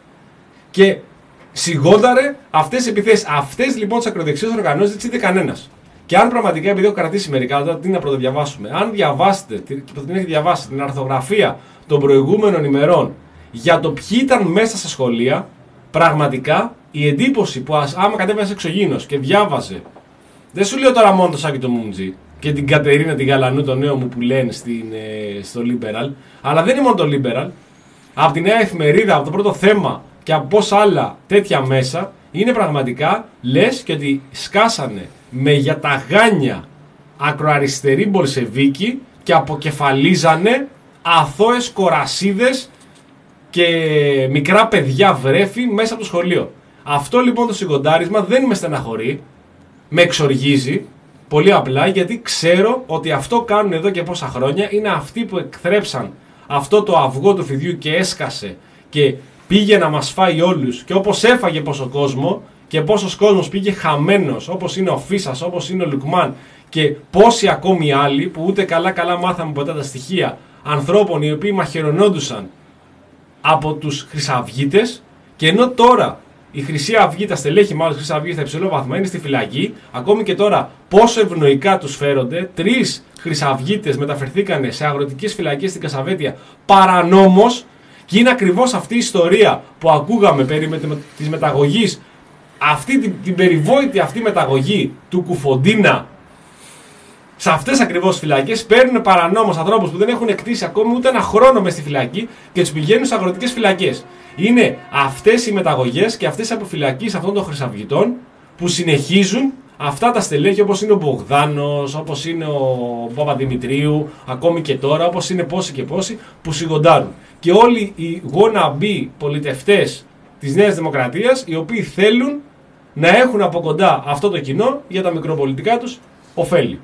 και σιγόνταρε αυτές τις επιθέσεις. Αυτές λοιπόν τις ακροδεξιές οργανώσεις δεν τις είδε κανένας. Και αν πραγματικά, επειδή έχω κρατήσει μερικά, τώρα τι να πρωτοδιαβάσουμε, αν διαβάσετε, την έχετε διαβάσει την αρθογραφία των προηγούμενων ημερών για το ποιοι ήταν μέσα στα σχολεία, πραγματικά η εντύπωση που ας, άμα κατέβασε εξωγήινος και διάβαζε, δεν σου λέω τώρα μόνο το Σάκη το Μούμτζι και την Κατερίνα την Γαλανού, το νέο μου που λένε στην, ε, στο Liberal, αλλά δεν είναι μόνο το Liberal, από τη Νέα Εφημερίδα, από το πρώτο θέμα και από πόσα άλλα τέτοια μέσα, είναι πραγματικά λες και ότι σκάσανε με για τα γάνια ακροαριστεροί Μπολσεβίκοι και αποκεφαλίζανε αθώες κορασίδες και μικρά παιδιά βρέφη μέσα από το σχολείο. Αυτό λοιπόν το συγκοντάρισμα δεν με στεναχωρεί, με εξοργίζει, πολύ απλά γιατί ξέρω ότι αυτό κάνουν εδώ και πόσα χρόνια, είναι αυτοί που εκθρέψαν αυτό το αυγό του φιδιού και έσκασε και πήγε να μας φάει όλους και όπως έφαγε πόσο κόσμο και πόσος κόσμος πήγε χαμένος, όπως είναι ο Φίσας, όπως είναι ο Λουκμάν και πόσοι ακόμη άλλοι που ούτε καλά καλά μάθαμε ποτέ τα στοιχεία ανθρώπων οι οποίοι μαχαιρωνόντουσαν από τους Χρυσαυγίτες και ενώ τώρα η Χρυσή Αυγή, τα στελέχη μάλλον της Χρυσής Αυγής στα υψηλό βαθμό είναι στη φυλακή, ακόμη και τώρα πόσο ευνοϊκά τους φέρονται, τρεις Χρυσαυγίτες μεταφερθήκανε σε αγροτικές φυλακές στην Κασαβέτια παρανόμως και είναι ακριβώς αυτή η ιστορία που ακούγαμε περί με, της μεταγωγής, αυτή την, την περιβόητη αυτή μεταγωγή του Κουφοντίνα σε αυτές ακριβώς φυλακές, παίρνουν παρανόμως ανθρώπους που δεν έχουν εκτίσει ακόμη ούτε ένα χρόνο μες στη φυλακή και τους πηγαίνουν σε αγροτικές φυλακές. Είναι αυτές οι μεταγωγές και αυτές οι αποφυλακίες αυτών των Χρυσαυγητών που συνεχίζουν αυτά τα στελέχη όπως είναι ο Μπογδάνος, όπως είναι ο Παπαδημητρίου, ακόμη και τώρα, όπως είναι πόσοι και πόσοι που σιγοντάρουν. Και όλοι οι wannabe πολιτευτές της Νέας Δημοκρατίας οι οποίοι θέλουν να έχουν από κοντά αυτό το κοινό για τα μικροπολιτικά τους ωφέλη.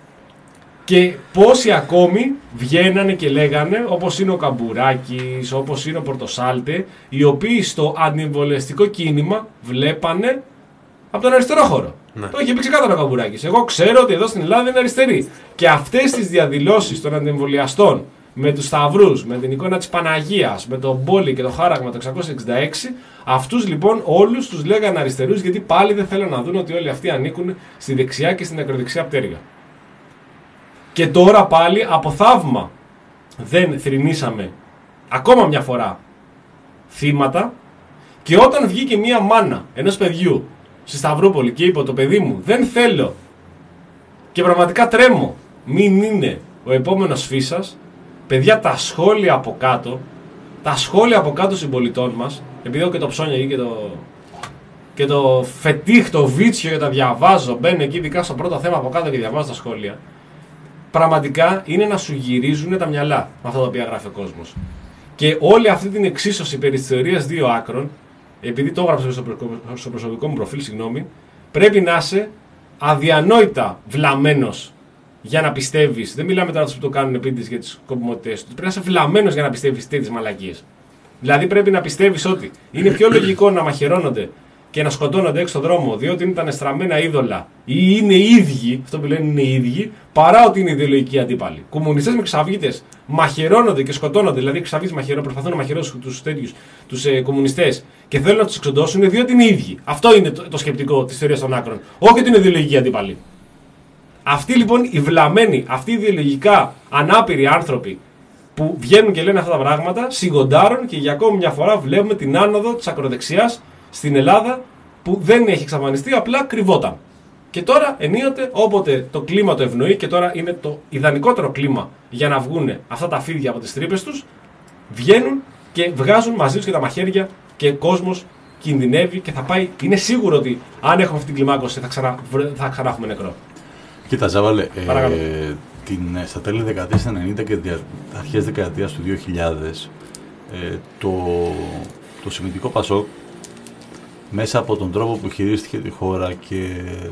Και πόσοι ακόμη βγαίνανε και λέγανε, όπως είναι ο Καμπουράκης, όπως είναι ο Πορτοσάλτε, οι οποίοι στο αντιεμβολιαστικό κίνημα βλέπανε από τον αριστερό χώρο. Ναι. Το είχε πει ξεκάθαρα ο Καμπουράκης. Εγώ ξέρω ότι εδώ στην Ελλάδα είναι αριστερή. Και αυτές τις διαδηλώσεις των αντιεμβολιαστών με τους σταυρούς, με την εικόνα της Παναγίας, με τον Μπόλι και το χάραγμα το εξακόσια εξήντα έξι, αυτούς λοιπόν όλους τους λέγανε αριστερούς γιατί πάλι δεν θέλουν να δουν ότι όλοι αυτοί ανήκουν στη δεξιά και στην ακροδεξιά πτέρυγα. Και τώρα πάλι από θαύμα δεν θρηνήσαμε ακόμα μια φορά θύματα. Και όταν βγήκε μια μάνα ενός παιδιού στη Σταυρούπολη και είπε το παιδί μου δεν θέλω και πραγματικά τρέμω, μην είναι ο επόμενος Φίσας, παιδιά, τα σχόλια από κάτω, τα σχόλια από κάτω συμπολιτών μας, επειδή έχω και το ψώνια και το, και το φετίχ, το βίτσιο και τα διαβάζω, μπαίνω εκεί ειδικά στο πρώτο θέμα από κάτω και διαβάζω τα σχόλια, πραγματικά είναι να σου γυρίζουν τα μυαλά με αυτά τα οποία γράφει ο κόσμος. Και όλη αυτή την εξίσωση περί της θεωρίας δύο άκρων, επειδή το έγραψα στο προσωπικό μου προφίλ, συγγνώμη, πρέπει να είσαι αδιανόητα βλαμμένος για να πιστεύεις. Δεν μιλάμε τώρα τους που το κάνουν επίτηδες για τις σκοπιμότητές του. Πρέπει να είσαι βλαμμένος για να πιστεύεις τέτοιες μαλακίες. Δηλαδή πρέπει να πιστεύεις ότι είναι πιο λογικό να μαχαιρώνονται και να σκοτώνονται έξω στον δρόμο διότι είναι τα ανεστραμμένα είδωλα ή είναι οι ίδιοι, αυτό που λένε είναι οι ίδιοι, παρά ότι είναι ιδεολογικοί αντίπαλοι. Κομμουνιστές με εξαυγίτες μαχαιρώνονται και σκοτώνονται, δηλαδή οι εξαυγίτες μαχαιρώνονται, προσπαθούν να μαχαιρώσουν τους τέτοιους, τους ε, κομμουνιστές και θέλουν να τους εξοντώσουν διότι είναι οι ίδιοι. Αυτό είναι το, το σκεπτικό της θεωρίας των άκρων. Όχι ότι είναι ιδεολογικοί αντίπαλοι. Αυτοί λοιπόν οι βλαμμένοι, αυτοί οι ιδεολογικά ανάπηροι άνθρωποι που βγαίνουν και λένε αυτά τα πράγματα, σιγοντάρουν και για ακόμη μια φορά βλέπουμε την άνοδο της ακροδεξιάς στην Ελλάδα που δεν έχει εξαφανιστεί, απλά κρυβόταν. Και τώρα ενίοτε όποτε το κλίμα το ευνοεί και τώρα είναι το ιδανικότερο κλίμα για να βγουν αυτά τα φίδια από τις τρύπες τους, βγαίνουν και βγάζουν μαζί τους και τα μαχαίρια και ο κόσμος κινδυνεύει και θα πάει. Είναι σίγουρο ότι αν έχουμε αυτή την κλιμάκωση θα ξανά, θα ξανά έχουμε νεκρό. Κοίτα, Ζάβαλε, ε, την, στα τέλη δεκαετίας ενενήντα και δια, αρχές δεκαετίας του δύο χιλιάδες ε, το, το Συμμετικό Πασόκ μέσα από τον τρόπο που χειρίστηκε τη χώρα και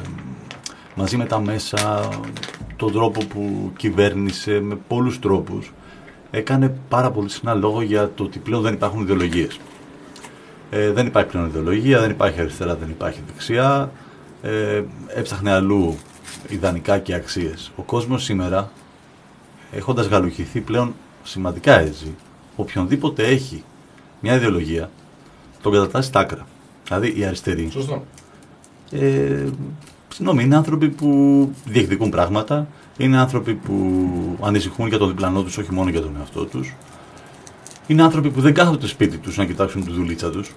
μαζί με τα μέσα, τον τρόπο που κυβέρνησε με πολλούς τρόπους, έκανε πάρα πολύ συχνά λόγο για το ότι πλέον δεν υπάρχουν ιδεολογίες. Ε, δεν υπάρχει πλέον ιδεολογία, δεν υπάρχει αριστερά, δεν υπάρχει δεξιά, ε, έψαχνε αλλού ιδανικά και αξίες. Ο κόσμος σήμερα, έχοντας γαλουχηθεί πλέον σημαντικά έτσι, οποιονδήποτε έχει μια ιδεολογία, τον κατατάσσει στα άκρα. Δηλαδή οι αριστεροί. Σωστό. Ε, συγγνώμη, είναι άνθρωποι που διεκδικούν πράγματα, είναι άνθρωποι που ανησυχούν για τον διπλανό τους, όχι μόνο για τον εαυτό τους. Είναι άνθρωποι που δεν κάθονται σπίτι τους να κοιτάξουν τη δουλίτσα τους.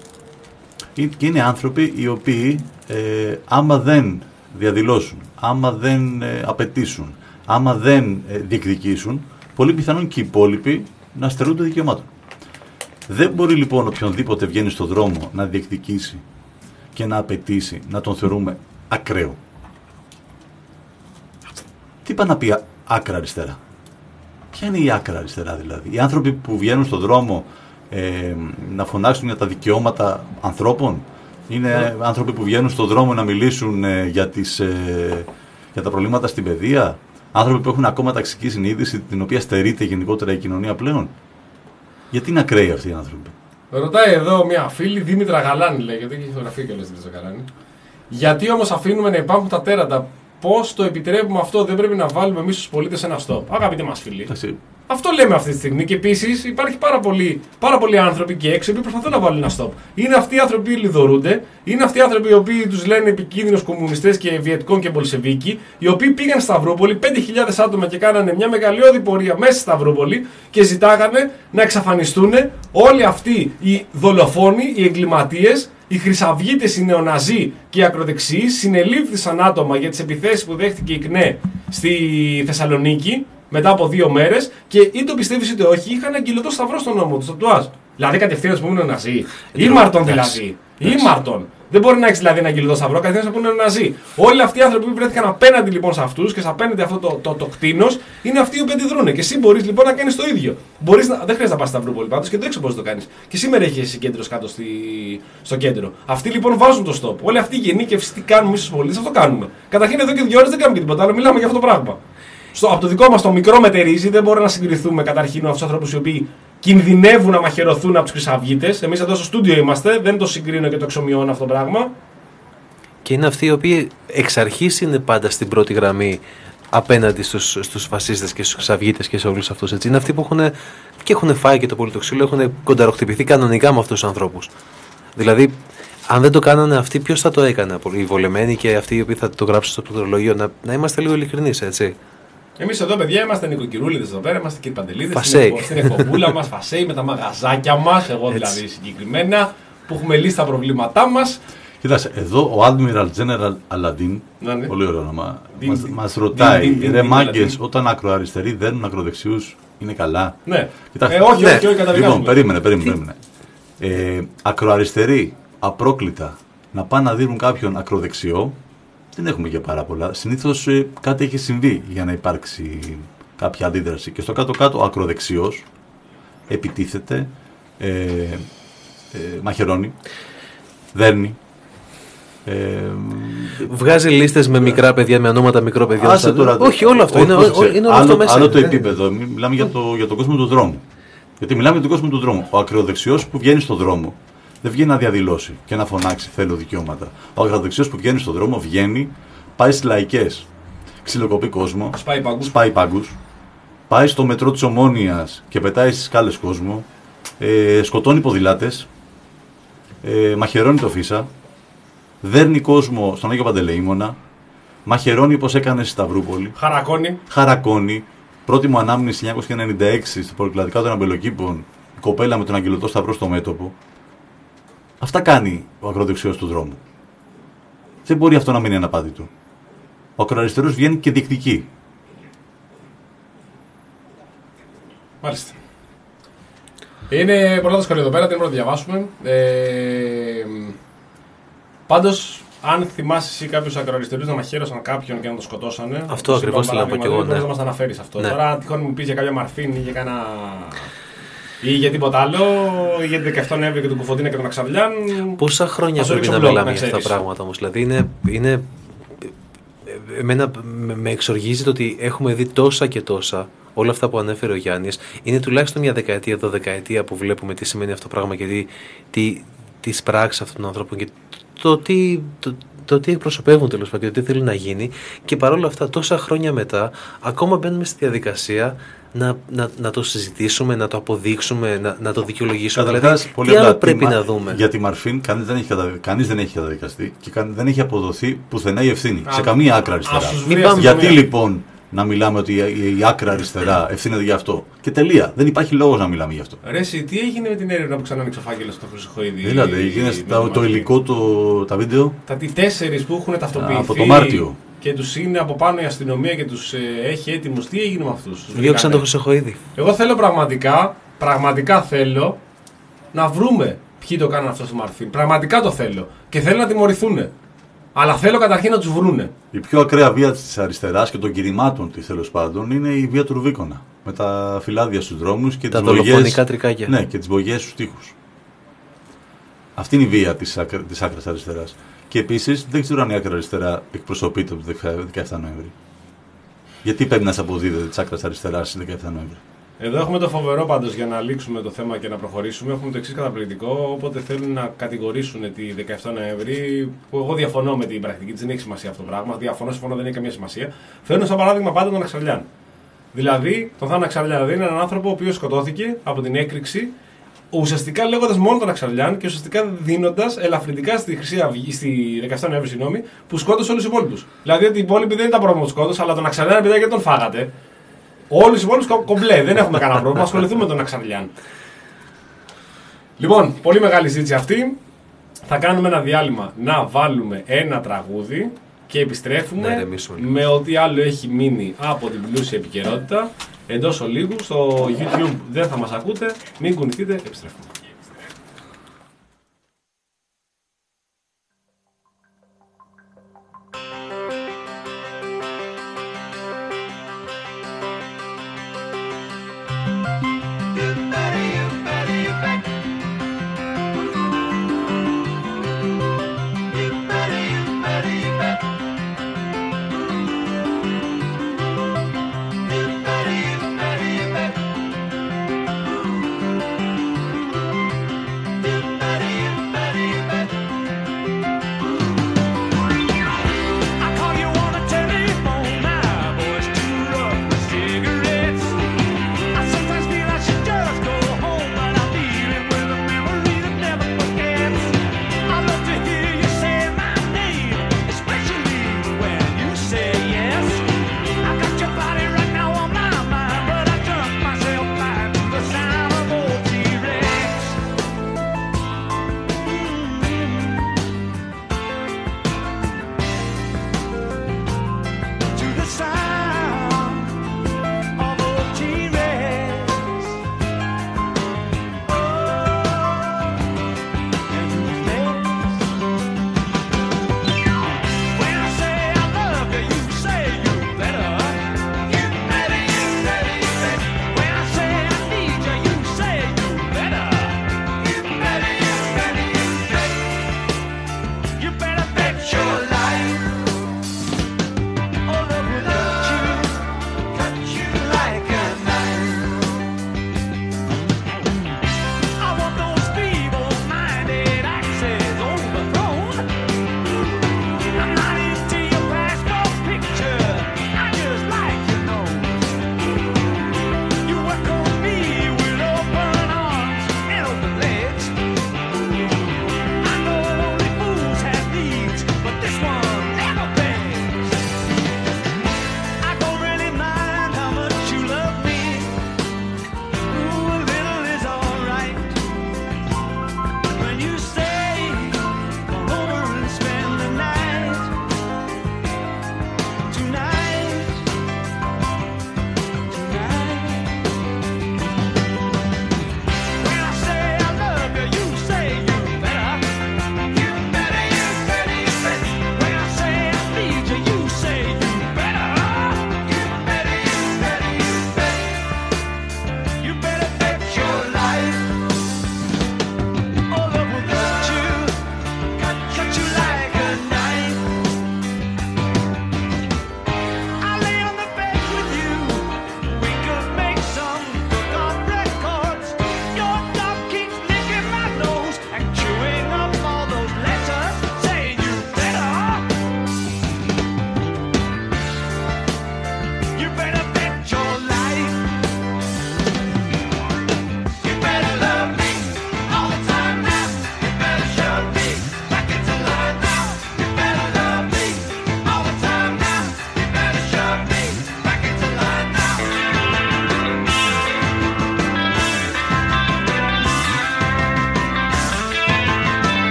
Και είναι άνθρωποι οι οποίοι, ε, άμα δεν διαδηλώσουν, άμα δεν ε, απαιτήσουν, άμα δεν ε, διεκδικήσουν, πολύ πιθανόν και οι υπόλοιποι να στερούνται δικαιωμάτων. Δεν μπορεί λοιπόν οποιονδήποτε βγαίνει στον δρόμο να διεκδικήσει και να απαιτήσει να τον θεωρούμε ακραίο. Τι πάει να πει άκρα αριστερά? Ποια είναι η άκρα αριστερά δηλαδή? Οι άνθρωποι που βγαίνουν στον δρόμο ε, να φωνάξουν για τα δικαιώματα ανθρώπων, είναι yeah. άνθρωποι που βγαίνουν στον δρόμο να μιλήσουν ε, για, τις, ε, για τα προβλήματα στην παιδεία, άνθρωποι που έχουν ακόμα ταξική συνείδηση την οποία στερείται γενικότερα η κοινωνία πλέον. Γιατί είναι ακραίοι αυτοί οι άνθρωποι? Ρωτάει εδώ μια φίλη, Δήμητρα Γαλάνη λέγεται, έχει φωτογραφία κιόλας Δήμητρα Γαλάνη. Γιατί όμως αφήνουμε να υπάρχουν τα τέρατα? Πώς το επιτρέπουμε αυτό? Δεν πρέπει να βάλουμε εμείς τους πολίτες ένα stop? Αγαπητοί μας φίλοι, Εσύ. αυτό λέμε αυτή τη στιγμή. Και επίσης υπάρχει πάρα πολλοί, πάρα πολλοί άνθρωποι και έξω που προσπαθούν να βάλουν ένα stop. Είναι αυτοί οι άνθρωποι που λιδωρούνται, είναι αυτοί οι άνθρωποι οι οποίοι τους λένε επικίνδυνους κομμουνιστές και βιετκόν και μπολσεβίκοι, οι οποίοι πήγαν στη Σταυρούπολη, πέντε χιλιάδες άτομα και κάνανε μια μεγαλειώδη πορεία μέσα στη Σταυρούπολη και ζητάγανε να εξαφανιστούν όλοι αυτοί οι δολοφόνοι, οι εγκληματίες. Οι χρυσαυγίτες, οι νεοναζί και οι ακροδεξιοί συνελήφθησαν άτομα για τις επιθέσεις που δέχτηκε η ΚΝΕ στη Θεσσαλονίκη μετά από δύο μέρες και είτε το πιστεύεις είτε όχι, είχαν αγγυλωτό σταυρό στον νόμο του, στο τουάζ. Δηλαδή κατευθείαν που είναι ναζί. Ήμαρτον δηλαδή. Ήμαρτον. Δεν μπορεί να έχει δηλαδή ένα αγγυλωτό σταυρό, κατευθείαν που είναι ναζί. Όλοι αυτοί οι άνθρωποι που βρέθηκαν απέναντι λοιπόν σε αυτούς και σε απέναντι αυτό το, το, το, το κτίνος είναι αυτοί οι οποίοι αντιδρούν. Και εσύ μπορείς λοιπόν να κάνεις το ίδιο. Μπορείς να, δεν χρειάζεται να πας στη Σταυρούπολη πάντως και δεν ξέρω πώς το κάνεις. Και σήμερα έχει συγκέντρωση κάτω στη, στο κέντρο. Αυτοί λοιπόν βάζουν το stop. Όλοι αυτοί οι γενίκευση τι κάνουμε εμείς στους πολίτες, αυτό κάνουμε. Καταρχήν εδώ και δύο ώρες δεν κάνουμε και τίποτα άλλο, μιλάμε για αυτό το πράγμα. Στο, από το δικό μας το μικρό μετερίζει δεν μπορούμε να συγκριθούμε καταρχήν με αυτούς τους ανθρώπους οι οποίοι κινδυνεύουν να μαχαιρωθούν από τους χρυσαυγίτες. Εμείς εδώ στο στούντιο είμαστε, δεν το συγκρίνω και το εξομοιώνω αυτό το πράγμα. Και είναι αυτοί οι οποίοι εξ αρχής είναι πάντα στην πρώτη γραμμή απέναντι στους, στους φασίστες και στους χρυσαυγίτες και σε όλους αυτούς. Έτσι. Είναι αυτοί που έχουν, και έχουν φάει και το πολιτοξύλο, έχουν κονταροχτυπηθεί κανονικά με αυτούς τους ανθρώπους. Δηλαδή, αν δεν το κάνανε αυτοί, ποιος θα το έκανε? Οι βολεμένοι και αυτοί οι οποίοι θα το γράψουν στο πληκτρολόγιο. Να, να είμαστε λίγο ειλικρινείς, έτσι. Εμείς εδώ, παιδιά, είμαστε νοικοκυρούλιδες εδώ πέρα, είμαστε κύριοι Παντελίδες. Φασέι. Στην εκπομπούλα μας, φασέι με τα μαγαζάκια μας, εγώ δηλαδή συγκεκριμένα, που έχουμε λύσει τα προβλήματά μας. Κοίταξε, εδώ ο Admiral General Aladdin, Να, ναι. πολύ ωραίο όνομα, Διν, μας, διν, μας διν, ρωτάει, διν, διν, ρε διν, μάγκες, Aladdin. όταν ακροαριστεροί δένουν ακροδεξιούς, είναι καλά. Ναι. Κοιτάξτε. Ε, όχι, Ναι. όχι, όχι, καταδικάζουμε. Λοιπόν, περίμενε, περίμενε. περίμενε. Ε, ακροαριστεροί, απρόκλητα, να πάνε να δίνουν κάποιον ακροδεξιό, δεν έχουμε και πάρα πολλά. Συνήθως ε, κάτι έχει συμβεί για να υπάρξει κάποια αντίδραση. Και στο κάτω-κάτω ο ακροδεξιός επιτίθεται, ε, ε, μαχαιρώνει, δέρνει. Ε, Βγάζει λίστες με μικρά παιδιά, με ονόματα μικρό παιδιών. άσε τώρα, Όχι, όλο αυτό. όχι, Είναι, όχι, ό- είναι όλο άλλο, αυτό μέσα. άλλο το Δεν- επίπεδο. Μιλάμε για, το, για τον κόσμο του δρόμου. Γιατί μιλάμε για τον κόσμο του δρόμου. Ο ακροδεξιός που βγαίνει στον δρόμο δεν βγαίνει να διαδηλώσει και να φωνάξει θέλω δικαιώματα. Ο ακροδεξιός που βγαίνει στον δρόμο βγαίνει, πάει στις λαϊκές, ξυλοκοπεί κόσμο, Σπάει πάγκους. σπάει πάγκους, πάει στο μετρό της Ομόνοιας και πετάει στις σκάλες κόσμο, ε, σκοτώνει ποδηλάτες, ε, μαχαιρώνει το Φίσα, δέρνει κόσμο στον Άγιο Παντελεήμονα, μαχαιρώνει όπως έκανε στη Σταυρούπολη, Χαρακώνει. χαρακώνει. Πρώτη μου ανάμνηση χίλια εννιακόσια ενενήντα έξι στο πολυκλαδικά των Αμπελοκήπων, η κοπέλα με τον αγγελωτό σταυρό στο μέτωπο. Αυτά κάνει ο ακροδεξιός του δρόμου. Δεν μπορεί αυτό να μείνει αναπάντητο. Ο ακροαριστερός βγαίνει και διεκδικεί. Μάλιστα. Είναι πολλά τα σχόλια εδώ πέρα, δεν μπορούμε να διαβάσουμε. Ε, πάντως, αν θυμάσαι εσύ κάποιους ακροαριστερούς να μαχαίρωσαν κάποιον και να τον σκοτώσανε. Αυτό όπως ακριβώς είπαμε, θέλω να πω κι εγώ, παράδειγμα, ναι. Δεν μας αναφέρεις αυτό. Ναι. Τώρα, αν τυχόν μου πεις για κάποια Μαρφίν ή για κάνα. Ή για τίποτα άλλο, ή για την δεκαεφτά Νοέμβρη και τον Κουφοντίνα και τον Αξαβλιάν. Πόσα χρόνια Θα σου πρέπει ρίξω να μπλοκ, μιλάμε να για αυτά τα ξέρεις. πράγματα όμως. Δηλαδή είναι, είναι, εμένα με- με εξοργίζει το ότι έχουμε δει τόσα και τόσα. Όλα αυτά που ανέφερε ο Γιάννης είναι τουλάχιστον μια δεκαετία, δωδεκαετία που βλέπουμε τι σημαίνει αυτό το πράγμα και τι, τι, τις πράξεις αυτών των ανθρώπων και το τι, το, το τι εκπροσωπεύουν τέλος πάντων και το τι θέλουν να γίνει. Και παρόλα αυτά, τόσα χρόνια μετά, ακόμα μπαίνουμε στη διαδικασία να, να, να το συζητήσουμε, να το αποδείξουμε, να, να το δικαιολογήσουμε. Καταρχάς, Δηλαδή, πολύ τι απλά, άλλο πρέπει τη Μα- να δούμε. Για τη Μαρφίν, κανείς δεν έχει, καταδι... κανείς δεν έχει καταδικαστεί και καν- δεν έχει αποδοθεί πουθενά η ευθύνη. Α, σε καμία άκρα αριστερά. ας τους Μην βρει πάμε- Γιατί αστυνομία. λοιπόν να μιλάμε ότι η, η άκρα αριστερά ευθύνεται γι' αυτό. Και τελεία. Δεν υπάρχει λόγος να μιλάμε γι' αυτό. Ρε, εσύ, τι έγινε με την έρευνα που ξανά άνοιξε ο φάκελος στο Χρυσοχοίδη. Δηλαδή, έγινε με στα- τον το Μαρφίν. υλικό, το, τα βίντεο. Τα τι τέσσερις που έχουν ταυτοποιηθεί. Από το Μάρτιο. Και τους είναι από πάνω η αστυνομία και τους ε, έχει έτοιμους. Τι έγινε με αυτούς. Τους Διώξαν βρήκανε. το Χρυσοχοίδη. Εγώ θέλω πραγματικά, πραγματικά θέλω να βρούμε ποιοι το κάνουν αυτό στο Μαρφίν. Πραγματικά το θέλω. Και θέλω να τιμωρηθούν. Αλλά θέλω καταρχήν να τους βρούνε. Η πιο ακραία βία της αριστεράς και των κηρυμάτων της τέλος πάντων είναι η βία του Ρουβίκονα. Με τα φυλάδια στους δρόμους και Τα τις βογιές. δολοφονικά τρικάκια. Ναι, και τις βογιές στους τοίχους. Αυτή είναι η βία της, άκρα, της άκρας αριστεράς. Και επίσης δεν ξέρω αν η άκρα αριστερά εκπροσωπείται από το δεκαεφτά Νοέμβρη. Γιατί πρέπει να σε αποδίδεται της άκρας αριστεράς στις δεκαεφτά Νοέμβρη. Εδώ έχουμε το φοβερό πάντως για να λήξουμε το θέμα και να προχωρήσουμε. Έχουμε το εξής καταπληκτικό. Όποτε θέλουν να κατηγορήσουν τη δεκαεφτά Νοέμβρη, που εγώ διαφωνώ με την πρακτική της, δεν έχει σημασία αυτό το πράγμα. Διαφωνώ, συμφωνώ, δεν έχει καμία σημασία. Φέρνω σαν παράδειγμα πάντα τον Αξαβλιάν. Δηλαδή, τον Θάνο Αξαβλιάν δηλαδή είναι έναν άνθρωπο ο οποίος σκοτώθηκε από την έκρηξη, ουσιαστικά λέγοντας μόνο τον Αξαβλιάν και ουσιαστικά δίνοντας ελαφρυντικά στη, Χρυσή Αυγή, στη δεκαεφτά Νοέμβρη, συγγνώμη, που σκότωσε όλους τους υπόλοιπους. Δηλαδή ότι οι υπόλοιποι δεν ήταν πρόβλημα του σκότωσε, αλλά τον Αξαβλιάν επειδή δεν τον φάγατε. Όλους τους υπόλοιπους κο- κομπλέ, δεν έχουμε κανένα πρόβλημα, ασχοληθούμε με τον Αξαβλιάν. Λοιπόν, πολύ μεγάλη συζήτηση αυτή. Θα κάνουμε ένα διάλειμμα να βάλουμε ένα τραγούδι και επιστρέφουμε Να ηρεμήσουμε λίγο. με ό,τι άλλο έχει μείνει από την πλούσια επικαιρότητα. Εντός ολίγου στο YouTube δεν θα μας ακούτε, μην κουνηθείτε, επιστρέφουμε. You better, you better, you better.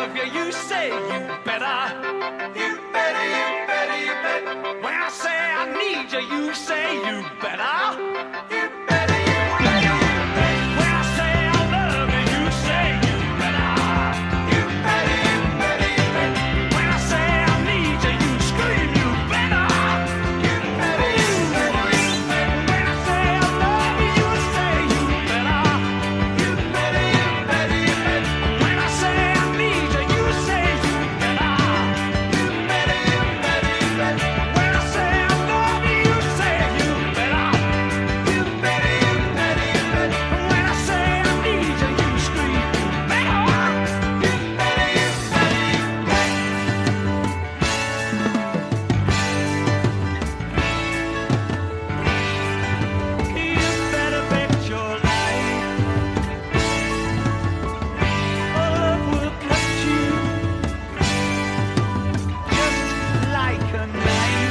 love you, you say you better. You better, you better, you better. When I say I need you, you say you better. You better, you better, you better. When I say I love you, you say you better. You better, you better, you better. When I say I need you, you scream you better. You better, you better, you better. When I say I love you, you say you better. You better, you better, you better. When I say I need you, you say you better. You better, you better, you better. When I say I love you, you say you better. You better, you better, you better. When I say I need you, you scream better. You better, you better, you better. You better bet your life. Love will cut you just like a knife.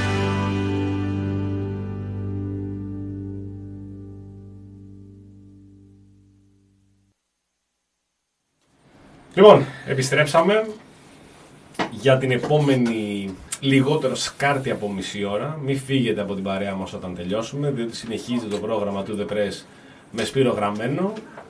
Λοιπόν, επιστρέψαμε για την επόμενη λιγότερο σκάρτη από μισή ώρα. Μην φύγετε από την παρέα μας όταν τελειώσουμε, διότι συνεχίζει το πρόγραμμα του The Press με Σπύρο Γραμμένο,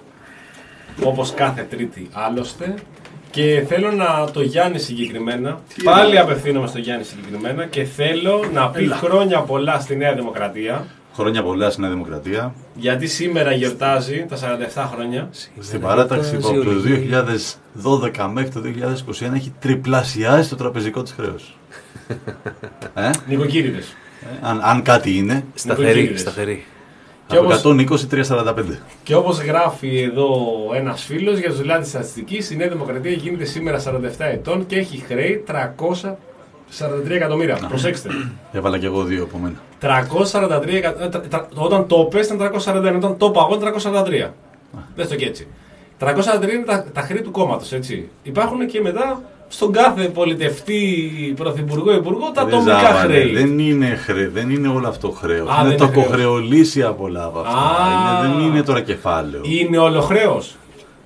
όπως κάθε Τρίτη άλλωστε. Και θέλω να το Γιάννη συγκεκριμένα, πάλι απευθύνομαι στο Γιάννη συγκεκριμένα και θέλω να πει χρόνια πολλά στη Νέα Δημοκρατία. Χρόνια πολλά στη Νέα Δημοκρατία. Γιατί σήμερα γιορτάζει τα σαράντα επτά χρόνια. Στην παράταξη που από το δύο χιλιάδες δώδεκα μέχρι το δύο χιλιάδες είκοσι ένα έχει τριπλασιάσει το τραπεζικό της χρέος. ε? Νοικοκύριδες. Ε, αν, αν κάτι είναι. Σταθερή, Νοικοκύριδες. σταθερή. Και Από όπως- εκατόν είκοσι τριακόσια σαράντα πέντε. Και όπως γράφει εδώ ένας φίλος για τους δουλειά της στατιστικής, η Νέα Δημοκρατία γίνεται σήμερα σαράντα επτά ετών και έχει χρέη τριακόσια σαράντα τρία εκατομμύρια. Προσέξτε. Έβαλα και εγώ δύο από μένα. τριακόσια σαράντα τρία εκατομμύρια. Όταν το πες ήταν τριακόσια σαράντα ένα, όταν το παγώ ήταν τριακόσια σαράντα τρία. Δες το και έτσι. τριακόσια σαράντα τρία είναι τα, τα χρέη του κόμματος, έτσι. Υπάρχουν και μετά στον κάθε πολιτευτή, πρωθυπουργό, υπουργό τα Ρε ατομικά Ζάβανε, χρέη. Δεν είναι, χρέ, δεν είναι όλο αυτό χρέος. Α, δεν Είναι είναι το χρέος. κοχρεολύσια πολλά από αυτά. Α. Είναι, δεν είναι τώρα κεφάλαιο. Είναι όλο-χρέος.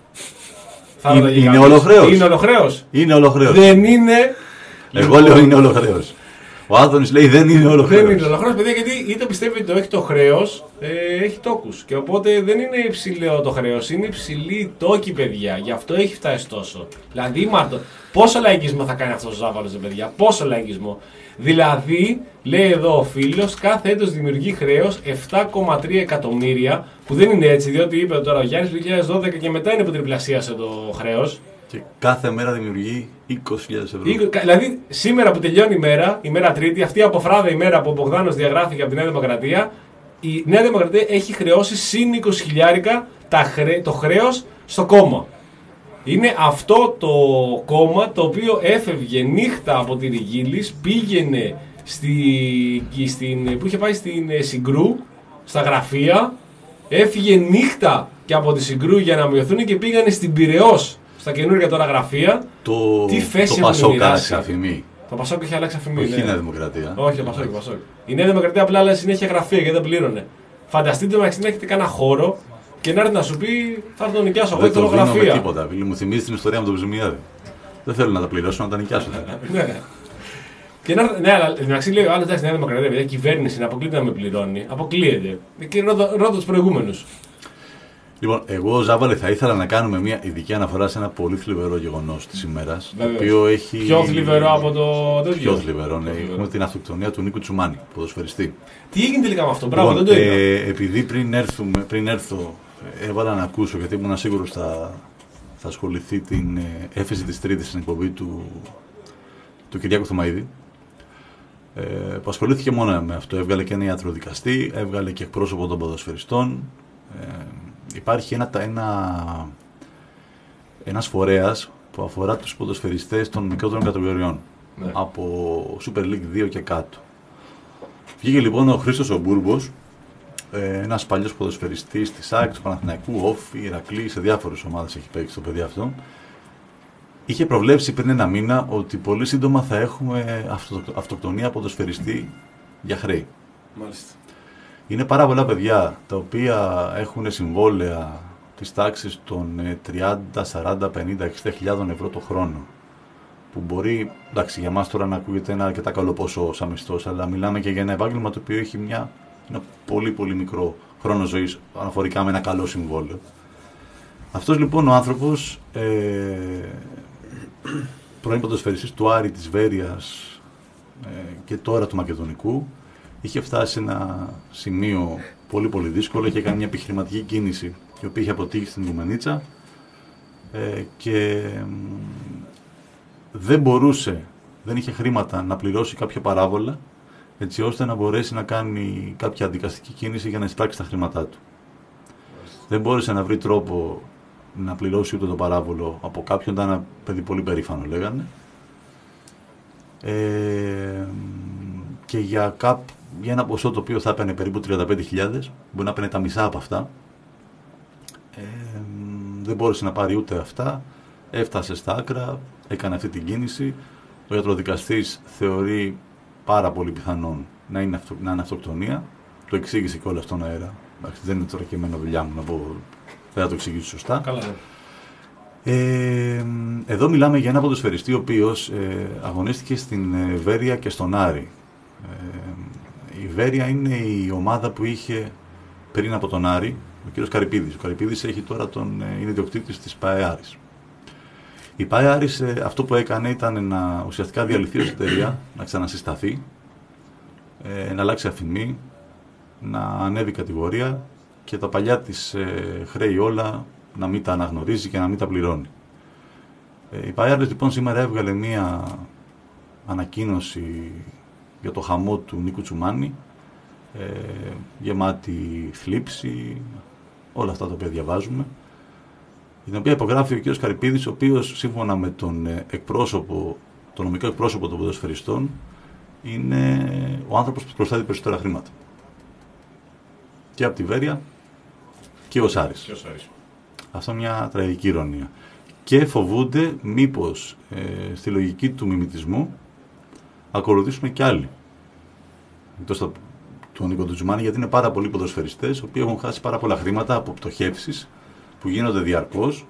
Θα Είναι- έλεγε είναι κάποιος. όλο χρέος. Είναι όλο-χρέος. Είναι όλο χρέος. Δεν είναι. Εγώ λέω είναι όλο χρέος. Ο Άδωνης λέει δεν είναι όλο Δεν χρέος. είναι ολοχρέος, παιδιά, γιατί είτε πιστεύει ότι το έχει το χρέος, ε, έχει τόκους. Και οπότε δεν είναι υψηλό το χρέος, είναι υψηλή η τόκη, παιδιά. Γι' αυτό έχει φτάσει τόσο. Δηλαδή, Μάρτο, πόσο λαϊκισμό θα κάνει αυτός ο Ζάβαλος, παιδιά, πόσο λαϊκισμό. Δηλαδή, λέει εδώ ο φίλος, κάθε έτος δημιουργεί χρέος επτά κόμμα τρία εκατομμύρια, που δεν είναι έτσι, διότι είπε τώρα ο Γιάννης το δύο χιλιάδες δώδεκα και μετά είναι που τριπλασίασε το χρέος. Και κάθε μέρα δημιουργεί είκοσι χιλιάδες ευρώ. Ή- Δηλαδή, σήμερα που τελειώνει η μέρα, η μέρα Τρίτη, αυτή η αποφράδα ημέρα που ο Μπογδάνος διαγράφηκε από τη Νέα Δημοκρατία, η Νέα Δημοκρατία έχει χρεώσει συν είκοσι χιλιάρικα τα χρέ, το χρέος στο κόμμα. Είναι αυτό το κόμμα το οποίο έφευγε νύχτα από τη Ριγίλης, πήγαινε στη, και στην, που είχε πάει στην ε, Συγκρού, στα γραφεία, έφυγε νύχτα και από τη Συγκρού για να μειωθούν και πήγανε στην Πειραιώς, στα καινούργια τώρα γραφεία. Το, Τι θέση το έχουν Πασόκ μοιράσει. άλλαξε αφημί. Το Πασόκ έχει αλλάξει αφημί. Όχι ναι. η Νέα Δημοκρατία. Όχι, το Πασόκ, το Πασόκ. Η Νέα Δημοκρατία απλά λέει συνέχεια γραφεία γιατί δεν πλήρωνε. Φανταστείτε μεταξύ να έχετε κανένα χώρο και να έρθει να σου πει θα έρθει να νοικιάσω εγώ Δεν θέλω το δίνω με γραφεία. τίποτα. Φίλοι, μου θυμίζει την ιστορία με τον Ψημιάδη. Δεν θέλω να τα πληρώσω, να τα νοικιάσω. Ναι. Και να, ναι, αλλά μεταξύ λέει ο άλλο εντάξει, Νέα Δημοκρατία, παιδιά, κυβέρνηση να αποκλείται να με πληρώνει. Αποκλείεται. Και ρώτα του προηγούμενου. Λοιπόν, εγώ, Ζάβαλε, θα ήθελα να κάνουμε μια ειδική αναφορά σε ένα πολύ θλιβερό γεγονός της ημέρας. Το Βέβαιως. οποίο έχει. Πιο θλιβερό από το τέτοιο. Πιο θλιβερό, ναι. Έχουμε την αυτοκτονία του Νίκου Τσουμάνη, ποδοσφαιριστή. Τι έγινε τελικά με αυτό, μπράβο, Λοιπόν, δεν το είδα. ε, επειδή πριν, έρθουμε, πριν έρθω, έβαλα να ακούσω, γιατί ήμουν σίγουρος θα, θα ασχοληθεί την ε, έφεση της Τρίτης στην εκπομπή του, του Κυριάκου Θωμαΐδη. Ε, που ασχολήθηκε μόνο με αυτό. Έβγαλε και ένα ιατροδικαστή, έβγαλε και εκπρόσωπο των ποδοσφαιριστών. Ε, υπάρχει ένα, ένα, ένας φορέας που αφορά τους ποδοσφαιριστές των μικρότερων κατηγοριών. Ναι. Από Super League δύο και κάτω. Βγήκε λοιπόν ο Χρήστος ο Μπούρμπος, ε, ένας παλιός ποδοσφαιριστής της ΑΕΚ, του Παναθηναϊκού, Όφη, Ηρακλή, σε διάφορες ομάδες έχει παίξει το παιδί αυτό. Είχε προβλέψει πριν ένα μήνα ότι πολύ σύντομα θα έχουμε αυτο, αυτοκτονία ποδοσφαιριστή για χρέη. Μάλιστα. Είναι πάρα πολλά παιδιά τα οποία έχουν συμβόλαια της τάξης των τριάντα, σαράντα, πενήντα, εξήντα χιλιάδων ευρώ το χρόνο. που μπορεί, εντάξει, για μας τώρα να ακούγεται ένα αρκετά καλό ποσό σαν μισθός, αλλά μιλάμε και για ένα επάγγελμα το οποίο έχει μια, ένα πολύ πολύ μικρό χρόνο ζωής αναφορικά με ένα καλό συμβόλαιο. Αυτός λοιπόν ο άνθρωπος, ε, πρώην ποδοσφαιριστής του Άρη, της Βέρειας ε, και τώρα του Μακεδονικού, είχε φτάσει σε ένα σημείο πολύ πολύ δύσκολο και έκανε μια επιχειρηματική κίνηση η οποία είχε αποτύχει στην Ιγουμενίτσα ε, και ε, δεν μπορούσε, δεν είχε χρήματα να πληρώσει κάποια παράβολα έτσι ώστε να μπορέσει να κάνει κάποια δικαστική κίνηση για να εισπράξει τα χρήματά του. Δεν μπόρεσε να βρει τρόπο να πληρώσει ούτε το παράβολο από κάποιον, ήταν ένα παιδί πολύ περήφανο λέγανε. Ε, και για, κάπ, για ένα ποσό το οποίο θα έπαιρνε περίπου τριάντα πέντε χιλιάδες, μπορεί να έπαιρνε τα μισά από αυτά, ε, δεν μπόρεσε να πάρει ούτε αυτά, έφτασε στα άκρα, έκανε αυτή την κίνηση. Ο ιατροδικαστής θεωρεί πάρα πολύ πιθανόν να είναι, αυτο, να είναι αυτοκτονία, το εξήγησε κιόλας στον αέρα. Εντάξει, δεν είναι τώρα και εμένα δουλειά μου να πω, δεν θα το εξηγήσω σωστά. Καλά, ναι. Ε, εδώ μιλάμε για ένα ποδοσφαιριστή ο οποίος ε, αγωνίστηκε στην ε, Βέρεια και στον Άρη. Ε, η Βέρεια είναι η ομάδα που είχε πριν από τον Άρη ο κύριος Καρυπίδης. Ο Καρυπίδης έχει τώρα τον, ε, είναι ιδιοκτήτης της ΠΑΕ Άρης. Η ΠΑΕ Άρης ε, αυτό που έκανε ήταν να ουσιαστικά διαλυθεί ως εταιρεία, να ξανασυσταθεί, ε, να αλλάξει αφημί, να ανέβει κατηγορία και τα παλιά της ε, χρέη όλα να μην τα αναγνωρίζει και να μην τα πληρώνει. Ε, η ΠΑΕ Άρης λοιπόν σήμερα έβγαλε μία ανακοίνωση για το χαμό του Νίκου Τσουμάνη, ε, γεμάτη θλίψη, όλα αυτά τα οποία διαβάζουμε, την οποία υπογράφει ο κ. Καρυπίδης, ο οποίος σύμφωνα με τον εκπρόσωπο, τον νομικό εκπρόσωπο των ποδοσφαιριστών, είναι ο άνθρωπος που προσθέτει περισσότερα χρήματα. Και από τη Βέρεια και ο Άρης. Και ο Άρης. Αυτό είναι μια τραγική ηρωνία. Και φοβούνται μήπως ε, στη λογική του μιμητισμού ακολουθήσουμε κι άλλοι. Εκτός του Νίκο του Τσουμάνη, γιατί είναι πάρα πολλοί ποδοσφαιριστές, οι οποίοι έχουν χάσει πάρα πολλά χρήματα από πτωχεύσεις που γίνονται διαρκώς,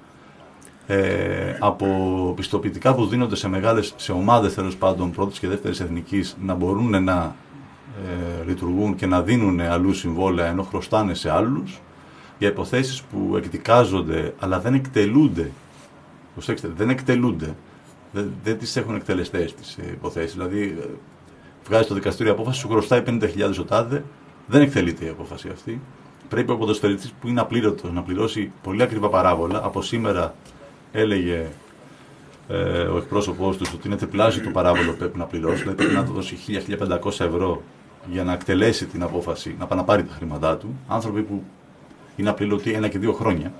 ε, από πιστοποιητικά που δίνονται σε μεγάλες, σε ομάδες τέλος πάντων πρώτης και δεύτερης εθνικής, να μπορούν να ε, λειτουργούν και να δίνουν αλλού συμβόλαια ενώ χρωστάνε σε άλλους, για υποθέσεις που εκδικάζονται αλλά δεν εκτελούνται. Προσέξτε, δεν εκτελούνται. Δεν, δεν τις έχουν εκτελεστές τις υποθέσεις. Δηλαδή, βγάζει το δικαστήριο απόφαση, σου χρωστάει πενήντα χιλιάδες ο τάδε, δεν εκτελείται η απόφαση αυτή. Πρέπει ο ποδοσφαιριστής που είναι απλήρωτος να πληρώσει πολύ ακριβά παράβολα. Από σήμερα έλεγε ε, ο εκπρόσωπός του ότι είναι τριπλάσιο το παράβολο που πρέπει να πληρώσει. Δηλαδή πρέπει να του δώσει χίλια με χίλια πεντακόσια ευρώ για να εκτελέσει την απόφαση, να πάει να πάρει τα χρήματά του. Άνθρωποι που είναι απλήρωτοι ένα και δύο χρόνια.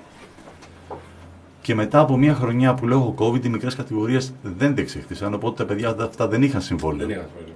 Και μετά από μια χρονιά που λόγω COVID οι μικρές κατηγορίες δεν διεξήχθησαν, οπότε τα παιδιά αυτά δεν είχαν συμβόλαιο. Δεν είχαν συμβόλαιο.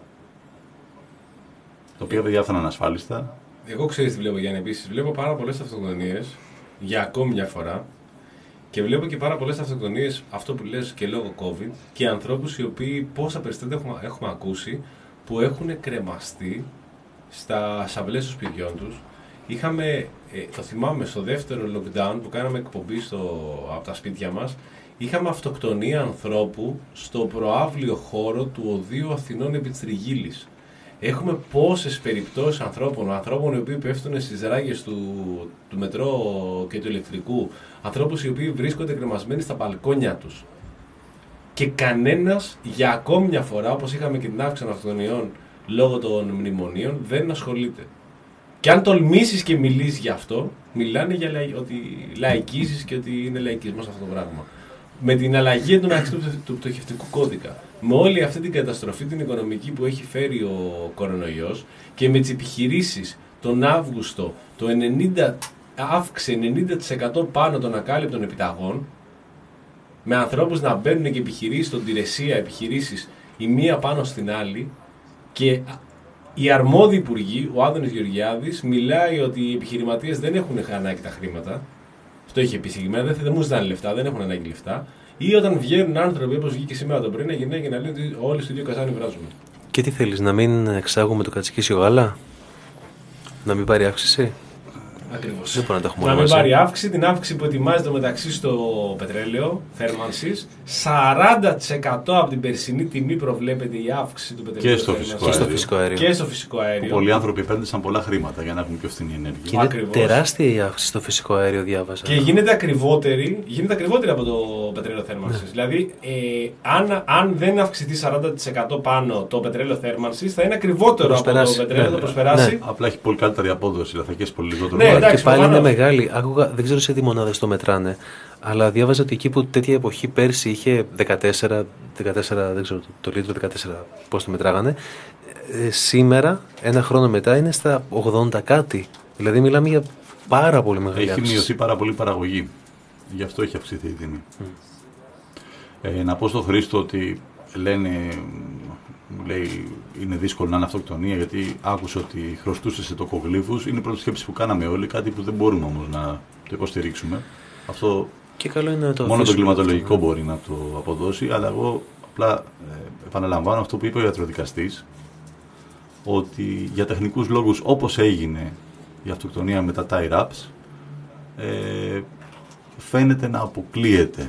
Τα οποία παιδιά έφταναν ανασφάλιστα. Εγώ ξέρεις τι βλέπω, Γιάννη, επίσης. Βλέπω πάρα πολλές αυτοκτονίες για ακόμη μια φορά και βλέπω και πάρα πολλές αυτοκτονίες, αυτό που λες, και λόγω COVID, και ανθρώπους οι οποίοι, πόσα περιστατικά έχουμε, έχουμε ακούσει, που έχουν κρεμαστεί στα σαμπλές των σπιτιών τους. Είχαμε, ε, το θυμάμαι, στο δεύτερο lockdown που κάναμε εκπομπή στο, από τα σπίτια μας, είχαμε αυτοκτονία ανθρώπου στο προαύλιο χώρο του Οδείου Αθηνών επί της Τριγύλης. Έχουμε πόσες περιπτώσεις ανθρώπων, ανθρώπων οι οποίοι πέφτουν στις ράγες του, του μετρό και του ηλεκτρικού, ανθρώπους οι οποίοι βρίσκονται κρεμασμένοι στα μπαλκόνια τους. Και κανένας, για ακόμη μια φορά, όπως είχαμε και την αύξηση των αυτοκτονιών λόγω των μνημονίων, δεν ασχολείται. Και αν τολμήσεις και μιλήσεις γι' αυτό, μιλάνε για λαϊ... ότι λαϊκίζεις και ότι είναι λαϊκισμός αυτό το πράγμα. Με την αλλαγή του, του πτωχευτικού κώδικα, με όλη αυτή την καταστροφή την οικονομική που έχει φέρει ο κορονοϊός και με τις επιχειρήσεις τον Αύγουστο το ενενήντα, αύξησε ενενήντα τοις εκατό πάνω των ακάλυπτων επιταγών, με ανθρώπους να μπαίνουν και επιχειρήσεις στον Τηρεσία, επιχειρήσεις η μία πάνω στην άλλη, και οι αρμόδιοι υπουργοί, ο Άδωνης Γεωργιάδης, μιλάει ότι οι επιχειρηματίες δεν έχουν ανάγκη τα χρήματα. Αυτό είχε πει συγκεκριμένα, δεν, δεν μου ζητάνε λεφτά, δεν έχουν ανάγκη λεφτά. Ή όταν βγαίνουν άνθρωποι, όπως βγήκε σήμερα το πρωί, να γυρνάει και να λένε ότι όλοι στο ίδιο καζάνι βράζουμε. Και τι θέλεις, να μην εξάγουμε το κατσικίσιο γάλα, να μην πάρει αύξηση? Ακριβώς. Δεν μπορεί να τα έχουμε Να όλα μην μαζί. πάρει αύξηση, την αύξηση που ετοιμάζεται μεταξύ στο πετρέλαιο θέρμανσης. σαράντα τοις εκατό από την περσινή τιμή προβλέπεται η αύξηση του πετρελαίου Και στο θέρμανσης. φυσικό Και στο αέριο. φυσικό αέριο. Και στο φυσικό αέριο. Πολλοί άνθρωποι επένδυσαν πολλά χρήματα για να έχουν πιο φθηνή Και ενέργεια. είναι Ακριβώς. τεράστια η αύξηση στο φυσικό αέριο, διάβαζα. Και γίνεται ακριβότερη, γίνεται ακριβότερη από το πετρέλαιο θέρμανσης. Ναι. Δηλαδή, ε, αν, αν δεν αυξηθεί σαράντα τοις εκατό πάνω το πετρέλαιο θέρμανσης, θα είναι ακριβότερο από το προσπεράσει. πετρέλαιο, Ναι, θα ναι. προσπεράσει. Ναι. Απλά έχει πολύ καλύτερη απόδοση, δηλαδή θα καίει πολύ λιγότερο. Ναι, βάρος. εντάξει, και πάλι προφανώς. είναι μεγάλη. Άκουγα, δεν ξέρω σε τι μονάδες το μετράνε, αλλά διάβαζα ότι εκεί που τέτοια εποχή πέρσι είχε δεκατέσσερα, δεκατέσσερα δεν ξέρω το, το λίτρο, δεκατέσσερα πώς το μετράγανε, ε, σήμερα, ένα χρόνο μετά, είναι στα ογδόντα κάτι. Δηλαδή μιλάμε για πάρα πολύ μεγάλη Έχει αύξηση. μειωθεί πάρα πολύ η παραγωγή. Γι' αυτό έχει αυξηθεί η τιμή. Ε, να πω στο Χρήστο ότι λένε, μου λέει, είναι δύσκολο να είναι αυτοκτονία γιατί άκουσε ότι χρωστούσε σε τοκογλύφους. Είναι η πρώτη σκέψη που κάναμε όλοι, κάτι που δεν μπορούμε όμως να το υποστηρίξουμε. Αυτό Και καλό είναι να το μόνο το αφήσουμε κλιματολογικό αυτό, ναι. μπορεί να το αποδώσει, αλλά εγώ απλά ε, επαναλαμβάνω αυτό που είπε ο ιατροδικαστής, ότι για τεχνικούς λόγους όπως έγινε η αυτοκτονία με τα tie wraps, ε, φαίνεται να αποκλείεται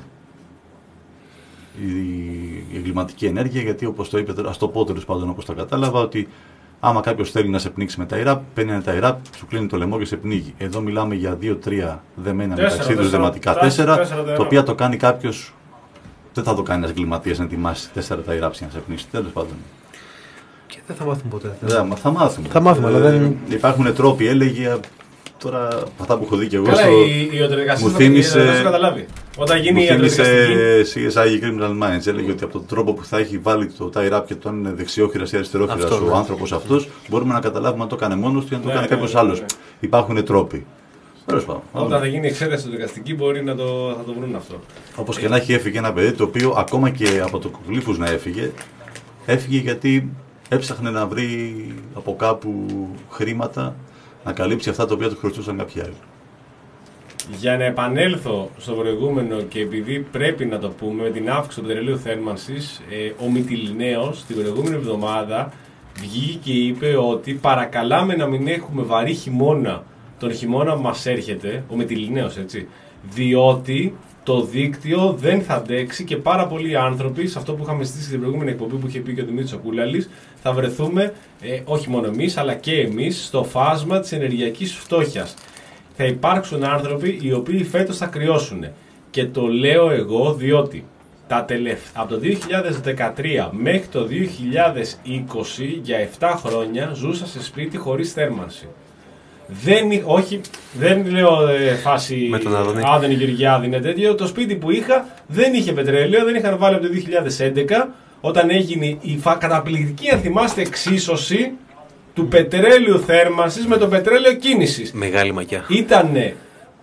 η, η εγκληματική ενέργεια, γιατί όπως το είπε, ας το πω τέλος πάντων όπως το κατάλαβα, ότι άμα κάποιος θέλει να σε πνίξει με τα tie wrap, παίρνει ένα tie wrap, σου κλείνει το λαιμό και σε πνίγει. Εδώ μιλάμε για δύο τρία δεμένα Τέσσερα, μεταξύ τους τέσσερα, δεματικά τέσσερα, τέσσερα, τέσσερα τα δεμένα. οποία το κάνει κάποιος, δεν θα το κάνει ένας εγκληματίας να ετοιμάσει τέσσερα tie wraps για να σε πνίξει. Τέλος πάντων. Και δεν θα μάθουμε ποτέ. Δεν, μα θα μάθουμε. Θα μάθουμε, αλλά δεν- Υπάρχουν τρόποι, έλεγε. Τώρα, αυτά που έχω δει και εγώ. Καλά, στο- η, η ιατροδικαστής μου θα- θύμισε- θα το καταλάβει. Όταν Μου γίνει η θύμισε ιατροδικαστική. σι ες άι Criminal Minds. Έλεγε ότι από τον τρόπο που θα έχει βάλει το tie wrap και το αν είναι δεξιόχειρας ή αριστερόχειρας Αυτό, ο ναι. άνθρωπος αυτός, μπορούμε να καταλάβουμε αν το έκανε μόνος του ή αν το Ναι, έκανε ναι, κάποιος ναι, ναι, άλλος. ναι. Υπάρχουν τρόποι. Τέλος πάντων. Όταν θα γίνει εξέταση στο δικαστική, μπορεί να το, θα το βρουν αυτό. Όπως και να έχει, έφυγε ένα παιδί το οποίο ακόμα και από το γλύφους να έφυγε, έφυγε γιατί έψαχνε να βρει από κάπου χρήματα να καλύψει αυτά τα οποία του χρωστούσαν κάποιοι άλλοι. Για να επανέλθω στο προηγούμενο και επειδή πρέπει να το πούμε, με την αύξηση του πετρελαίου θέρμανσης, ε, ο Μυτιληναίος την προηγούμενη εβδομάδα βγήκε και είπε ότι παρακαλάμε να μην έχουμε βαρύ χειμώνα τον χειμώνα που μας έρχεται, ο Μυτιληναίος έτσι, διότι το δίκτυο δεν θα αντέξει και πάρα πολλοί άνθρωποι, σε αυτό που είχαμε στήσει στην προηγούμενη εκπομπή που είχε πει και ο Δημήτρης ο Κούλαλης, θα βρεθούμε, ε, όχι μόνο εμείς, αλλά και εμείς, στο φάσμα της ενεργειακής φτώχειας. Θα υπάρξουν άνθρωποι οι οποίοι φέτος θα κρυώσουν. Και το λέω εγώ διότι τα τελευ... από το δύο χιλιάδες δεκατρία μέχρι το δύο χιλιάδες είκοσι για επτά χρόνια ζούσα σε σπίτι χωρίς θέρμανση. Δεν, εί- όχι, δεν λέω ε, φάση Με τον Άδωνη. Άδωνη Γεωργιάδη είναι τέτοιο. Το σπίτι που είχα δεν είχε πετρέλαιο, δεν είχαν βάλει από το δύο χιλιάδες έντεκα όταν έγινε η φα... καταπληκτική, αν θυμάστε, εξίσωση του πετρέλαιου θέρμανσης με το πετρέλαιο κίνησης. Μεγάλη μακιά. Ήτανε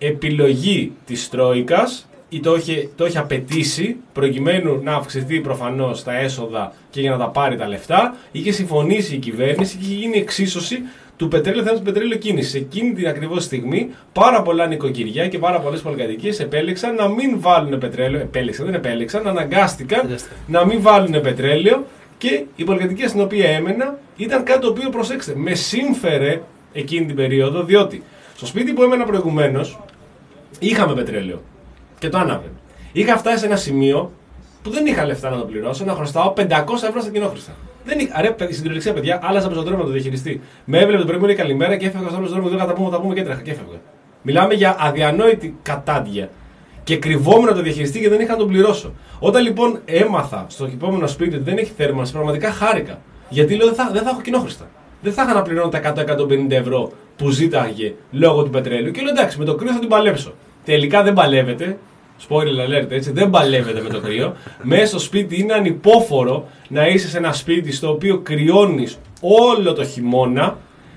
επιλογή της Τρόικας ή το είχε, το είχε απαιτήσει προκειμένου να αυξηθεί προφανώς τα έσοδα και για να τα πάρει τα λεφτά. Είχε συμφωνήσει η κυβέρνηση και είχε γίνει εξίσωση του πετρέλαιου θέρμανσης με πετρέλαιο κίνηση. Εκείνη την ακριβώς στιγμή πάρα πολλά νοικοκυριά και πάρα πολλές πολυκατοικίες επέλεξαν να μην βάλουν πετρέλαιο. Επέλεξαν, δεν επέλεξαν, αναγκάστηκαν Αναγκάστηκαν. να μην βάλουν πετρέλαιο και η πολυκατοικία στην οποία έμενα ήταν κάτι το οποίο, προσέξτε, με σύμφερε εκείνη την περίοδο, διότι στο σπίτι που έμενα προηγουμένως είχαμε πετρέλαιο και το άναβε. Είχα φτάσει σε ένα σημείο που δεν είχα λεφτά να το πληρώσω, να χρωστάω πεντακόσια ευρώ στα κοινόχρηστα. Δεν είχα. Ρε, η συντηρητικά παιδιά, άλλαζα πεζοδρόμιο να το διαχειριστεί. Με έβλεπε το πρωί μου λέει καλημέρα και έφευγα στο άλλο δρόμο. Δεν θα τα πούμε, θα τα πούμε και έτρεχα και έφευγα. Μιλάμε για αδιανόητη κατάντια. Και κρυβόμουν να το διαχειριστεί και δεν είχα να τον πληρώσω. Όταν λοιπόν έμαθα στο επόμενο σπίτι ότι δεν έχει θέρμανση, πραγματικά χάρηκα. Γιατί λέω δεν θα, δεν θα έχω κοινόχρηστα. Δεν θα είχα να πληρώνω τα εκατό με εκατόν πενήντα ευρώ που ζήταγε λόγω του πετρέλαιου. Και λέω εντάξει, με το κρύο θα την παλέψω. Τελικά δεν παλεύεται. Spoiler alert, έτσι, δεν παλεύεται με το κρύο. Μέσα στο σπίτι είναι ανυπόφορο να είσαι σε ένα σπίτι στο οποίο κρυώνεις όλο το χειμώνα.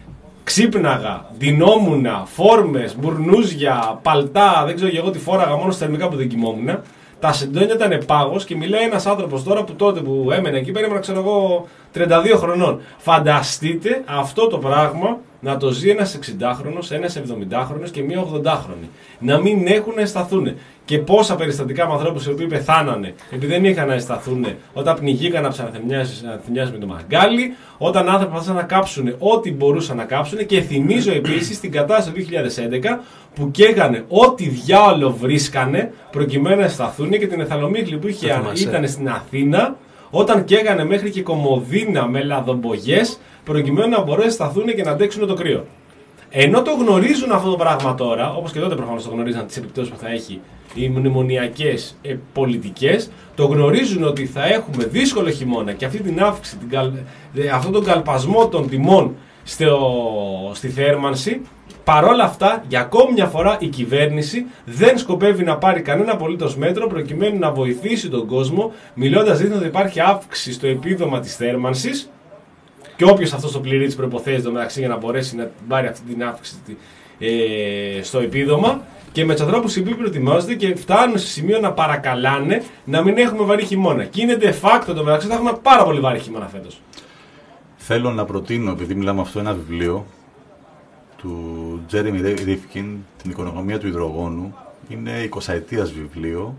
Ξύπναγα, ντυνόμουνα, φόρμες, μπουρνούζια, παλτά, δεν ξέρω και εγώ τι φόραγα, μόνο στα θερμικά που δεν κοιμόμουν. Τα σεντόνια ήταν πάγος και μιλάει ένας άνθρωπος τώρα που τότε που έμενε εκεί, περίμενα ξέρω εγώ τριάντα δύο χρονών. Φανταστείτε αυτό το πράγμα να το ζει ένας εξηντάχρονος, ένας εβδομηντάχρονος και μία ογδοντάχρονη. Να μην έχουν να σταθούν. και πόσα περιστατικά με ανθρώπους οι οποίοι πεθάνανε επειδή δεν είχαν να αισθανθούν όταν πνιγήκαν από Αθηνιάς με το μαγκάλι, όταν άνθρωποι προσπαθούσαν να κάψουν ό,τι μπορούσαν να κάψουν. Και θυμίζω επίσης την κατάσταση του δύο χιλιάδες έντεκα που καίγανε ό,τι διάολο βρίσκανε προκειμένου να αισθανθούν, και την Εθαλομύχλη που είχε, ήταν στην Αθήνα, όταν καίγανε μέχρι και κομμωδίνα με λαδομπογιές προκειμένου να μπορέσουν να σταθούν και να αντέξουν το κρύο. Ενώ το γνωρίζουν αυτό το πράγμα τώρα, όπως και τότε προφανώς το γνωρίζαν τις επιπτώσεις που θα έχει οι μνημονιακές ε, πολιτικές, το γνωρίζουν ότι θα έχουμε δύσκολο χειμώνα και αυτή την αύξηση, την καλ, ε, αυτόν τον καλπασμό των τιμών στο, στη θέρμανση. Παρόλα αυτά, για ακόμη μια φορά η κυβέρνηση δεν σκοπεύει να πάρει κανένα απολύτως μέτρο προκειμένου να βοηθήσει τον κόσμο, μιλώντας δείχνει ότι υπάρχει αύξηση στο επίδομα της θέρμανσης. Και όποιος αυτός το πληρεί τις προϋποθέσεις το μεταξύ για να μπορέσει να πάρει αυτή την αύξηση ε, στο επίδομα, και με τους ανθρώπους οι οποίοι προετοιμάζονται και φτάνουν σε σημείο να παρακαλάνε να μην έχουμε βαρύ χειμώνα. Και είναι de facto το μεταξύ, θα έχουμε πάρα πολύ βαρύ χειμώνα φέτος. Θέλω να προτείνω, επειδή μιλάμε αυτό, ένα βιβλίο του Τζέρεμι Ρίφκιν, την οικονομία του υδρογόνου. Είναι εικοσαετίας βιβλίο,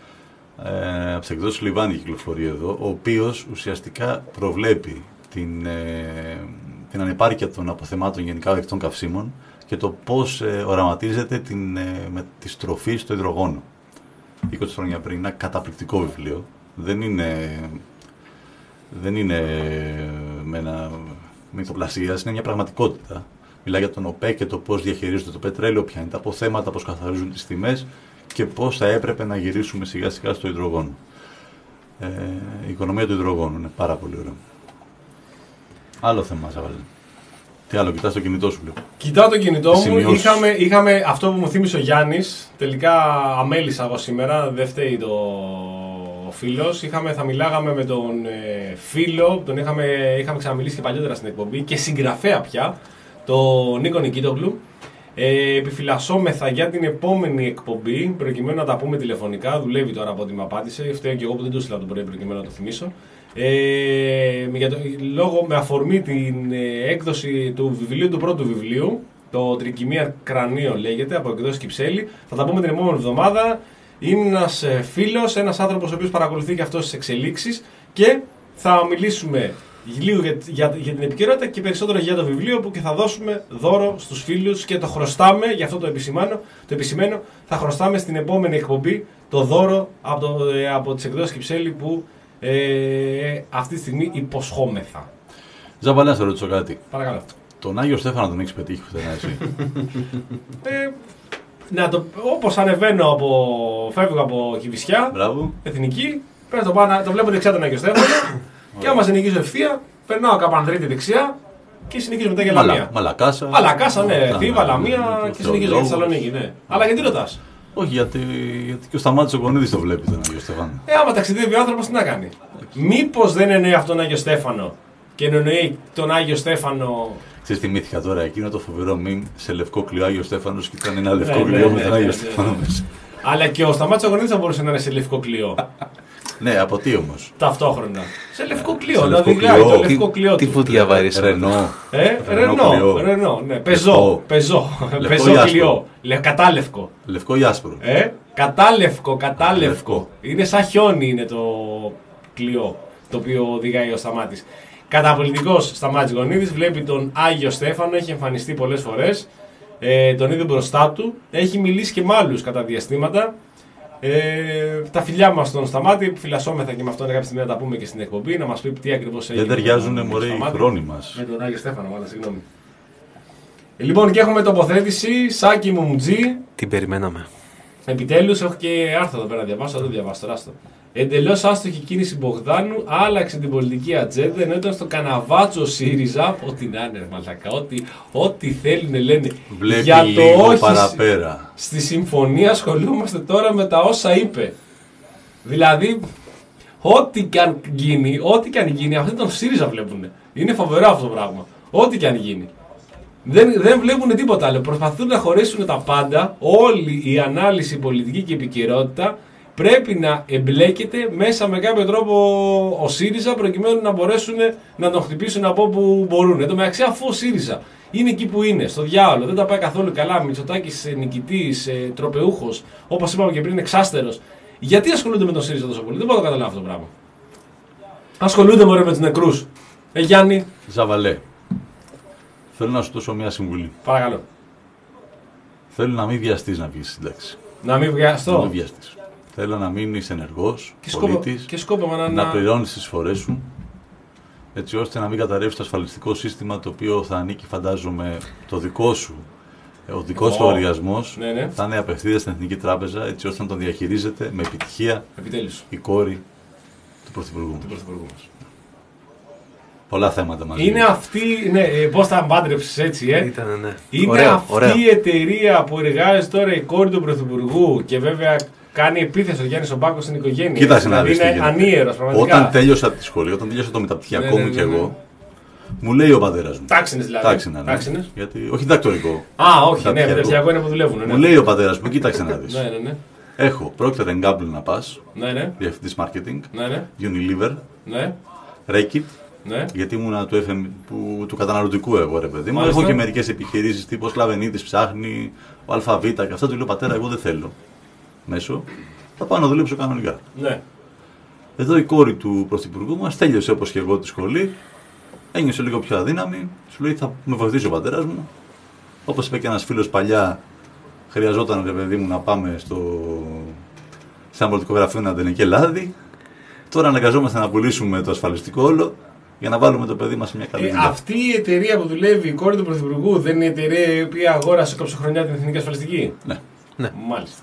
ε, από τις εκδόσεις Λιβάνι κυκλοφορεί εδώ, ο οποίος ουσιαστικά προβλέπει την, ε, την ανεπάρκεια των αποθεμάτων γενικά ορυκτών καυσίμων και το πώς ε, οραματίζεται την, ε, με τη στροφή στο υδρογόνο. είκοσι χρόνια πριν, ένα καταπληκτικό βιβλίο. Δεν είναι, δεν είναι με ένα μυθοπλασίας, είναι μια πραγματικότητα. Μιλάει για τον ΟΠΕΚ και το πώς διαχειρίζονται το πετρέλαιο, ποια είναι τα αποθέματα, πώς καθαρίζουν τις τιμές και πώς θα έπρεπε να γυρίσουμε σιγά σιγά στο υδρογόνο. Ε, η οικονομία του υδρογόνου είναι πάρα πολύ ωραία. Άλλο θέμα, Ζαβαλέ. Τι άλλο, κοιτάς το κινητό σου, λέω. Κοιτάω το κινητό μου. Είχαμε, είχαμε αυτό που μου θύμισε ο Γιάννης. Τελικά αμέλησα εγώ σήμερα. Δεν φταίει το φίλος. Είχαμε, θα μιλάγαμε με τον ε, φίλο. Τον είχαμε, είχαμε ξαναμιλήσει και παλιότερα στην εκπομπή. Και συγγραφέα πια. Τον Νίκο Νικίτογλου. Ε, επιφυλασσόμεθα για την επόμενη εκπομπή. Προκειμένου να τα πούμε τηλεφωνικά. Δουλεύει τώρα από ό,τι με απάντησε. Φταίω και εγώ που δεν το στείλα το πρωί προκειμένου να το θυμίσω. Ε, για το, λόγω, με αφορμή την ε, έκδοση του βιβλίου, του πρώτου βιβλίου, το Τρικυμία Κρανίων λέγεται, από εκδόσεις Κυψέλη. Θα τα πούμε την επόμενη εβδομάδα. Είναι ένας ε, φίλος, ένας άνθρωπος ο οποίος παρακολουθεί και αυτός τις εξελίξεις, και θα μιλήσουμε λίγο για, για, για την επικαιρότητα και περισσότερο για το βιβλίο, που και θα δώσουμε δώρο στους φίλους και το χρωστάμε, για αυτό το επισημένο, το επισημένο, θα χρωστάμε στην επόμενη εκπομπή το δώρο από, το, ε, από τις εκδόσεις Κυψέλη που Ε, αυτή τη στιγμή υποσχόμεθα. Ζαμπαλέ, να σε ρωτήσω κάτι. Παρακαλώ. Τον Άγιο Στέφανο τον έχεις πετύχει πουθενά εσύ? ε, να το, όπως ανεβαίνω από, φεύγω από Κηφισιά, Μπράβο. Εθνική, πρέπει να το, πάω, το βλέπω δεξιά τον Άγιο Στέφανο και άμα συνεχίζω ευθεία, περνάω Καπανδρίτη δεξιά και συνεχίζω μετά για Λαμία. Μαλακάσα. Μαλακάσα, ναι, Θήβα, Λαμία και συνεχίζω για Θεσσαλονίκη, ναι. Αλλά γιατί ρωτάς? Όχι, γιατί, γιατί και ο Σταμάτης ο Γονίδης το βλέπει τον Άγιο Στέφανο. Ε, άμα ταξιδεύει ο άνθρωπος, τι να κάνει? Μήπως δεν εννοεί αυτόν τον Άγιο Στέφανο και εννοεί τον Άγιο Στέφανο. Ξέρεις, θυμήθηκα τώρα εκείνο το φοβερό μιμ σε λευκό κλειό Άγιο Στέφανος και ήταν ένα λευκό ναι, κλειό ναι, με τον ναι, Άγιο ναι, Στέφανο ναι. μέσα. Αλλά και ο Σταμάτης ο Γονίδης θα μπορούσε να είναι σε λευκό κλειό. Ναι, από τι όμως? Ταυτόχρονα. Σε λευκό κλειό, σε δηλαδή λευκό γλάει το κλειό. λευκό κλειό. Τι του. φωτιά βαρύς? Ρενό. Ε, Ρενό Ρενό, κλειό. Ρενό, ναι. Πεζό, πεζό, Λευκό πεζό ή άσπρο? κλειό. Λε, κατάλευκο. Λευκό ή άσπρο? Ε, κατάλευκο, κατάλευκο. Λευκό. Είναι σαν χιόνι είναι το κλειό, το οποίο οδηγάει ο Σταμάτης. Καταπολιτικός Σταμάτης Γονίδης, βλέπει τον Άγιο Στέφανο, έχει εμφανιστεί πολλές φορές. Ε, τον είδε μπροστά του, έχει μιλήσει και με άλλους κατά διαστήματα. Ε, τα φιλιά μας στον Σταμάτη, φυλασσόμεθα και με αυτόν κάποια στιγμή να τα πούμε και στην εκπομπή, να μας πει τι ακριβώς έγινε. Δεν ταιριάζουν μωρέ οι χρόνοι μας. Με τον Άγιο Στέφανο, μάλλον, συγγνώμη. Ε, λοιπόν, και έχουμε τοποθέτηση, Σάκη Μουμτζή. Την περιμέναμε. Επιτέλους, έχω και άρθρο εδώ πέρα να διαβάσω, δεν το διαβάσω τώρα. Στο. Εντελώς άστοχη κίνηση Μπογδάνου, άλλαξε την πολιτική ατζέντα, ενώ ήταν στο καναβάτσο ΣΥΡΙΖΑ. Ό,τι να είναι, μαλακά, ό,τι, ό,τι θέλουν λένε. Βλέπει για το λίγο όχι παραπέρα. στη συμφωνία ασχολούμαστε τώρα με τα όσα είπε. Δηλαδή, ό,τι και αν γίνει, ό,τι και αν γίνει, αυτοί τον ΣΥΡΙΖΑ βλέπουν. Είναι φοβερό αυτό το πράγμα. Ό,τι και αν γίνει. Δεν, δεν βλέπουν τίποτα άλλο. Προσπαθούν να χωρίσουν τα πάντα. Όλη η ανάλυση πολιτική και επικαιρότητα πρέπει να εμπλέκεται μέσα με κάποιο τρόπο ο ΣΥΡΙΖΑ προκειμένου να μπορέσουν να τον χτυπήσουν από όπου μπορούν. Εν τω μεταξύ, αφού ο ΣΥΡΙΖΑ είναι εκεί που είναι, στο διάολο. Δεν τα πάει καθόλου καλά. Μητσοτάκης νικητής, ε, τροπεούχος, όπως είπαμε και πριν, εξάστερος. Γιατί ασχολούνται με τον ΣΥΡΙΖΑ τόσο πολύ? Δεν μπορώ να καταλάβω αυτό το πράγμα. Ασχολούνται μωρέ με τους νεκρούς. Ε, Γιάννη. Ζαβαλέ, θέλω να σου δώσω μια συμβουλή. Παρακαλώ. Θέλω να μην βιαστείς να βγεις σύνταξη. Να μην Να βιαστώ. μην βιαστείς. Θέλω να μείνεις ενεργός, Και σκόπω, πολίτης, και σκόπω να, να πληρώνεις τις φορές σου, έτσι ώστε να μην καταρρεύσει το ασφαλιστικό σύστημα, το οποίο θα ανήκει, φαντάζομαι, το δικό σου. Ο δικός σου Εγώ. λογαριασμός Ναι, ναι. θα είναι απευθείας στην Εθνική Τράπεζα, έτσι ώστε να τον διαχειρίζεται με επιτυχία Επιτέλους. η κόρη του Πρωθυπουργού. Του Πρωθυπουργού μας. Πολλά θέματα μαζί. Είναι αυτή, ναι, ε, πώς θα μπάντρεψες έτσι, ε. Ήτανε, ναι. Είναι Ωραία, αυτή ωραία. η εταιρεία που εργάζεται τώρα η κόρη του Πρωθυπουργού και βέβαια κάνει επίθεση ο Γιάννης ο Μπάκος στην οικογένεια. Κοίταξε να δηλαδή δεις τι είναι γίνεται. ανίερος πραγματικά. Όταν τέλειωσα τη σχολή, όταν τέλειωσα το μεταπτυχιακό Ναι, ναι, μου ναι, και ναι. εγώ, μου λέει ο πατέρας μου. Τάξινες δηλαδή. Τάξινα, ναι. Τάξινες. Γιατί, όχι διδακτορικό. Α, όχι, ναι, Μεταπτυχιακό. μεταπτυχιακό είναι που δουλεύουν. Ναι. Μου λέει ο πατέρας μου, κοίταξε να δεις. Ναι, ναι, ναι. Έχω Procter and Gamble να πας, Ναι, ναι. διευθυντής marketing, Ναι, ναι. Unilever, Ναι. Reckitt, Ναι. γιατί ήμουνα του, εφ εμ, που, του καταναλωτικού εγώ ρε παιδί μου. Μάλιστα. Έχω και μερικές επιχειρήσεις τύπου ο Σκλαβενίτης ψάχνει, ο ΑΒ και αυτά. Του λέω πατέρα, εγώ δεν θέλω μέσω. Θα πάω να δουλέψω κανονικά. Ναι. Εδώ η κόρη του Πρωθυπουργού μας τέλειωσε όπως και εγώ τη σχολή. Ένιωσε λίγο πιο αδύναμη. Σου λέει θα με βοηθήσει ο πατέρας μου. Όπως είπε και ένας φίλος παλιά, χρειαζόταν ρε παιδί μου να πάμε στο... σε ένα πολιτικό γραφείο να δεν και λάδι. Τώρα αναγκαζόμαστε να πουλήσουμε το ασφαλιστικό όλο για να βάλουμε το παιδί μας σε μια καλή Ε, δουλειά. αυτή η εταιρεία που δουλεύει η κόρη του Πρωθυπουργού δεν είναι η εταιρεία η οποία αγόρασε κοψοχρονιά την Εθνική Ασφαλιστική? Ναι. Ναι. Μάλιστα.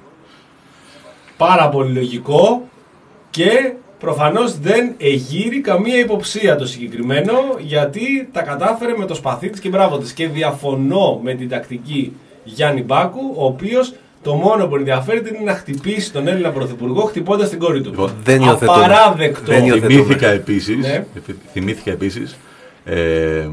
Πάρα πολύ λογικό και προφανώς δεν εγείρει καμία υποψία το συγκεκριμένο, γιατί τα κατάφερε με το σπαθί της και μπράβο της. Και διαφωνώ με την τακτική Γιάννη Μπάκου, ο οποίος το μόνο που ενδιαφέρεται είναι να χτυπήσει τον Έλληνα Πρωθυπουργό χτυπώντας την κόρη του. Λοιπόν, Δεν υιοθετούμε. Απαράδεκτο. Δεν υιοθετούμε. Θυμήθηκα επίσης, Ναι. θυμήθηκα επίσης ε,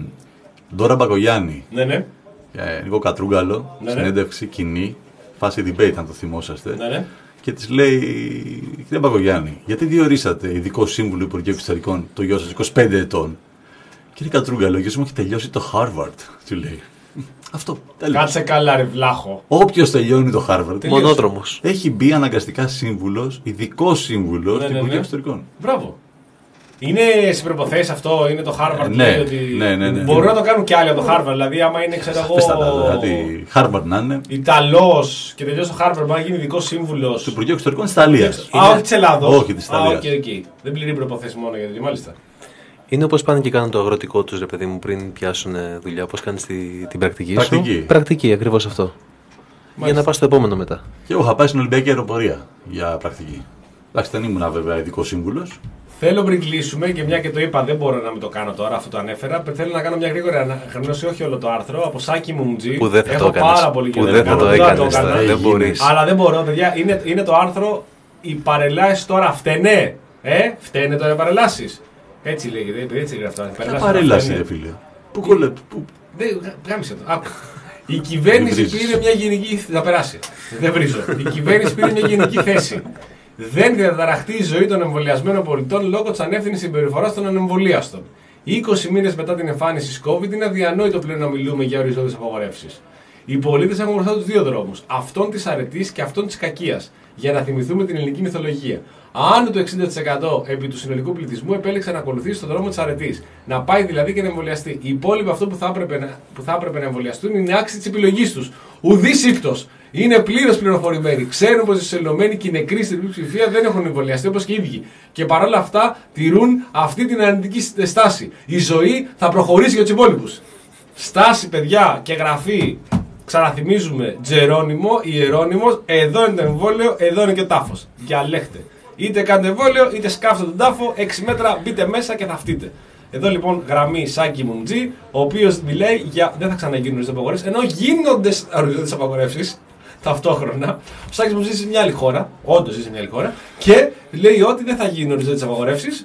Ντόρα Μπακογιάννη, Ναι, ναι. ε, Νίκο Κατρούγκαλο, Ναι, ναι. συνέντευξη κοινή, φάση debate αν το θυμόσαστε. Ναι, ναι. Και τη λέει, κυρία Μπακογιάννη, γιατί διορίσατε ειδικό σύμβουλο Υπουργείου Εξωτερικών το γιο σας είκοσι πέντε ετών? Κύριε Κατρούγκαλο, ο γιος μου έχει τελειώσει το Harvard, του λέει. Αυτό, τέλος. Κάτσε καλά, ρε βλάχο. Όποιος τελειώνει το Harvard Μονόδρομος. έχει μπει αναγκαστικά σύμβουλος, ειδικό σύμβουλος Ναι, του ναι, Υπουργείου ναι. Εξωτερικών. Μπράβο. Είναι σε προποθέσει αυτό, είναι το Harvard. Ε, ναι, λέει ότι ναι, ναι, ναι. Μπορούν να το κάνουν και άλλοι από το Harvard. Δηλαδή, άμα είναι, ξέρω εγώ, Πες τα τα, δηλαδή, Harvard να είναι, Ιταλός και τελειώσει το Harvard, μπορεί να γίνει ειδικό σύμβουλο. του Υπουργείου Εξωτερικών της Ιταλίας. Α, όχι τη Ελλάδο. Όχι, της Ιταλίας. οκ, οκ. Δεν πληρεί προποθέσει μόνο για τέτοιο, μάλιστα. Είναι όπως πάνε και κάνουν το αγροτικό τους, ρε παιδί μου, πριν πιάσουν ε, δουλειά. Πώς κάνεις τη, την πρακτική, Πρακτική. σου. Πρακτική, ακριβώς αυτό. Για να πας στο επόμενο μετά. Και εγώ είχα πάει στην Ολυμπιακή Αεροπορία για πρακτική. Εντάξει, δεν ήμουν βέβαια ειδικό σύμβουλο. Θέλω πριν κλείσουμε και μια και το είπα, δεν μπορώ να μην το κάνω τώρα, αυτό το ανέφερα. Θέλω να κάνω μια γρήγορη αναγνώριση, όχι όλο το άρθρο, από Σάκη Μουμτζή. Που δεν θα Έχω το έκανες. πάρα πολύ Που καιρό δεν να θα το κάνω, έκανες, έκανα. θα- δεν μπορείς. Αλλά δεν μπορώ, παιδιά. Είναι, είναι το άρθρο «Οι παρελάσεις τώρα φταίνε». Ε, φταίνε τώρα οι παρελάσεις. Έτσι λέγεται, έτσι λέγεται αυτό. Οι παρελάσεις τώρα Παρέλαση, φταίνε. ρε φίλε. Πού κολλε. Πού... Δεν, γάμισε το. Άκου. Η κυβέρνηση Μην βρίζεις. πήρε μια γενική. Θα περάσει. Δεν βρίζω. Η κυβέρνηση πήρε μια γενική θέση. Δεν διαταραχτεί η ζωή των εμβολιασμένων πολιτών λόγω τη ανεύθυνη συμπεριφορά των ανεμβολίαστων. είκοσι μήνες μετά την εμφάνιση COVID είναι αδιανόητο πλέον να μιλούμε για οριζόντιες απαγορεύσεις. Οι πολίτες έχουν μπροστά τους δύο δρόμους, αυτόν της αρετής και αυτόν της κακίας, για να θυμηθούμε την ελληνική μυθολογία. Άνω του εξήντα τοις εκατό επί του συνολικού πληθυσμού επέλεξε να ακολουθήσει τον δρόμο της αρετής. Να πάει δηλαδή και να εμβολιαστεί. Οι υπόλοιποι αυτό που θα έπρεπε να, που θα έπρεπε να εμβολιαστούν είναι άξιοι της επιλογής τους. Ουδής ύπτος. Είναι πλήρως πληροφορημένοι. Ξέρουν πως οι σελωμένοι και οι νεκροί στην πλειοψηφία δεν έχουν εμβολιαστεί όπως και οι ίδιοι. Και παρόλα αυτά τηρούν αυτή την αρνητική στάση. Η ζωή θα προχωρήσει για τους υπόλοιπους. Στάση, παιδιά, και γραφή. Ξαναθυμίζουμε, Τζερόνιμο, Ιερόνιμος, εδώ είναι το εμβόλιο, εδώ είναι και ο τάφος. Διαλέχτε. Είτε κάντε εμβόλιο, είτε σκάφτε τον τάφο, έξι μέτρα, μπείτε μέσα και θα φτείτε. Εδώ λοιπόν γραμμή Σάκη Μουμτζή, ο οποίος μιλάει για δεν θα ξαναγίνουν οριζόντιες απαγορεύσεις, ενώ γίνονται οριζόντιες απαγορεύσεις ταυτόχρονα. Ο Σάκης Μουμτζή ζει σε μια άλλη χώρα, όντως ζει σε μια άλλη χώρα, και λέει ότι δεν θα γίνουν οριζόντιες απαγορεύσεις.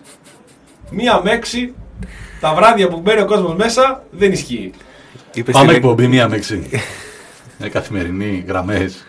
Μία μέξη, τα βράδια που μπαίνει ο κόσμος μέσα, δεν ισχύει. Είπες Πάμε τη- εκπομπή μία μέξη. Με καθημερινή, γραμμές.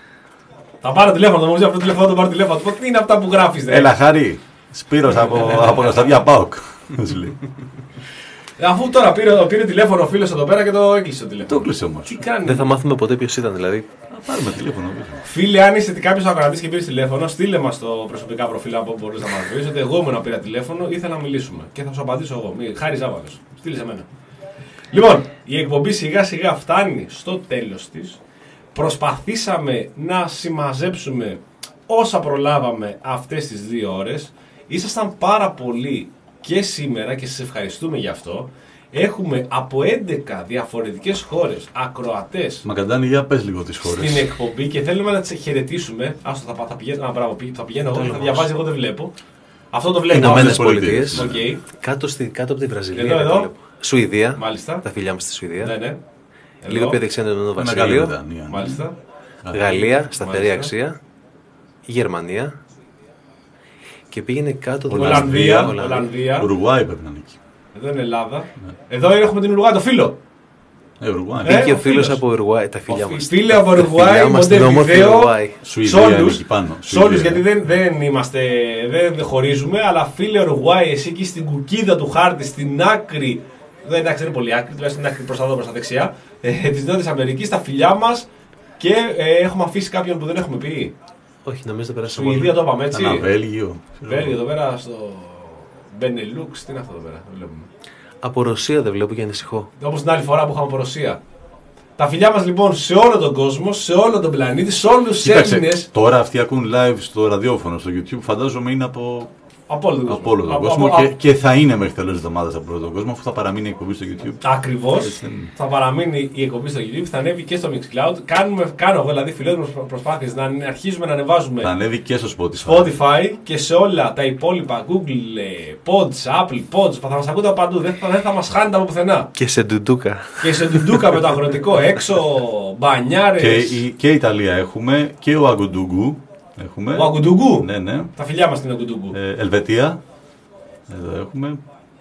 Θα πάρω τηλέφωνο, θα μου πει αυτό το τηλέφωνο, θα το πάρω τηλέφωνο. Θα πω, τι είναι αυτά που γράφεις, ρε. Έλα, Χάρη. Σπύρος από, από Κασταβιά ΠΑΟΚ. Σου λέει. Αφού τώρα πήρε, πήρε τηλέφωνο ο φίλος εδώ πέρα και το έκλεισε το τηλέφωνο. Το κλείσε όμως. Τι κάνει. Δεν θα μάθουμε ποτέ ποιος ήταν δηλαδή. Να πάρουμε τηλέφωνο. Φίλε, αν είσαι κάποιος ακροατής και πήρε τηλέφωνο, στείλε μας το προσωπικά προφίλ από όπου μπορείς να μας βρεις. Ότι εγώ ήμουν πήρα τηλέφωνο, ήθελα να μιλήσουμε. Και θα σου απαντήσω εγώ. Μη- Χάρη Ζάβαλος. Στείλε σε μένα. Λοιπόν, η εκπομπή σιγά σιγά φτάνει στο τέλος της. Προσπαθήσαμε να συμμαζέψουμε όσα προλάβαμε αυτές τις δύο ώρες. Ήσασταν πάρα πολλοί και σήμερα και σας ευχαριστούμε γι' αυτό. Έχουμε από έντεκα διαφορετικές χώρες ακροατές Μακαντάνη, για πες λίγο τις χώρες. στην εκπομπή και θέλουμε να τις χαιρετήσουμε. Άστο, θα, θα, πηγαίνω, α, μπράβο, πη- θα πηγαίνω εγώ, θα διαβάζει, εγώ δεν βλέπω. Αυτό το βλέπω. Ηνωμένες Πολιτείες. Πολιτείες. Οκ, Κάτω, στη, κάτω από τη Βραζιλία. Εδώ, είναι εδώ. το- Σουηδία. μάλιστα. Τα φιλιά μας στη Σουηδία. Ναι, ναι. Λίγο Εδώ. πιο δεξιά είναι το Ηνωμένο Μεγάλη Βασίλειο. Βρετανία, ναι. Μάλιστα. Γαλλία, σταθερή Μάλιστα. αξία. Γερμανία. Και πήγαινε κάτω το Ολλανδία. Ολλανδία. Ολλανδία. Ουρουάη πρέπει να είναι εκεί. Εδώ είναι Ελλάδα. Εδώ έχουμε την Ουρουγουάη, το φίλο. Ε, Ουρουγουάη. Ε, Πήγε ο ο φίλος φίλος. από Ουρουάη, τα φιλιά Ο μας. Φίλε από Τα Ουρουγουάη, φιλιά μας στην όμορφη Μοντεβιδέο. Ουρουάη. Σουηδία Σε είναι όλους, εκεί πάνω. σε όλους, Σουηδία. γιατί δεν, δεν είμαστε, δεν χωρίζουμε, αλλά φίλε Ουρουγουάη, εσύ εκεί στην κουκίδα του χάρτη, στην άκρη, δεν εντάξει δεν είναι πολύ άκρη, τουλάχιστον στην άκρη προς τα εδώ, προς τα δεξιά, ε, της Νότιας Αμερικής, τα φιλιά μας και ε, έχουμε αφήσει κάποιον που δεν έχουμε πει. Όχι, νομίζω δεν περάσαμε. Σουηδία το είπαμε έτσι. Ένα Βέλγιο. Βέλγιο εδώ πέρα στο Μπενελούξ, τι είναι αυτό εδώ πέρα, δεν βλέπουμε. Από Ρωσία δεν βλέπω και ανησυχώ. Όπως την άλλη φορά που είχαμε από Ρωσία. Τα φιλιά μας λοιπόν σε όλο τον κόσμο, σε όλο τον πλανήτη, σε όλους τους Κοίταξε, Έλληνες. τώρα αυτοί ακούν live στο ραδιόφωνο, στο YouTube, φαντάζομαι είναι από, Από όλο τον κόσμο. από όλο τον Από- κόσμο από- και, και θα είναι μέχρι τέλος της εβδομάδας από όλο τον κόσμο, αφού θα παραμείνει η εκπομπή στο YouTube. Ακριβώς. Έτσι είναι. Θα παραμείνει η εκπομπή στο YouTube, θα ανέβει και στο Mixcloud. Κάνουμε, κάνω εγώ δηλαδή φιλόδοξες προσπάθειες να αρχίζουμε να ανεβάζουμε Θα ανέβει και στο Spotify. Spotify και σε όλα τα υπόλοιπα Google ε, Pods, Apple Pods. Θα μας ακούτε από παντού, δεν θα, δεν θα μας χάνετε από πουθενά. Και σε ντουντούκα. Και σε ντουντούκα με το αγροτικό έξω, μπανιάρες. Και, η, και Ιταλία έχουμε και ο Αγκουντούγκου. Έχουμε. Ο Αγκουντουγκού. Ναι, ναι. Τα φιλιά μας στην Αγκουντουγκού. Ε, Ελβετία. Εδώ έχουμε.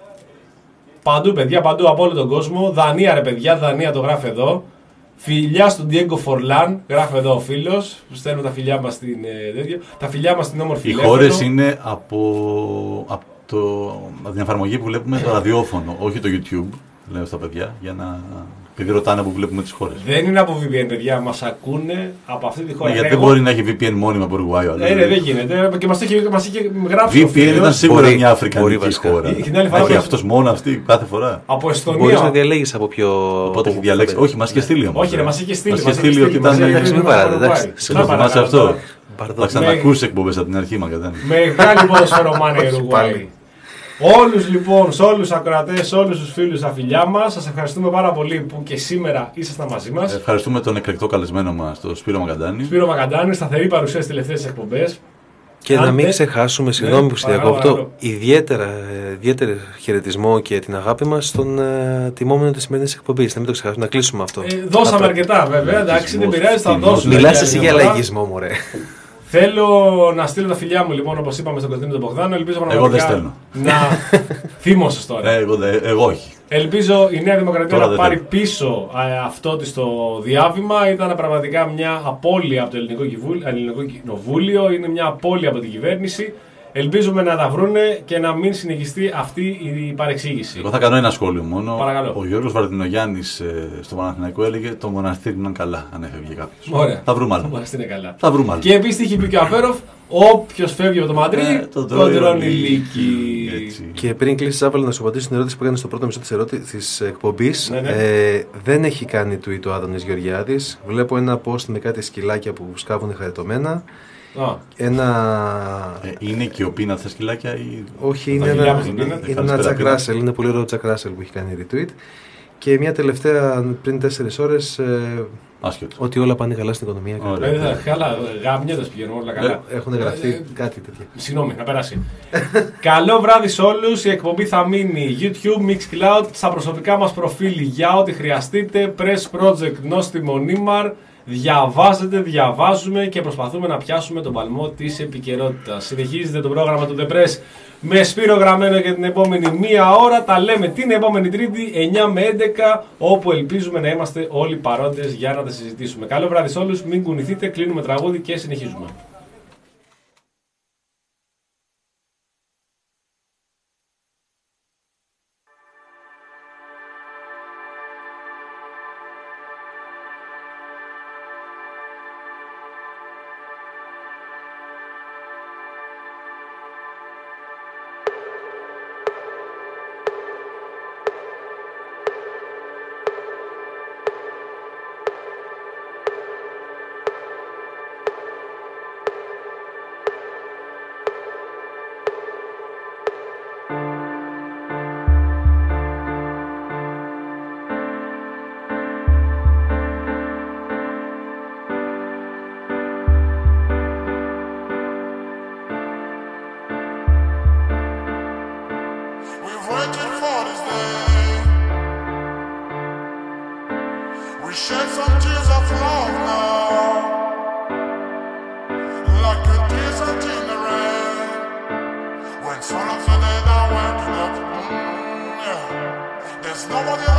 Παντού, παιδιά, παντού από όλο τον κόσμο. Δανία, ρε παιδιά, Δανία το γράφει εδώ. Φιλιά στον Diego Forlan, γράφει εδώ ο φίλος. Στέλνουμε τα φιλιά μας στην. Ε, τέτοιο. Τα φιλιά μας στην όμορφη Οι Λέφτο. χώρες είναι από, από, το, από την εφαρμογή που βλέπουμε το ραδιόφωνο, όχι το YouTube. Λέω στα παιδιά, για να. Επειδή ρωτάνε που βλέπουμε τις χώρες. Δεν είναι από βι πι εν, παιδιά, μας ακούνε από αυτή τη χώρα. Ναι, γιατί Εγώ- δεν μπορεί να έχει βι πι εν μόνιμα από Ουρουάη. Ε, ναι, δεν γίνεται. Και μας είχε, μας είχε γράψει. ο βι πι εν φίλος ήταν σίγουρα Μπορεί, μια αφρικανική μπορεί βασικά. χώρα. Την άλλη φορά Έχει που- αυτός μόνο αυτή κάθε φορά. από Μπορείς να Εστονία. διαλέγεις από ποιο. Οπότε από- έχει διαλέξει. Όχι, μας είχε στείλει όμως. Όχι, ρε, μας είχε στείλει. Μας είχε στείλει ότι ήταν. μας είχε εντάξει, στείλει μην παράτε, το εντάξει. Ουρουγουάη. Σε Να Το θυμάσαι παρακαλώ αυτό. τώρα. Παρδό. Θα ξανακούσει εκπομπές από την αρχή, Μακαντάνη. Μεγάλη ποδοσφαιρομάνια η Όχι Ουρουγουάη. πάλι. Όλους λοιπόν, σε όλους τους ακροατές, σε όλους τους φίλους, τα φιλιά μας. Σας ευχαριστούμε πάρα πολύ που και σήμερα ήσασταν μαζί μας. Ευχαριστούμε τον εκλεκτό καλεσμένο μας, τον Σπύρο Μακαντάνη. Σπύρο Μακαντάνη, σταθερή παρουσία στις τελευταίες εκπομπές. Και Αν να μην δεν- ξεχάσουμε, συγγνώμη Ναι, που σε παρακαλώ, διακόπτω, παρακαλώ. ιδιαίτερα, ε, ιδιαίτερο χαιρετισμό και την αγάπη μας στον ε, τιμόμενο της σημερινής εκπομπής. Να μην το ξεχάσουμε, να κλείσουμε αυτό. Ε, δώσαμε Θα- αρκετά βέβαια, εντάξει, δεν Λαϊκισμός, πειράζει, θα κοινός. δώσουμε. Μιλάς για εσύ άλλη για μια φορά. λαϊκισμό, μωρέ. Θέλω να στείλω τα φιλιά μου λοιπόν, όπως είπαμε στον Κωνσταντίνο τον Μπογδάνο. Ελπίζω Εγώ πραγματικά δεν στέλνω. να. Θύμωσες τώρα. Ε, εγώ, δε- εγώ όχι. Ελπίζω η Νέα Δημοκρατία Τώρα να δεν πάρει θέλω. πίσω ε, αυτό της το διάβημα. Ήταν πραγματικά μια απώλεια από το Ελληνικό, Κυβούλ- Ελληνικό Κοινοβούλιο, είναι μια απώλεια από την κυβέρνηση. Ελπίζουμε να τα βρούνε και να μην συνεχιστεί αυτή η παρεξήγηση. Εγώ θα κάνω ένα σχόλιο μόνο. Παρακαλώ. Ο Γιώργος Βαρδινογιάννης ε, στο Παναθηναϊκό έλεγε το μοναστήρι είναι καλά, αν έφευγε κάποιος. Ωραία. Θα βρούμε άλλο. Μας είναι καλά. Θα βρούμε άλλο. Και επίσης είχε πει και ο Αφέροφ, όποιος φεύγει από το Μαντρί, Ε, τον τον τρώνε τρώνε ηλίκη. ηλίκη. Έτσι. Και πριν κλείσει, άβαλα να σου απαντήσω στην ερώτηση που έκανε στο πρώτο μισό της, ερώτη... της εκπομπής. Ναι, ναι. Ε, δεν έχει κάνει tweet ο Άδωνης Γεωργιάδης. Βλέπω ένα post με κάτι σκυλάκια που σκάβουν χαριτωμένα. Α, Ένα. Ε, είναι και ο πίνατ στα σκυλάκια ή. Όχι, είναι φιλιά ένα, μας δεν είναι, είναι. είναι Καλησπέρα, ένα Jack πίνα. Russell. Είναι πολύ ωραίο Jack Russell που έχει κάνει retweet. Και μια τελευταία πριν τέσσερις ώρες ε, Άσχετο. ότι όλα πάνε καλά στην οικονομία. και Ωραία. δεν θα καλά, γαμιέτες πηγαίνουμε όλα καλά. Έχουν γραφτεί κάτι τέτοια. Συγγνώμη, να περάσει. Καλό βράδυ σε όλους. Η εκπομπή θα μείνει YouTube, Mixcloud, στα προσωπικά μας προφίλ για ό,τι χρειαστείτε. Press Project, νόστιμο Νίμαρ. Διαβάζετε, διαβάζουμε και προσπαθούμε να πιάσουμε τον παλμό της επικαιρότητας. Συνεχίζεται το πρόγραμμα του The Press με Σπύρο Γραμμένο για την επόμενη μία ώρα. Τα λέμε την επόμενη Τρίτη εννιά με έντεκα, όπου ελπίζουμε να είμαστε όλοι παρόντες για να τα συζητήσουμε. Καλό βράδυ σε όλους. Μην κουνηθείτε, κλείνουμε τραγούδι και συνεχίζουμε. Como Dios